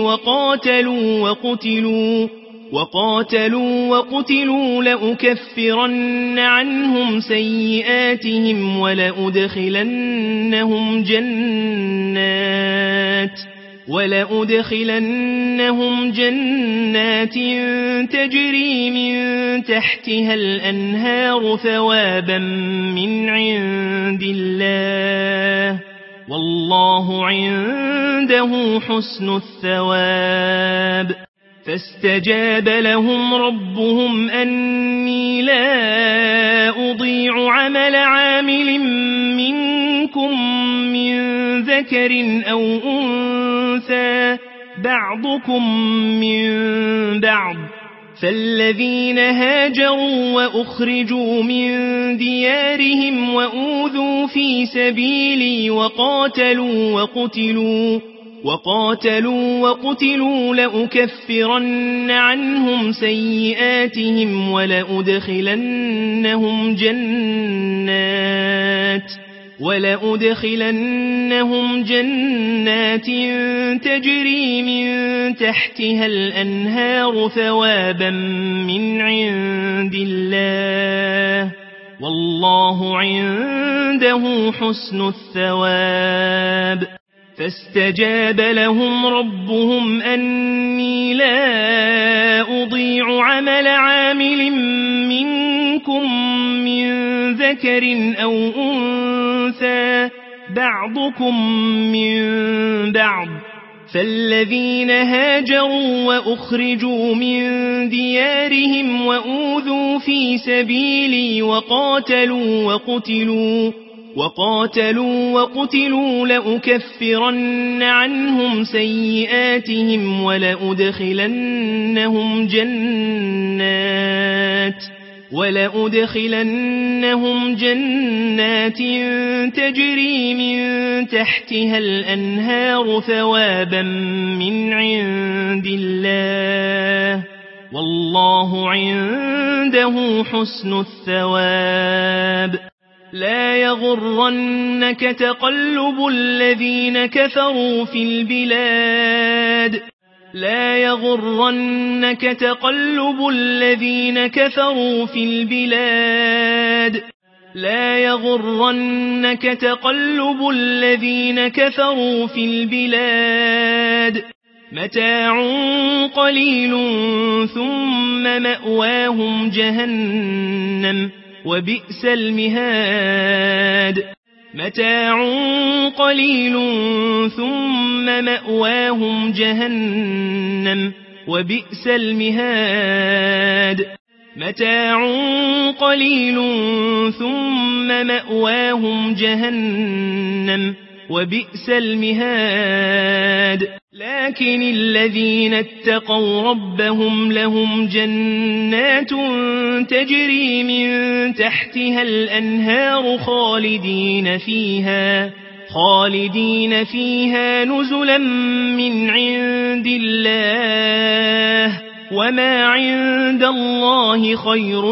وقاتلوا وقتلوا لأكفرن عنهم سيئاتهم ولأدخلنهم جنات تجري من تحتها الأنهار ثوابا من عند الله والله عنده حسن الثواب فاستجاب لهم ربهم أني لا أضيع عمل عامل منكم من ذكر أو أنثى بعضكم من بعض فالذين هاجروا وأخرجوا من ديارهم وأوذوا في سبيلي وقاتلوا وقتلوا لأكفرن عنهم سيئاتهم ولأدخلنهم جنات تجري من تحتها الأنهار ثوابا من عند الله والله عنده حسن الثواب فاستجاب لهم ربهم أني لا أضيع عمل عامل منكم من ذكر أو أنثى بعضكم من بعض فالذين هاجروا وأخرجوا من ديارهم وأوذوا في سبيلي وقاتلوا وقتلوا لأكفرن عنهم سيئاتهم ولأدخلنهم جنات تجري من تحتها الأنهار ثوابا من عند الله والله عنده حسن الثواب لا يغرنك تقلب الذين كفروا في البلاد متاع قليل ثم مأواهم جهنم وبئس المهاد لكن الذين اتقوا ربهم لهم جنات تجري من تحتها الأنهار خالدين فيها نزلا من عند الله وما عند الله خير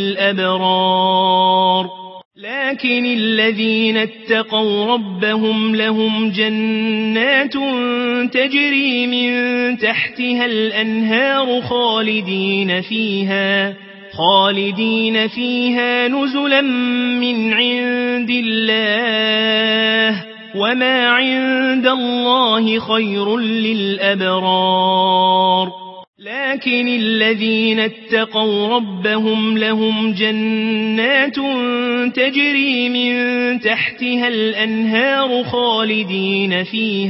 للأبرار لكن الذين اتقوا ربهم لهم جنات تجري من تحتها الأنهار خالدين فيها نزلا من عند الله وما عند الله خير للأبرار لكن الذين اتقوا ربهم لهم جنات تجري من تحتها الأنهار خالدين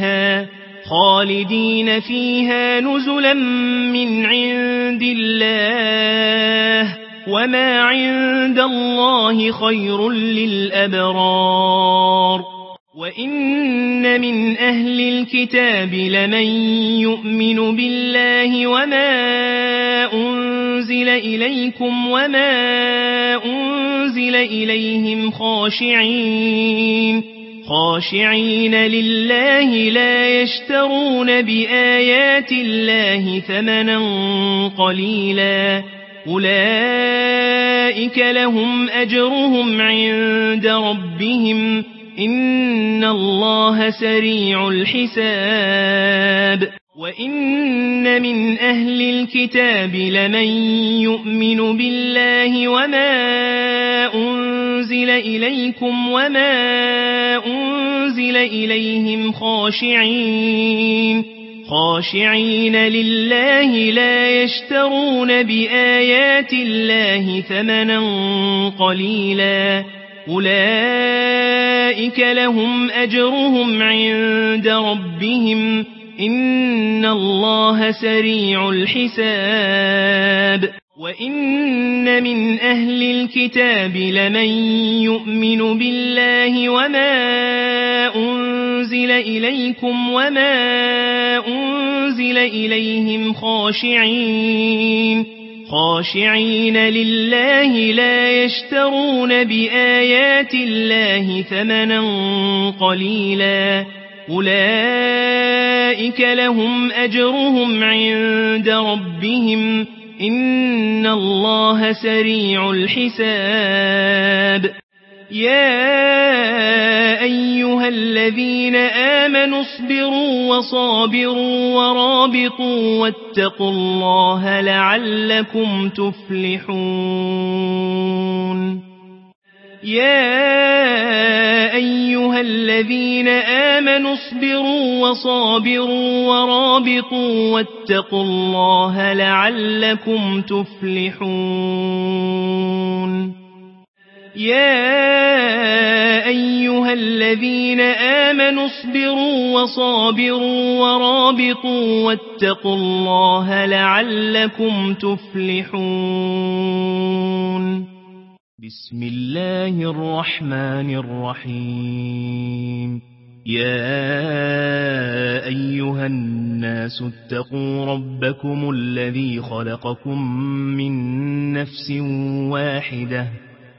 فيها نزلا من عند الله وما عند الله خير للأبرار وإن من أهل الكتاب لمن يؤمن بالله وما أنزل إليكم وما أنزل إليهم خاشعين لله لا يشترون بآيات الله ثمنا قليلا أولئك لهم أجرهم عند ربهم إن الله سريع الحساب وإن من أهل الكتاب لمن يؤمن بالله وما أنزل إليكم وما أنزل إليهم خاشعين لله لا يشترون بآيات الله ثمنا قليلا أولئك لهم أجرهم عند ربهم إن الله سريع الحساب وإن من أهل الكتاب لمن يؤمن بالله وما أنزل إليكم وما أنزل إليهم خاشعين لله لا يشترون بآيات الله ثمنا قليلا أولئك لهم أجرهم عند ربهم إن الله سريع الحساب يا أيها الذين آمنوا اصبروا وصابروا ورابطوا واتقوا الله لعلكم تفلحون يا أيها الذين آمنوا اصبروا وصابروا ورابطوا واتقوا الله لعلكم تفلحون يا أيها الذين آمنوا اصبروا وصابروا ورابطوا واتقوا الله لعلكم تفلحون بسم الله الرحمن الرحيم يا أيها الناس اتقوا ربكم الذي خلقكم من نفس واحدة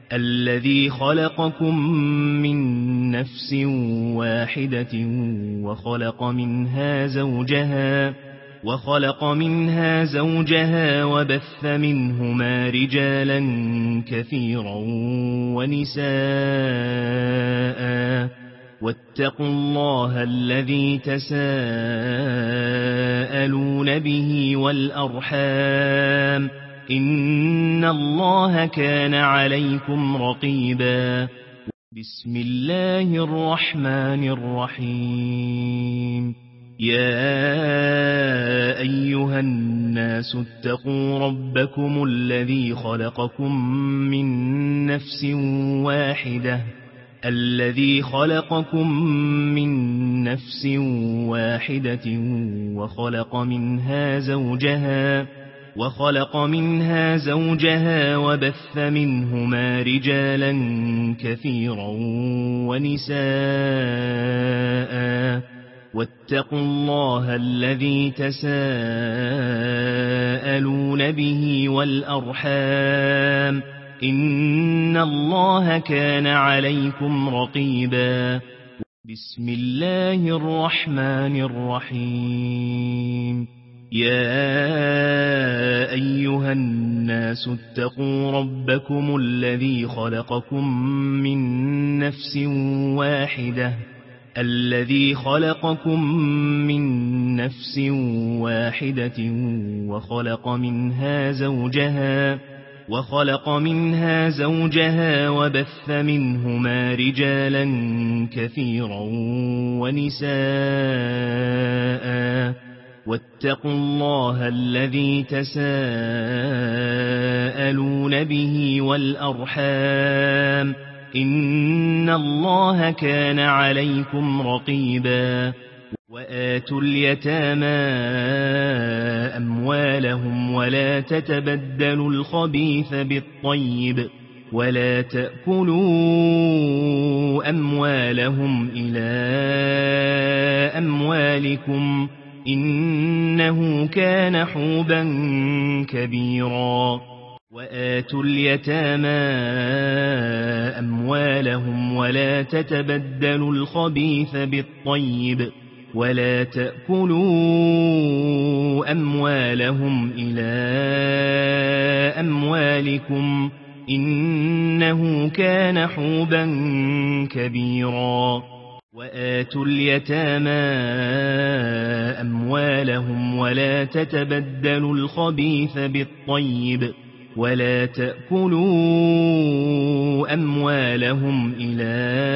وخلق منها زوجها وبث منهما رجالا كثيرا ونساء واتقوا الله الذي تساءلون به والأرحام إن الله كان عليكم رقيبا بسم الله الرحمن الرحيم يا أيها الناس اتقوا ربكم الذي خلقكم من نفس واحدة وخلق منها زوجها وبث منهما رجالا كثيرا ونساء واتقوا الله الذي تساءلون به والأرحام إن الله كان عليكم رقيبا بسم الله الرحمن الرحيم يا أيها الناس اتقوا ربكم الذي خلقكم من نفس واحدة وخلق منها زوجها وبث منهما رجالا كثيرا ونساء واتقوا الله الذي تساءلون به والأرحام إن الله كان عليكم رقيبا وآتوا اليتامى أموالهم ولا تتبدلوا الخبيث بالطيب ولا تأكلوا أموالهم إلى أموالكم إنه كان حوبا كبيرا وآتوا اليتامى أموالهم ولا تتبدلوا الخبيث بالطيب ولا تأكلوا أموالهم إلى أموالكم إنه كان حوبا كبيرا وآتوا اليتامى أموالهم ولا تتبدلوا الخبيث بالطيب ولا تأكلوا أموالهم إلى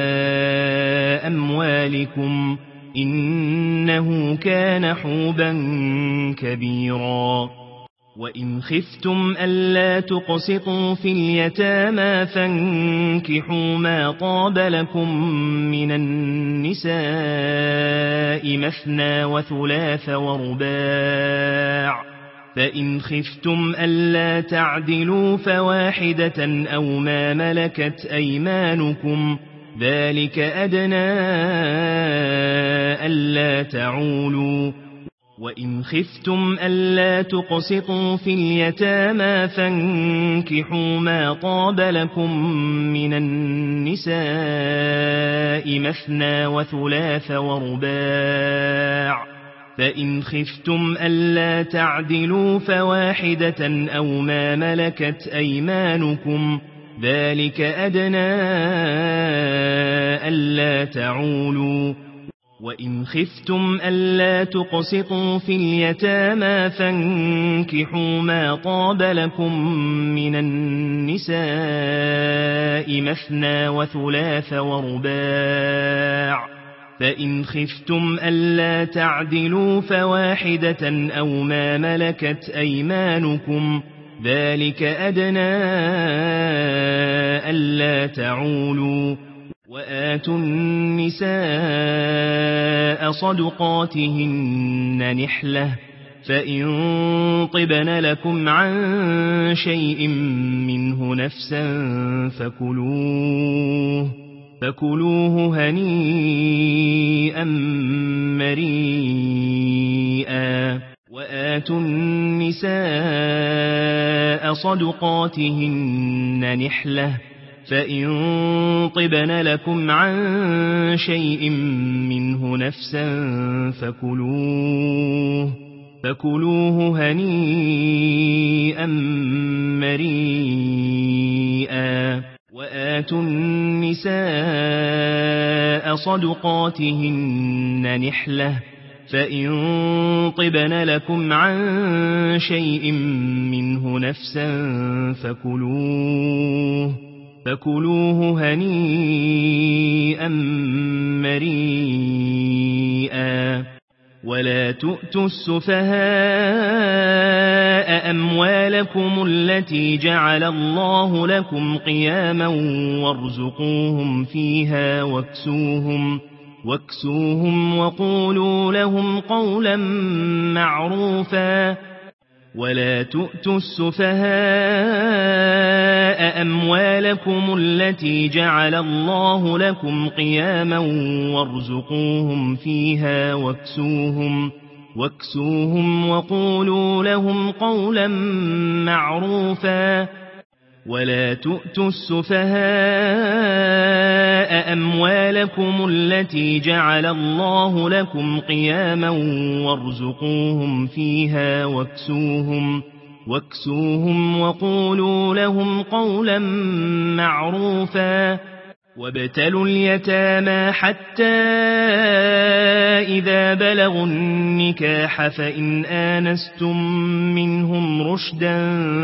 أموالكم إنه كان حوبا كبيرا وإن خفتم ألا تقسطوا في اليتامى فانكحوا ما طاب لكم من النساء مثنى وثلاث ورباع فإن خفتم ألا تعدلوا فواحدة أو ما ملكت أيمانكم ذلك أدنى ألا تعولوا وإن خفتم ألا تقسطوا في اليتامى فانكحوا ما طاب لكم من النساء مثنى وثلاث ورباع فإن خفتم ألا تعدلوا فواحدة أو ما ملكت أيمانكم ذلك أدنى ألا تعولوا وإن خفتم ألا تقسطوا في اليتامى فانكحوا ما طاب لكم من النساء مثنى وثلاث ورباع فإن خفتم ألا تعدلوا فواحدة أو ما ملكت أيمانكم ذلك أدنى ألا تعولوا وآتوا النساء صدقاتهن نحلة فإن طبن لكم عن شيء منه نفسا فكلوه هنيئا مريئا وآتوا النساء صدقاتهن نحلة فإن طبن لكم عن شيء منه نفسا فكلوه هنيئا مريئا وآتوا النساء صدقاتهن نحلة فإن طبن لكم عن شيء منه نفسا فكلوه هنيئا مريئا ولا تؤتوا السفهاء أموالكم التي جعل الله لكم قياما وارزقوهم فيها واكسوهم وقولوا لهم قولا معروفا ولا تؤتوا السفهاء أموالكم التي جعل الله لكم قياما وارزقوهم فيها واكسوهم وقولوا لهم قولا معروفا ولا تؤتوا السفهاء أموالكم التي جعل الله لكم قياما وارزقوهم فيها واكسوهم وقولوا لهم قولا معروفا وابتلوا اليتامى حتى إذا بلغوا النكاح فإن آنستم منهم رشدا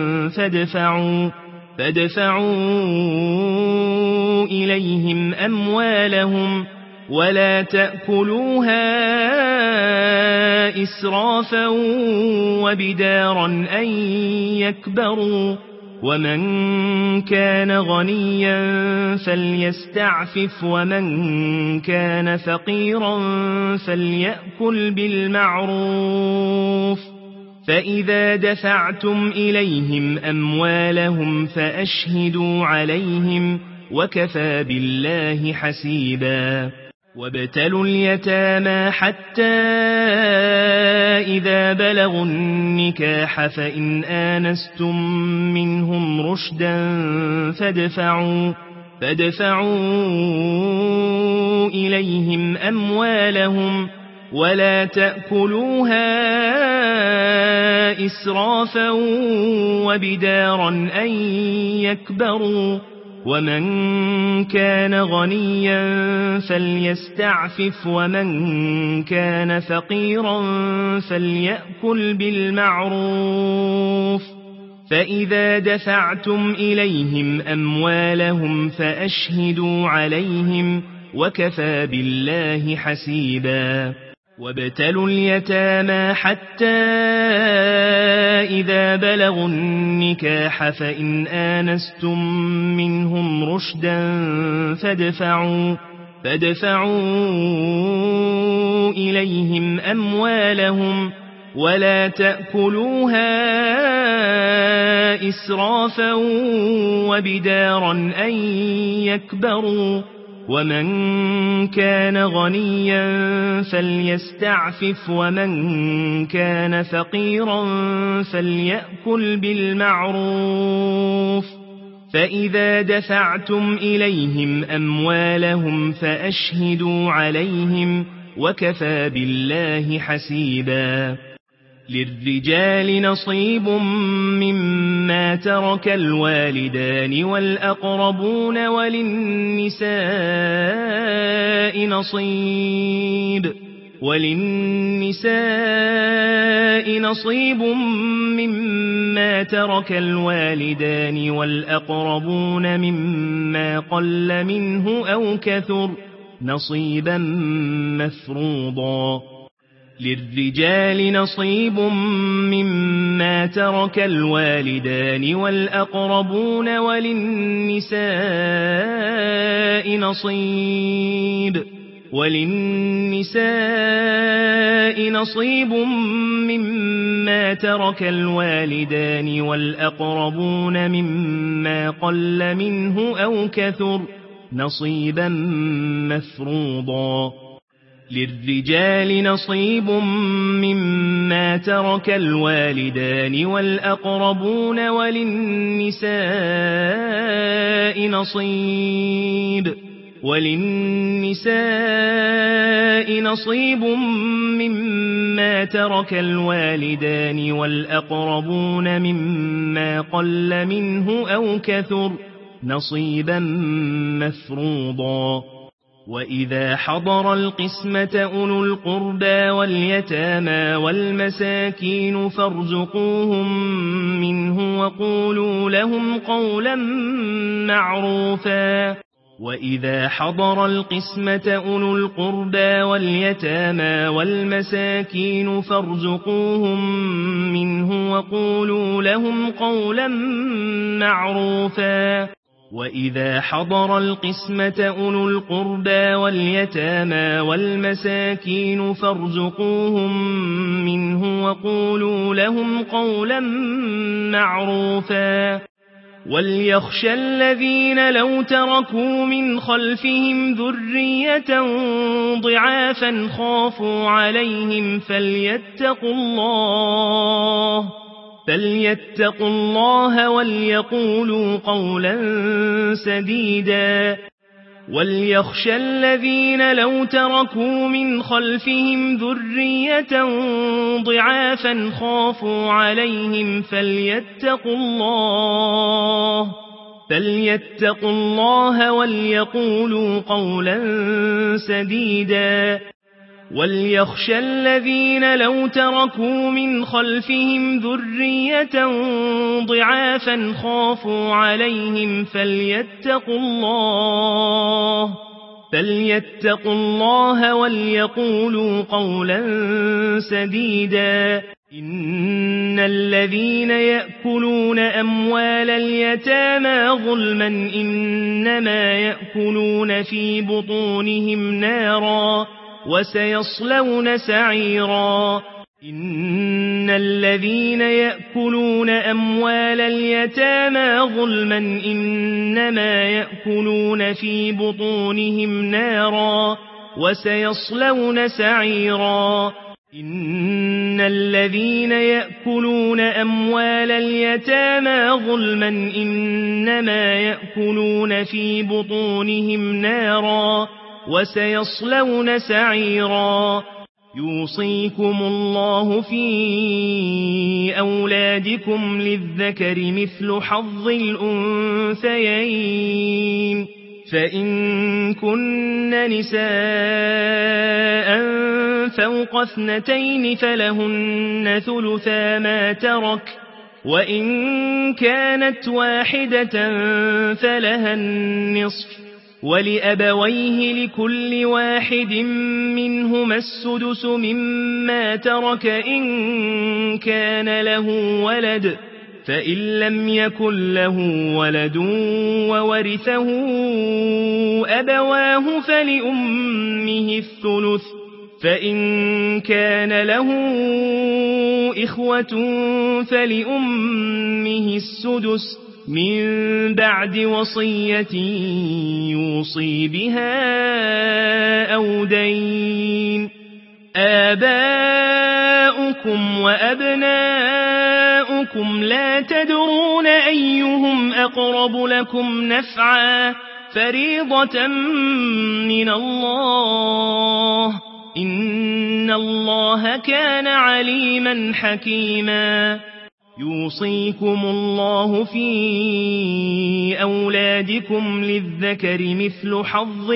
فادفعوا إليهم أموالهم ولا تأكلوها إسرافا وبدارا أن يكبروا ومن كان غنيا فليستعفف ومن كان فقيرا فليأكل بالمعروف فإذا دفعتم إليهم أموالهم فأشهدوا عليهم وكفى بالله حسيبا وابتلوا اليتامى حتى إذا بلغوا النكاح فإن آنستم منهم رشدا فادفعوا إليهم أموالهم ولا تأكلوها إسرافا وبدارا أن يكبروا ومن كان غنيا فليستعفف ومن كان فقيرا فليأكل بالمعروف فإذا دفعتم إليهم أموالهم فأشهدوا عليهم وكفى بالله حسيبا وابتلوا اليتامى حتى إذا بلغوا النكاح فإن آنستم منهم رشدا فادفعوا إليهم أموالهم ولا تأكلوها إسرافا وبدارا أن يكبروا ومن كان غنيا فليستعفف ومن كان فقيرا فليأكل بالمعروف فإذا دفعتم إليهم أموالهم فأشهدوا عليهم وكفى بالله حسيبا للرجال نصيب مما ترك الوالدان والأقربون وللنساء نصيب مما ترك الوالدان والأقربون مما قل منه أو كثر نصيبا مفروضا للرجال نصيب مما ترك الوالدان والأقربون وللنساء نصيب مما ترك الوالدان والأقربون مما قل منه أو كثر نصيبا مفروضا للرجال نصيب مما ترك الوالدان والأقربون وللنساء نصيب مما ترك الوالدان والأقربون مما قل منه أو كثر نصيبا مفروضا وإذا حضر القسمة أولو القربى واليتامى والمساكين فارزقوهم منه وقولوا لهم قولا معروفا وإذا حضر القسمة أولو القربى واليتامى والمساكين فارزقوهم منه وقولوا لهم قولا معروفا وإذا حضر القسمة أولو القربى واليتامى والمساكين فارزقوهم منه وقولوا لهم قولا معروفا وليخشى الذين لو تركوا من خلفهم ذرية ضعافا خافوا عليهم فليتقوا الله وليقولوا قولا سديدا وليخشى الذين لو تركوا من خلفهم ذرية ضعافا خافوا عليهم فليتقوا الله وليقولوا قولا سديدا وليخشى الذين لو تركوا من خلفهم ذرية ضعافا خافوا عليهم فليتقوا الله وليقولوا قولا سديدا إن الذين يأكلون أموال اليتامى ظلما إنما يأكلون في بطونهم نارا وسيصلون سعيرا إن الذين يأكلون أموال اليتامى ظلما إنما يأكلون في بطونهم نارا وسيصلون سعيرا إن الذين يأكلون أموال اليتامى ظلما إنما يأكلون في بطونهم نارا وسيصلون سعيرا يوصيكم الله في أولادكم للذكر مثل حظ الأنثيين فإن كن نساء فوق 2 فلهن ثلثا ما ترك وإن كانت واحدة فلها النصف ولأبويه لكل واحد منهما السدس مما ترك إن كان له ولد فإن لم يكن له ولد وورثه أبواه فلأمه الثلث فإن كان له إخوة فلأمه السدس من بعد وصية يوصي بها أو دين آباؤكم وأبناؤكم لا تدرون أيهم أقرب لكم نفعا فريضة من الله إن إن الله كان عليما حكيما يوصيكم الله في أولادكم للذكر مثل حظ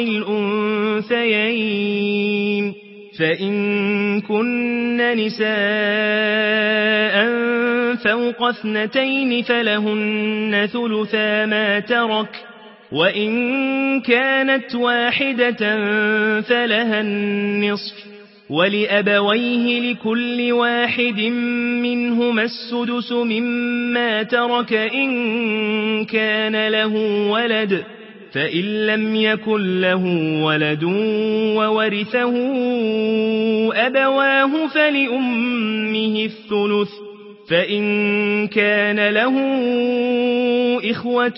الأنثيين فإن كن نساء فوق 2 فلهن ثلثا ما ترك وإن كانت واحدة فلها النصف ولأبويه لكل واحد منهما السدس مما ترك إن كان له ولد فإن لم يكن له ولد وورثه أبواه فلأمه الثلث فإن كان له إخوة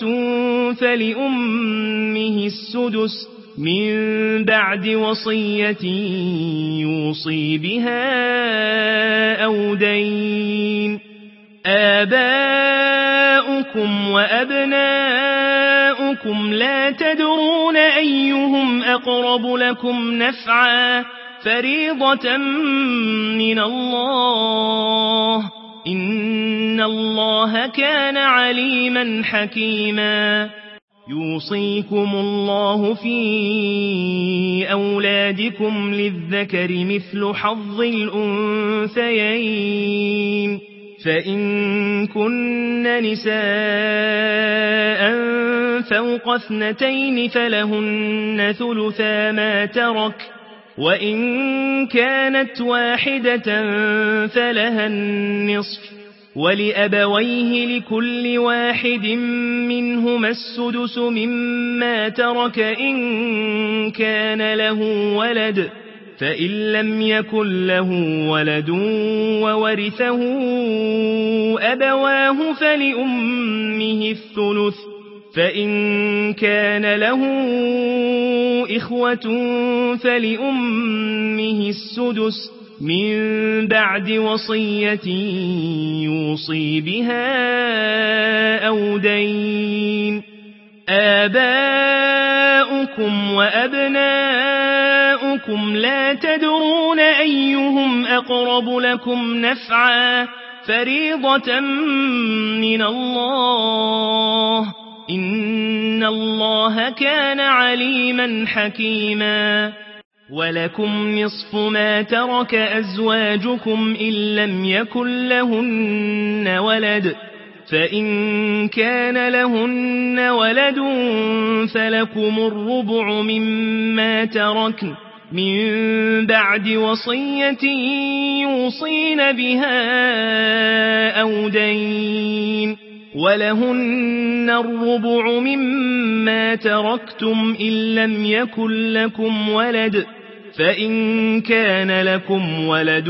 فلأمه السدس من بعد وصية يوصي بها أو دين آباؤكم وأبناؤكم لا تدرون أيهم أقرب لكم نفعا فريضة من الله إن الله كان عليما حكيما يوصيكم الله في أولادكم للذكر مثل حظ الأنثيين فإن كن نساء فوق 2 فلهن ثلثا ما ترك وإن كانت واحدة فلها النصف ولأبويه لكل واحد منهما السدس مما ترك إن كان له ولد فإن لم يكن له ولد وورثه أبواه فلأمه الثلث فإن كان له إخوة فلأمه السدس من بعد وصية يوصي بها أو دين آباؤكم وأبناؤكم لا تدرون أيهم أقرب لكم نفعا فريضة من الله إن الله كان عليما حكيما ولكم نصف ما ترك أزواجكم إن لم يكن لهن ولد فإن كان لهن ولد فلكم الربع مما تركن من بعد وصية يوصين بها أو دين ولهن الربع مما تركتم إن لم يكن لكم ولد فإن كان لكم ولد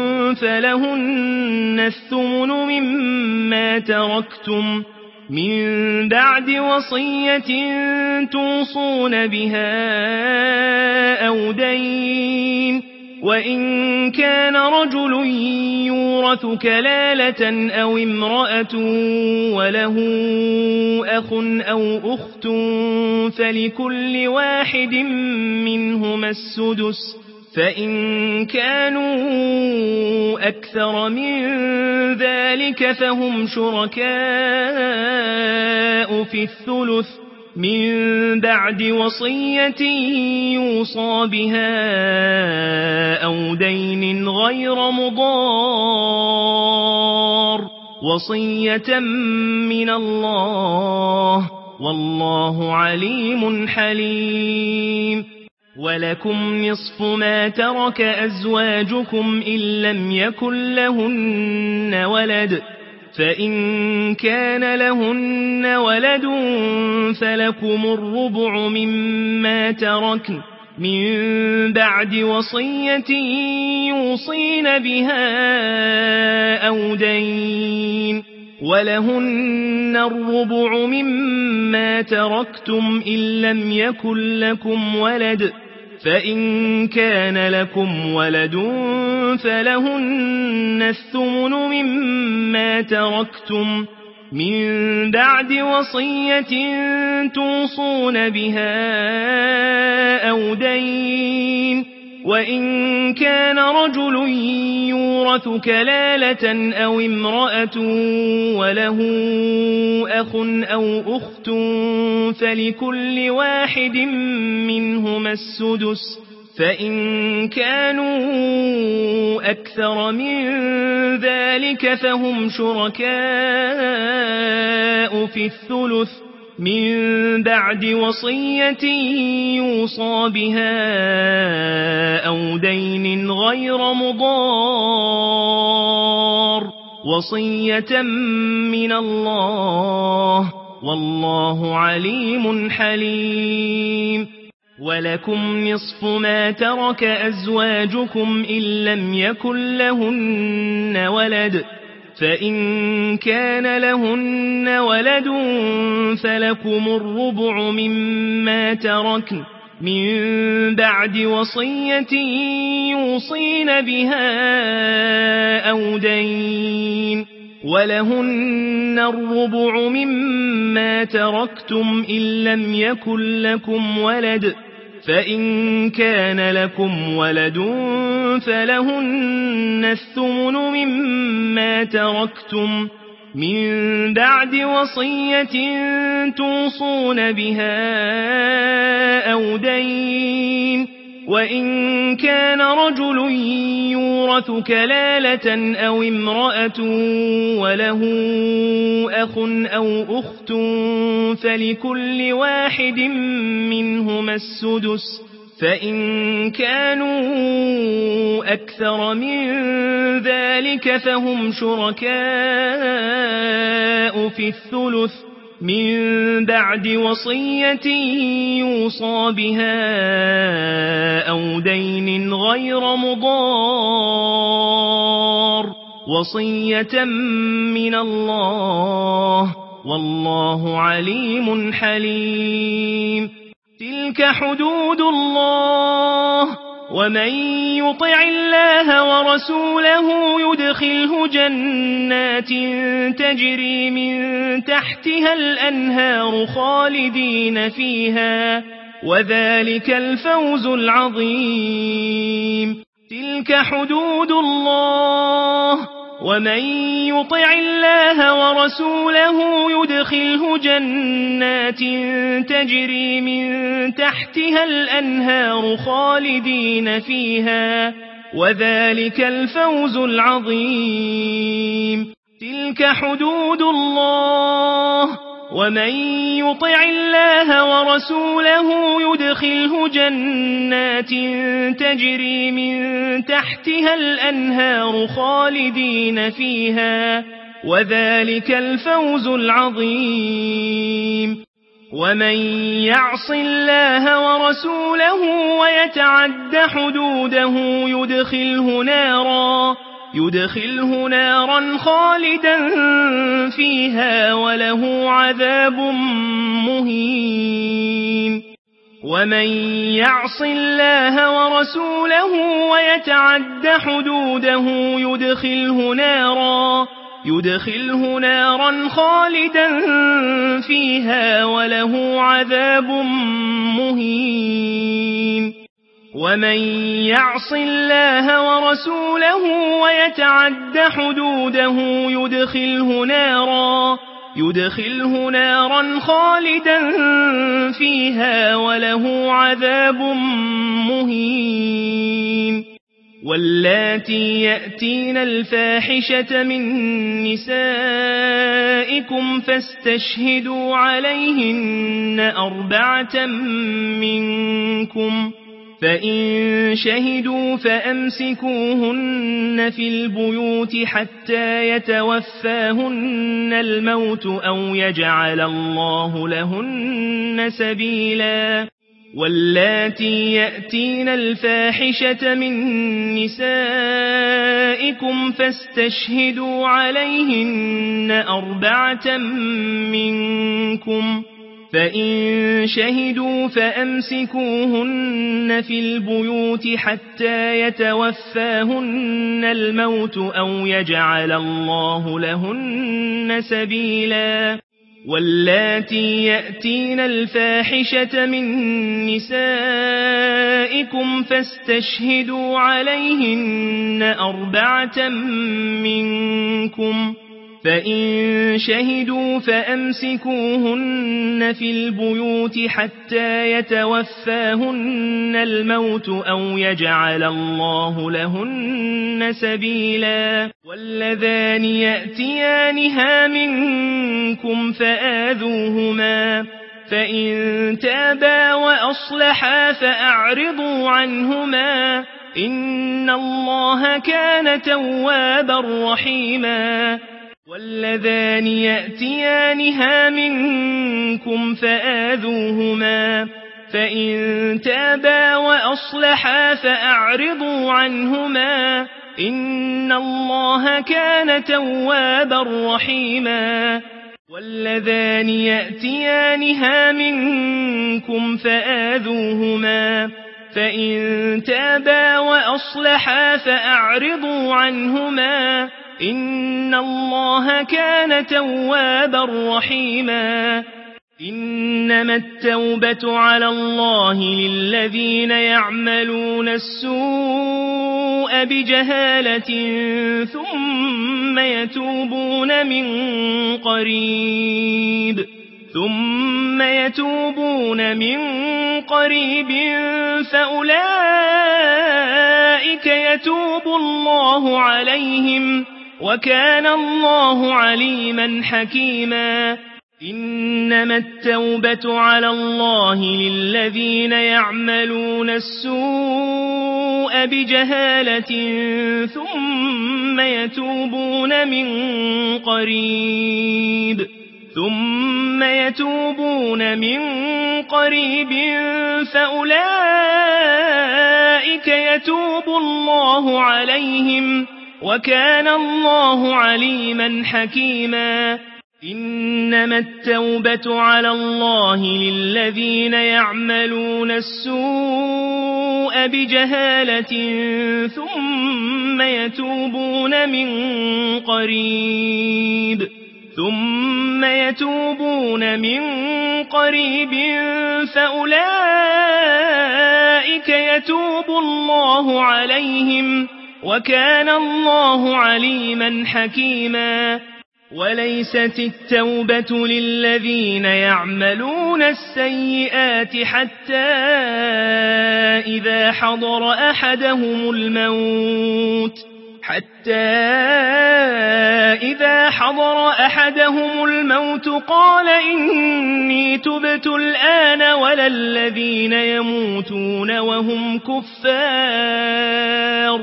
فلهن الثمن مما تركتم من بعد وصية توصون بها أو دين وإن كان رجل يورث كلالة أو امرأة وله أخ أو أخت فلكل واحد منهما السدس فإن كانوا أكثر من ذلك فهم شركاء في الثلث من بعد وصية يوصى بها أو دين غير مضار وصية من الله والله عليم حليم ولكم نصف ما ترك أزواجكم إن لم يكن لهن ولد فإن كان لهن ولد فلكم الربع مما تركن من بعد وصية يوصين بها أو دين ولهن الربع مما تركتم إن لم يكن لكم ولد فإن كان لكم ولد فلهن الثمن مما تركتم من بعد وصية توصون بها أو دين وإن كان رجل يورث كلالة أو امرأة وله أخ أو أخت فلكل واحد منهما السدس فإن كانوا أكثر من ذلك فهم شركاء في الثلث من بعد وصية يوصى بها أو دين غير مضار وصية من الله والله عليم حليم. ولكم نصف ما ترك أزواجكم إن لم يكن لهن ولد فإن كان لهن ولد فلكم الربع مما تركن من بعد وصية يوصين بها أو دين ولهن الربع مما تركتم إن لم يكن لكم ولد فإن كان لكم ولد فلهن الثمن مما تركتم من بعد وصية توصون بها أو دين وإن كان رجل يورث كلالة أو امرأة وله أخ أو أخت فلكل واحد منهما السدس فإن كانوا أكثر من ذلك فهم شركاء في الثلث من بعد وصية يوصى بها أو دين غير مضار وصية من الله والله عليم حليم. تلك حدود الله ومن يطع الله ورسوله يدخله جنات تجري من تحتها الأنهار خالدين فيها وذلك الفوز العظيم. تلك حدود الله ومن يطع الله ورسوله يدخله جنات تجري من تحتها الأنهار خالدين فيها وذلك الفوز العظيم. تلك حدود الله ومن يطع الله ورسوله يدخله جنات تجري من تحتها الأنهار خالدين فيها وذلك الفوز العظيم. ومن يعص الله ورسوله ويتعد حدوده يدخله نارا خالدا فيها وله عذاب مهين. ومن يعص الله ورسوله ويتعد حدوده يدخله نارا خالدا فيها وله عذاب مهين. ومن يعص الله ورسوله ويتعد حدوده يدخله نارا خالدا فيها وله عذاب مهين. واللاتي يأتين الفاحشة من نسائكم فاستشهدوا عليهن 4 منكم فإن شهدوا فأمسكوهن في البيوت حتى يتوفاهن الموت أو يجعل الله لهن سبيلا. واللاتي يأتين الفاحشة من نسائكم فاستشهدوا عليهن 4 منكم فإن شهدوا فأمسكوهن في البيوت حتى يتوفاهن الموت أو يجعل الله لهن سبيلا. واللاتي يأتين الفاحشة من نسائكم فاستشهدوا عليهن 4 منكم فإن شهدوا فأمسكوهن في البيوت حتى يتوفاهن الموت أو يجعل الله لهن سبيلا واللذان يأتيانها منكم فآذوهما فإن تابا وأصلحا فأعرضوا عنهما إن الله كان توابا رحيما واللذان يأتيانها منكم فآذوهما فإن تابا وأصلحا فأعرضوا عنهما إن الله كان توابا رحيما واللذان يأتيانها منكم فآذوهما فإن تابا وأصلحا فأعرضوا عنهما إن الله كان توابا رحيما إنما التوبة على الله للذين يعملون السوء بجهالة ثم يتوبون من قريب فأولئك يتوب الله عليهم وكان الله عليما حكيما إنما التوبة على الله للذين يعملون السوء بجهالة ثم يتوبون من قريب فأولئك يتوب الله عليهم وكان الله عليما حكيما إنما التوبة على الله للذين يعملون السوء بجهالة ثم يتوبون من قريب فأولئك يتوب الله عليهم وكان الله عليما حكيما وليست التوبة للذين يعملون السيئات حتى إذا حضر أحدهم الموت قال إني تبت الآن ولا الذين يموتون وهم كفار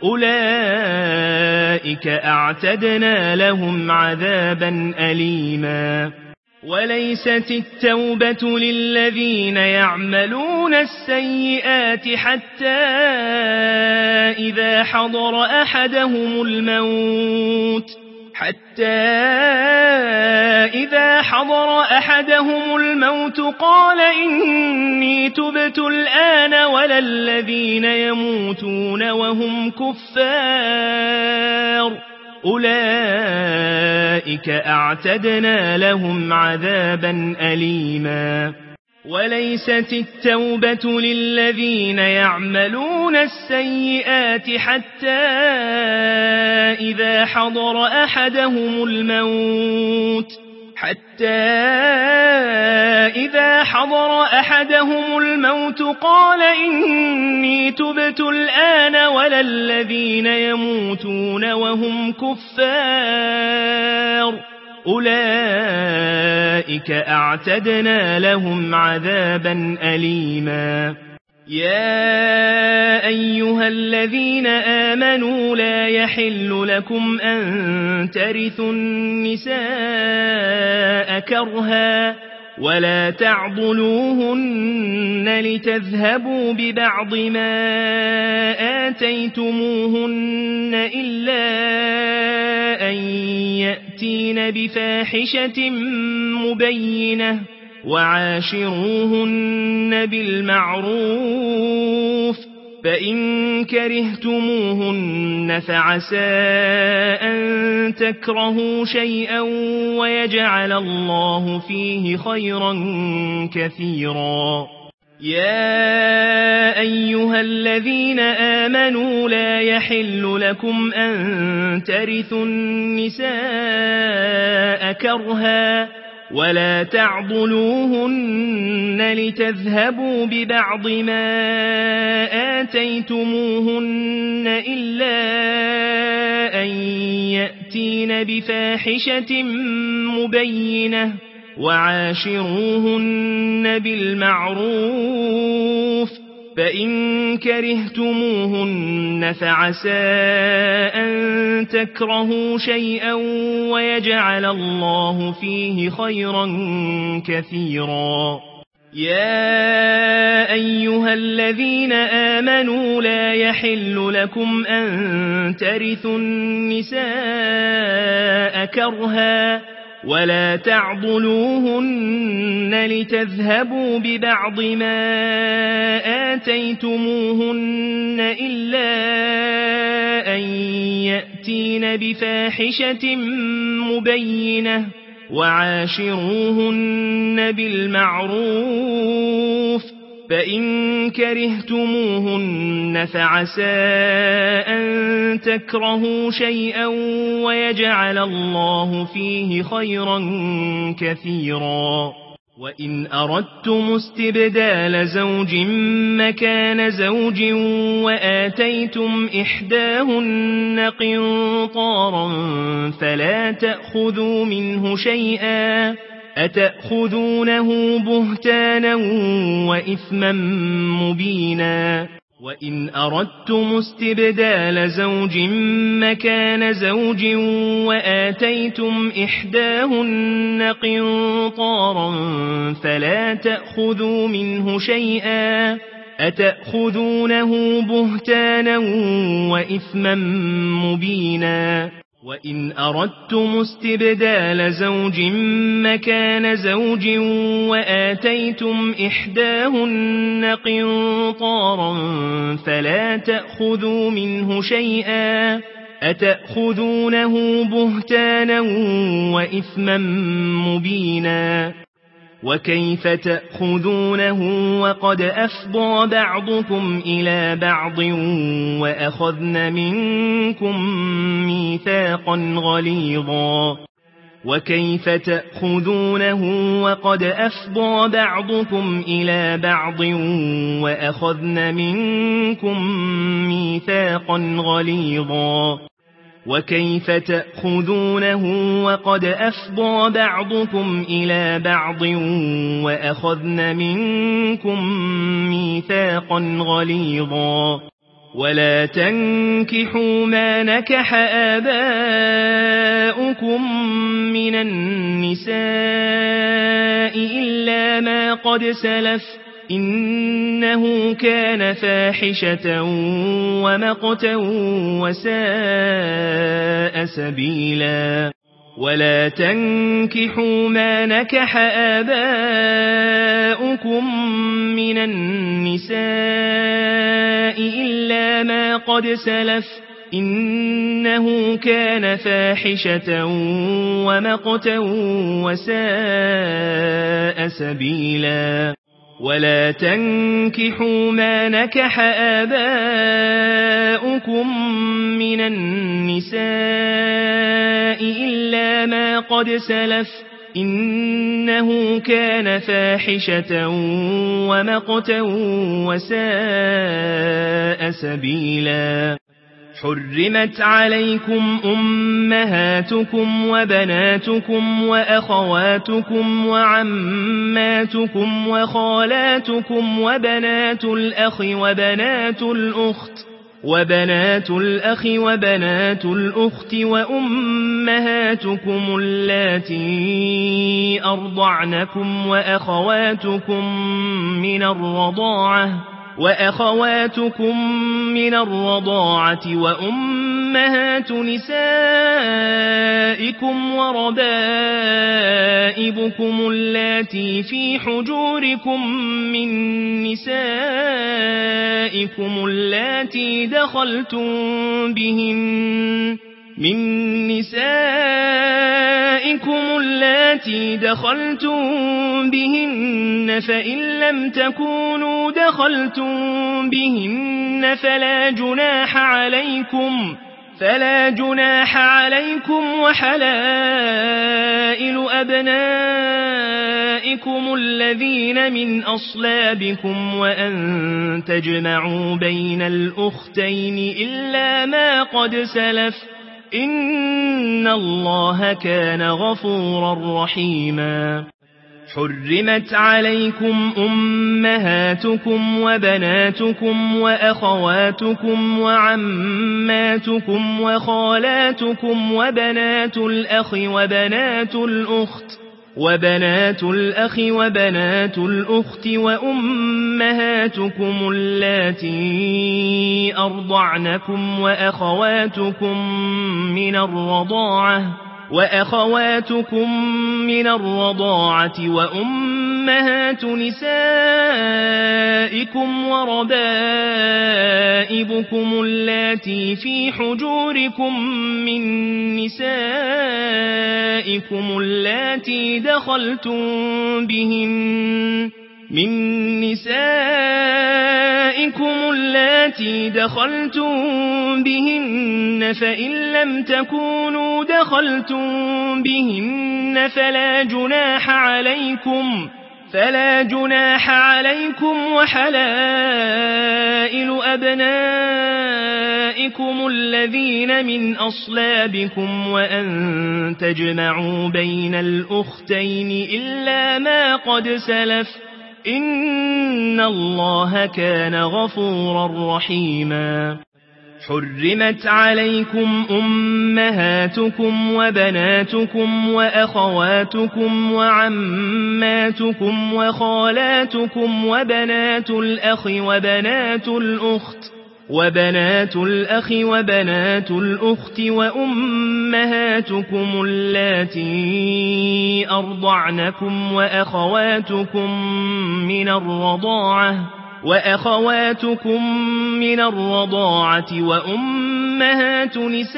أولئك أعتدنا لهم عذابا أليما وليست التوبة للذين يعملون السيئات حتى إذا حضر أحدهم الموت قال إني تبت الآن ولا الذين يموتون وهم كفار أولئك أعتدنا لهم عذابا أليما وليست التوبة للذين يعملون السيئات حتى إذا حضر أحدهم الموت قال إني تبت الآن ولا الذين يموتون وهم كفار أولئك أعتدنا لهم عذابا أليما يا أيها الذين آمنوا لا يحل لكم أن ترثوا النساء كرها ولا تعضلوهن لتذهبوا ببعض ما آتيتموهن إلا أن يأتين بفاحشة مبينة وعاشروهن بالمعروف فإن كرهتموهن فعسى أن تكرهوا شيئا ويجعل الله فيه خيرا كثيرا. يا أيها الذين آمنوا لا يحل لكم أن ترثوا النساء كرها ولا تعضلوهن لتذهبوا ببعض ما آتيتموهن إلا أن يأتين بفاحشة مبينة وعاشروهن بالمعروف فإن كرهتموهن فعسى أن تكرهوا شيئا ويجعل الله فيه خيرا كثيرا. يا أيها الذين آمنوا لا يحل لكم أن ترثوا النساء كرها ولا تعضلوهن لتذهبوا ببعض ما آتيتموهن إلا أن يأتين بفاحشة مبينة وعاشروهن بالمعروف فإن كرهتموهن فعسى أن تكرهوا شيئا ويجعل الله فيه خيرا كثيرا. وإن أردتم استبدال زوج مكان زوج وآتيتم إحداهن قنطارا فلا تأخذوا منه شيئا أتأخذونه بهتانا وإثما مبينا. وإن أردتم استبدال زوج مكان زوج وآتيتم إحداهن قنطارا فلا تأخذوا منه شيئا أتأخذونه بهتانا وإثما مبينا. وإن أردتم استبدال زوج مكان زوج وآتيتم إحداهن قنطارا فلا تأخذوا منه شيئا أتأخذونه بهتانا وإثما مبينا. وكيف تأخذونه وقد أفضى بعضكم إلى بعض وأخذن منكم ميثاقا غليظا. وكيف تأخذونه وقد أفضى بعضكم إلى بعض وأخذن منكم ميثاقا غليظا. وكيف تأخذونه وقد أفضى بعضكم إلى بعض وأخذن منكم ميثاقا غليظا. ولا تنكحوا ما نكح آباؤكم من النساء إلا ما قد سلف إنه كان فاحشة ومقتا وساء سبيلا. ولا تنكحوا ما نكح آباؤكم من النساء إلا ما قد سلف إنه كان فاحشة ومقتا وساء سبيلا. ولا تنكحوا ما نكح آباؤكم من النساء إلا ما قد سلف إنه كان فاحشة ومقتا وساء سبيلا. حرمت عليكم أمهاتكم وبناتكم وأخواتكم وعماتكم وخالاتكم وبنات الأخ وبنات الأخت وأمهاتكم اللاتي أرضعنكم وأخواتكم من الرضاعة وأخواتكم من الرضاعة وأمهات نسائكم وربائبكم اللاتي في حجوركم من نسائكم اللاتي دخلتم بهن فإن لم تكونوا دخلتم بهن فلا جناح عليكم وحلائل أبنائكم الذين من أصلابكم وأن تجمعوا بين الأختين إلا ما قد سلف إن الله كان غفورا رحيما حرمت عليكم أمهاتكم وبناتكم وأخواتكم وعماتكم وخالاتكم وبنات الأخ وبنات الأخت وأمهاتكم اللاتي أرضعنكم وأخواتكم من الرضاعة وأمهات نسائكم وربائبكم اللاتي في حجوركم من نسائكم اللاتي دخلتم بهن فإن لم تكونوا دخلتم بهن فلا جناح عليكم وحلائل أبنائكم الذين من أصلابكم وأن تجمعوا بين الأختين إلا ما قد سلف إن الله كان غفورا رحيما حرمت عليكم أمهاتكم وبناتكم وأخواتكم وعماتكم وخالاتكم وبنات الأخ وبنات الأخت وأمهاتكم اللاتي أرضعنكم وأخواتكم من الرضاعة وأمهات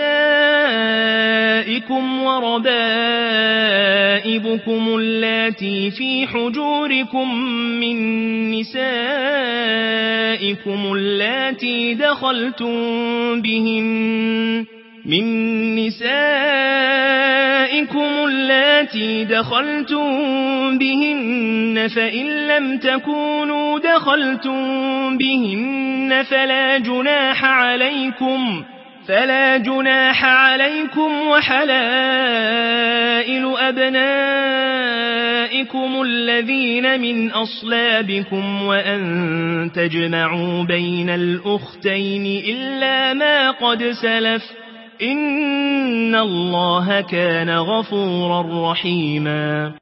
نسائكم وربائبكم اللاتي في حجوركم من نسائكم اللاتي دخلتم بهن فإن لم تكونوا دخلتم بهن فلا جناح عليكم وحلائل أبنائكم الذين من أصلابكم وأن تجمعوا بين الأختين إلا ما قد سلف إن الله كان غفورا رحيما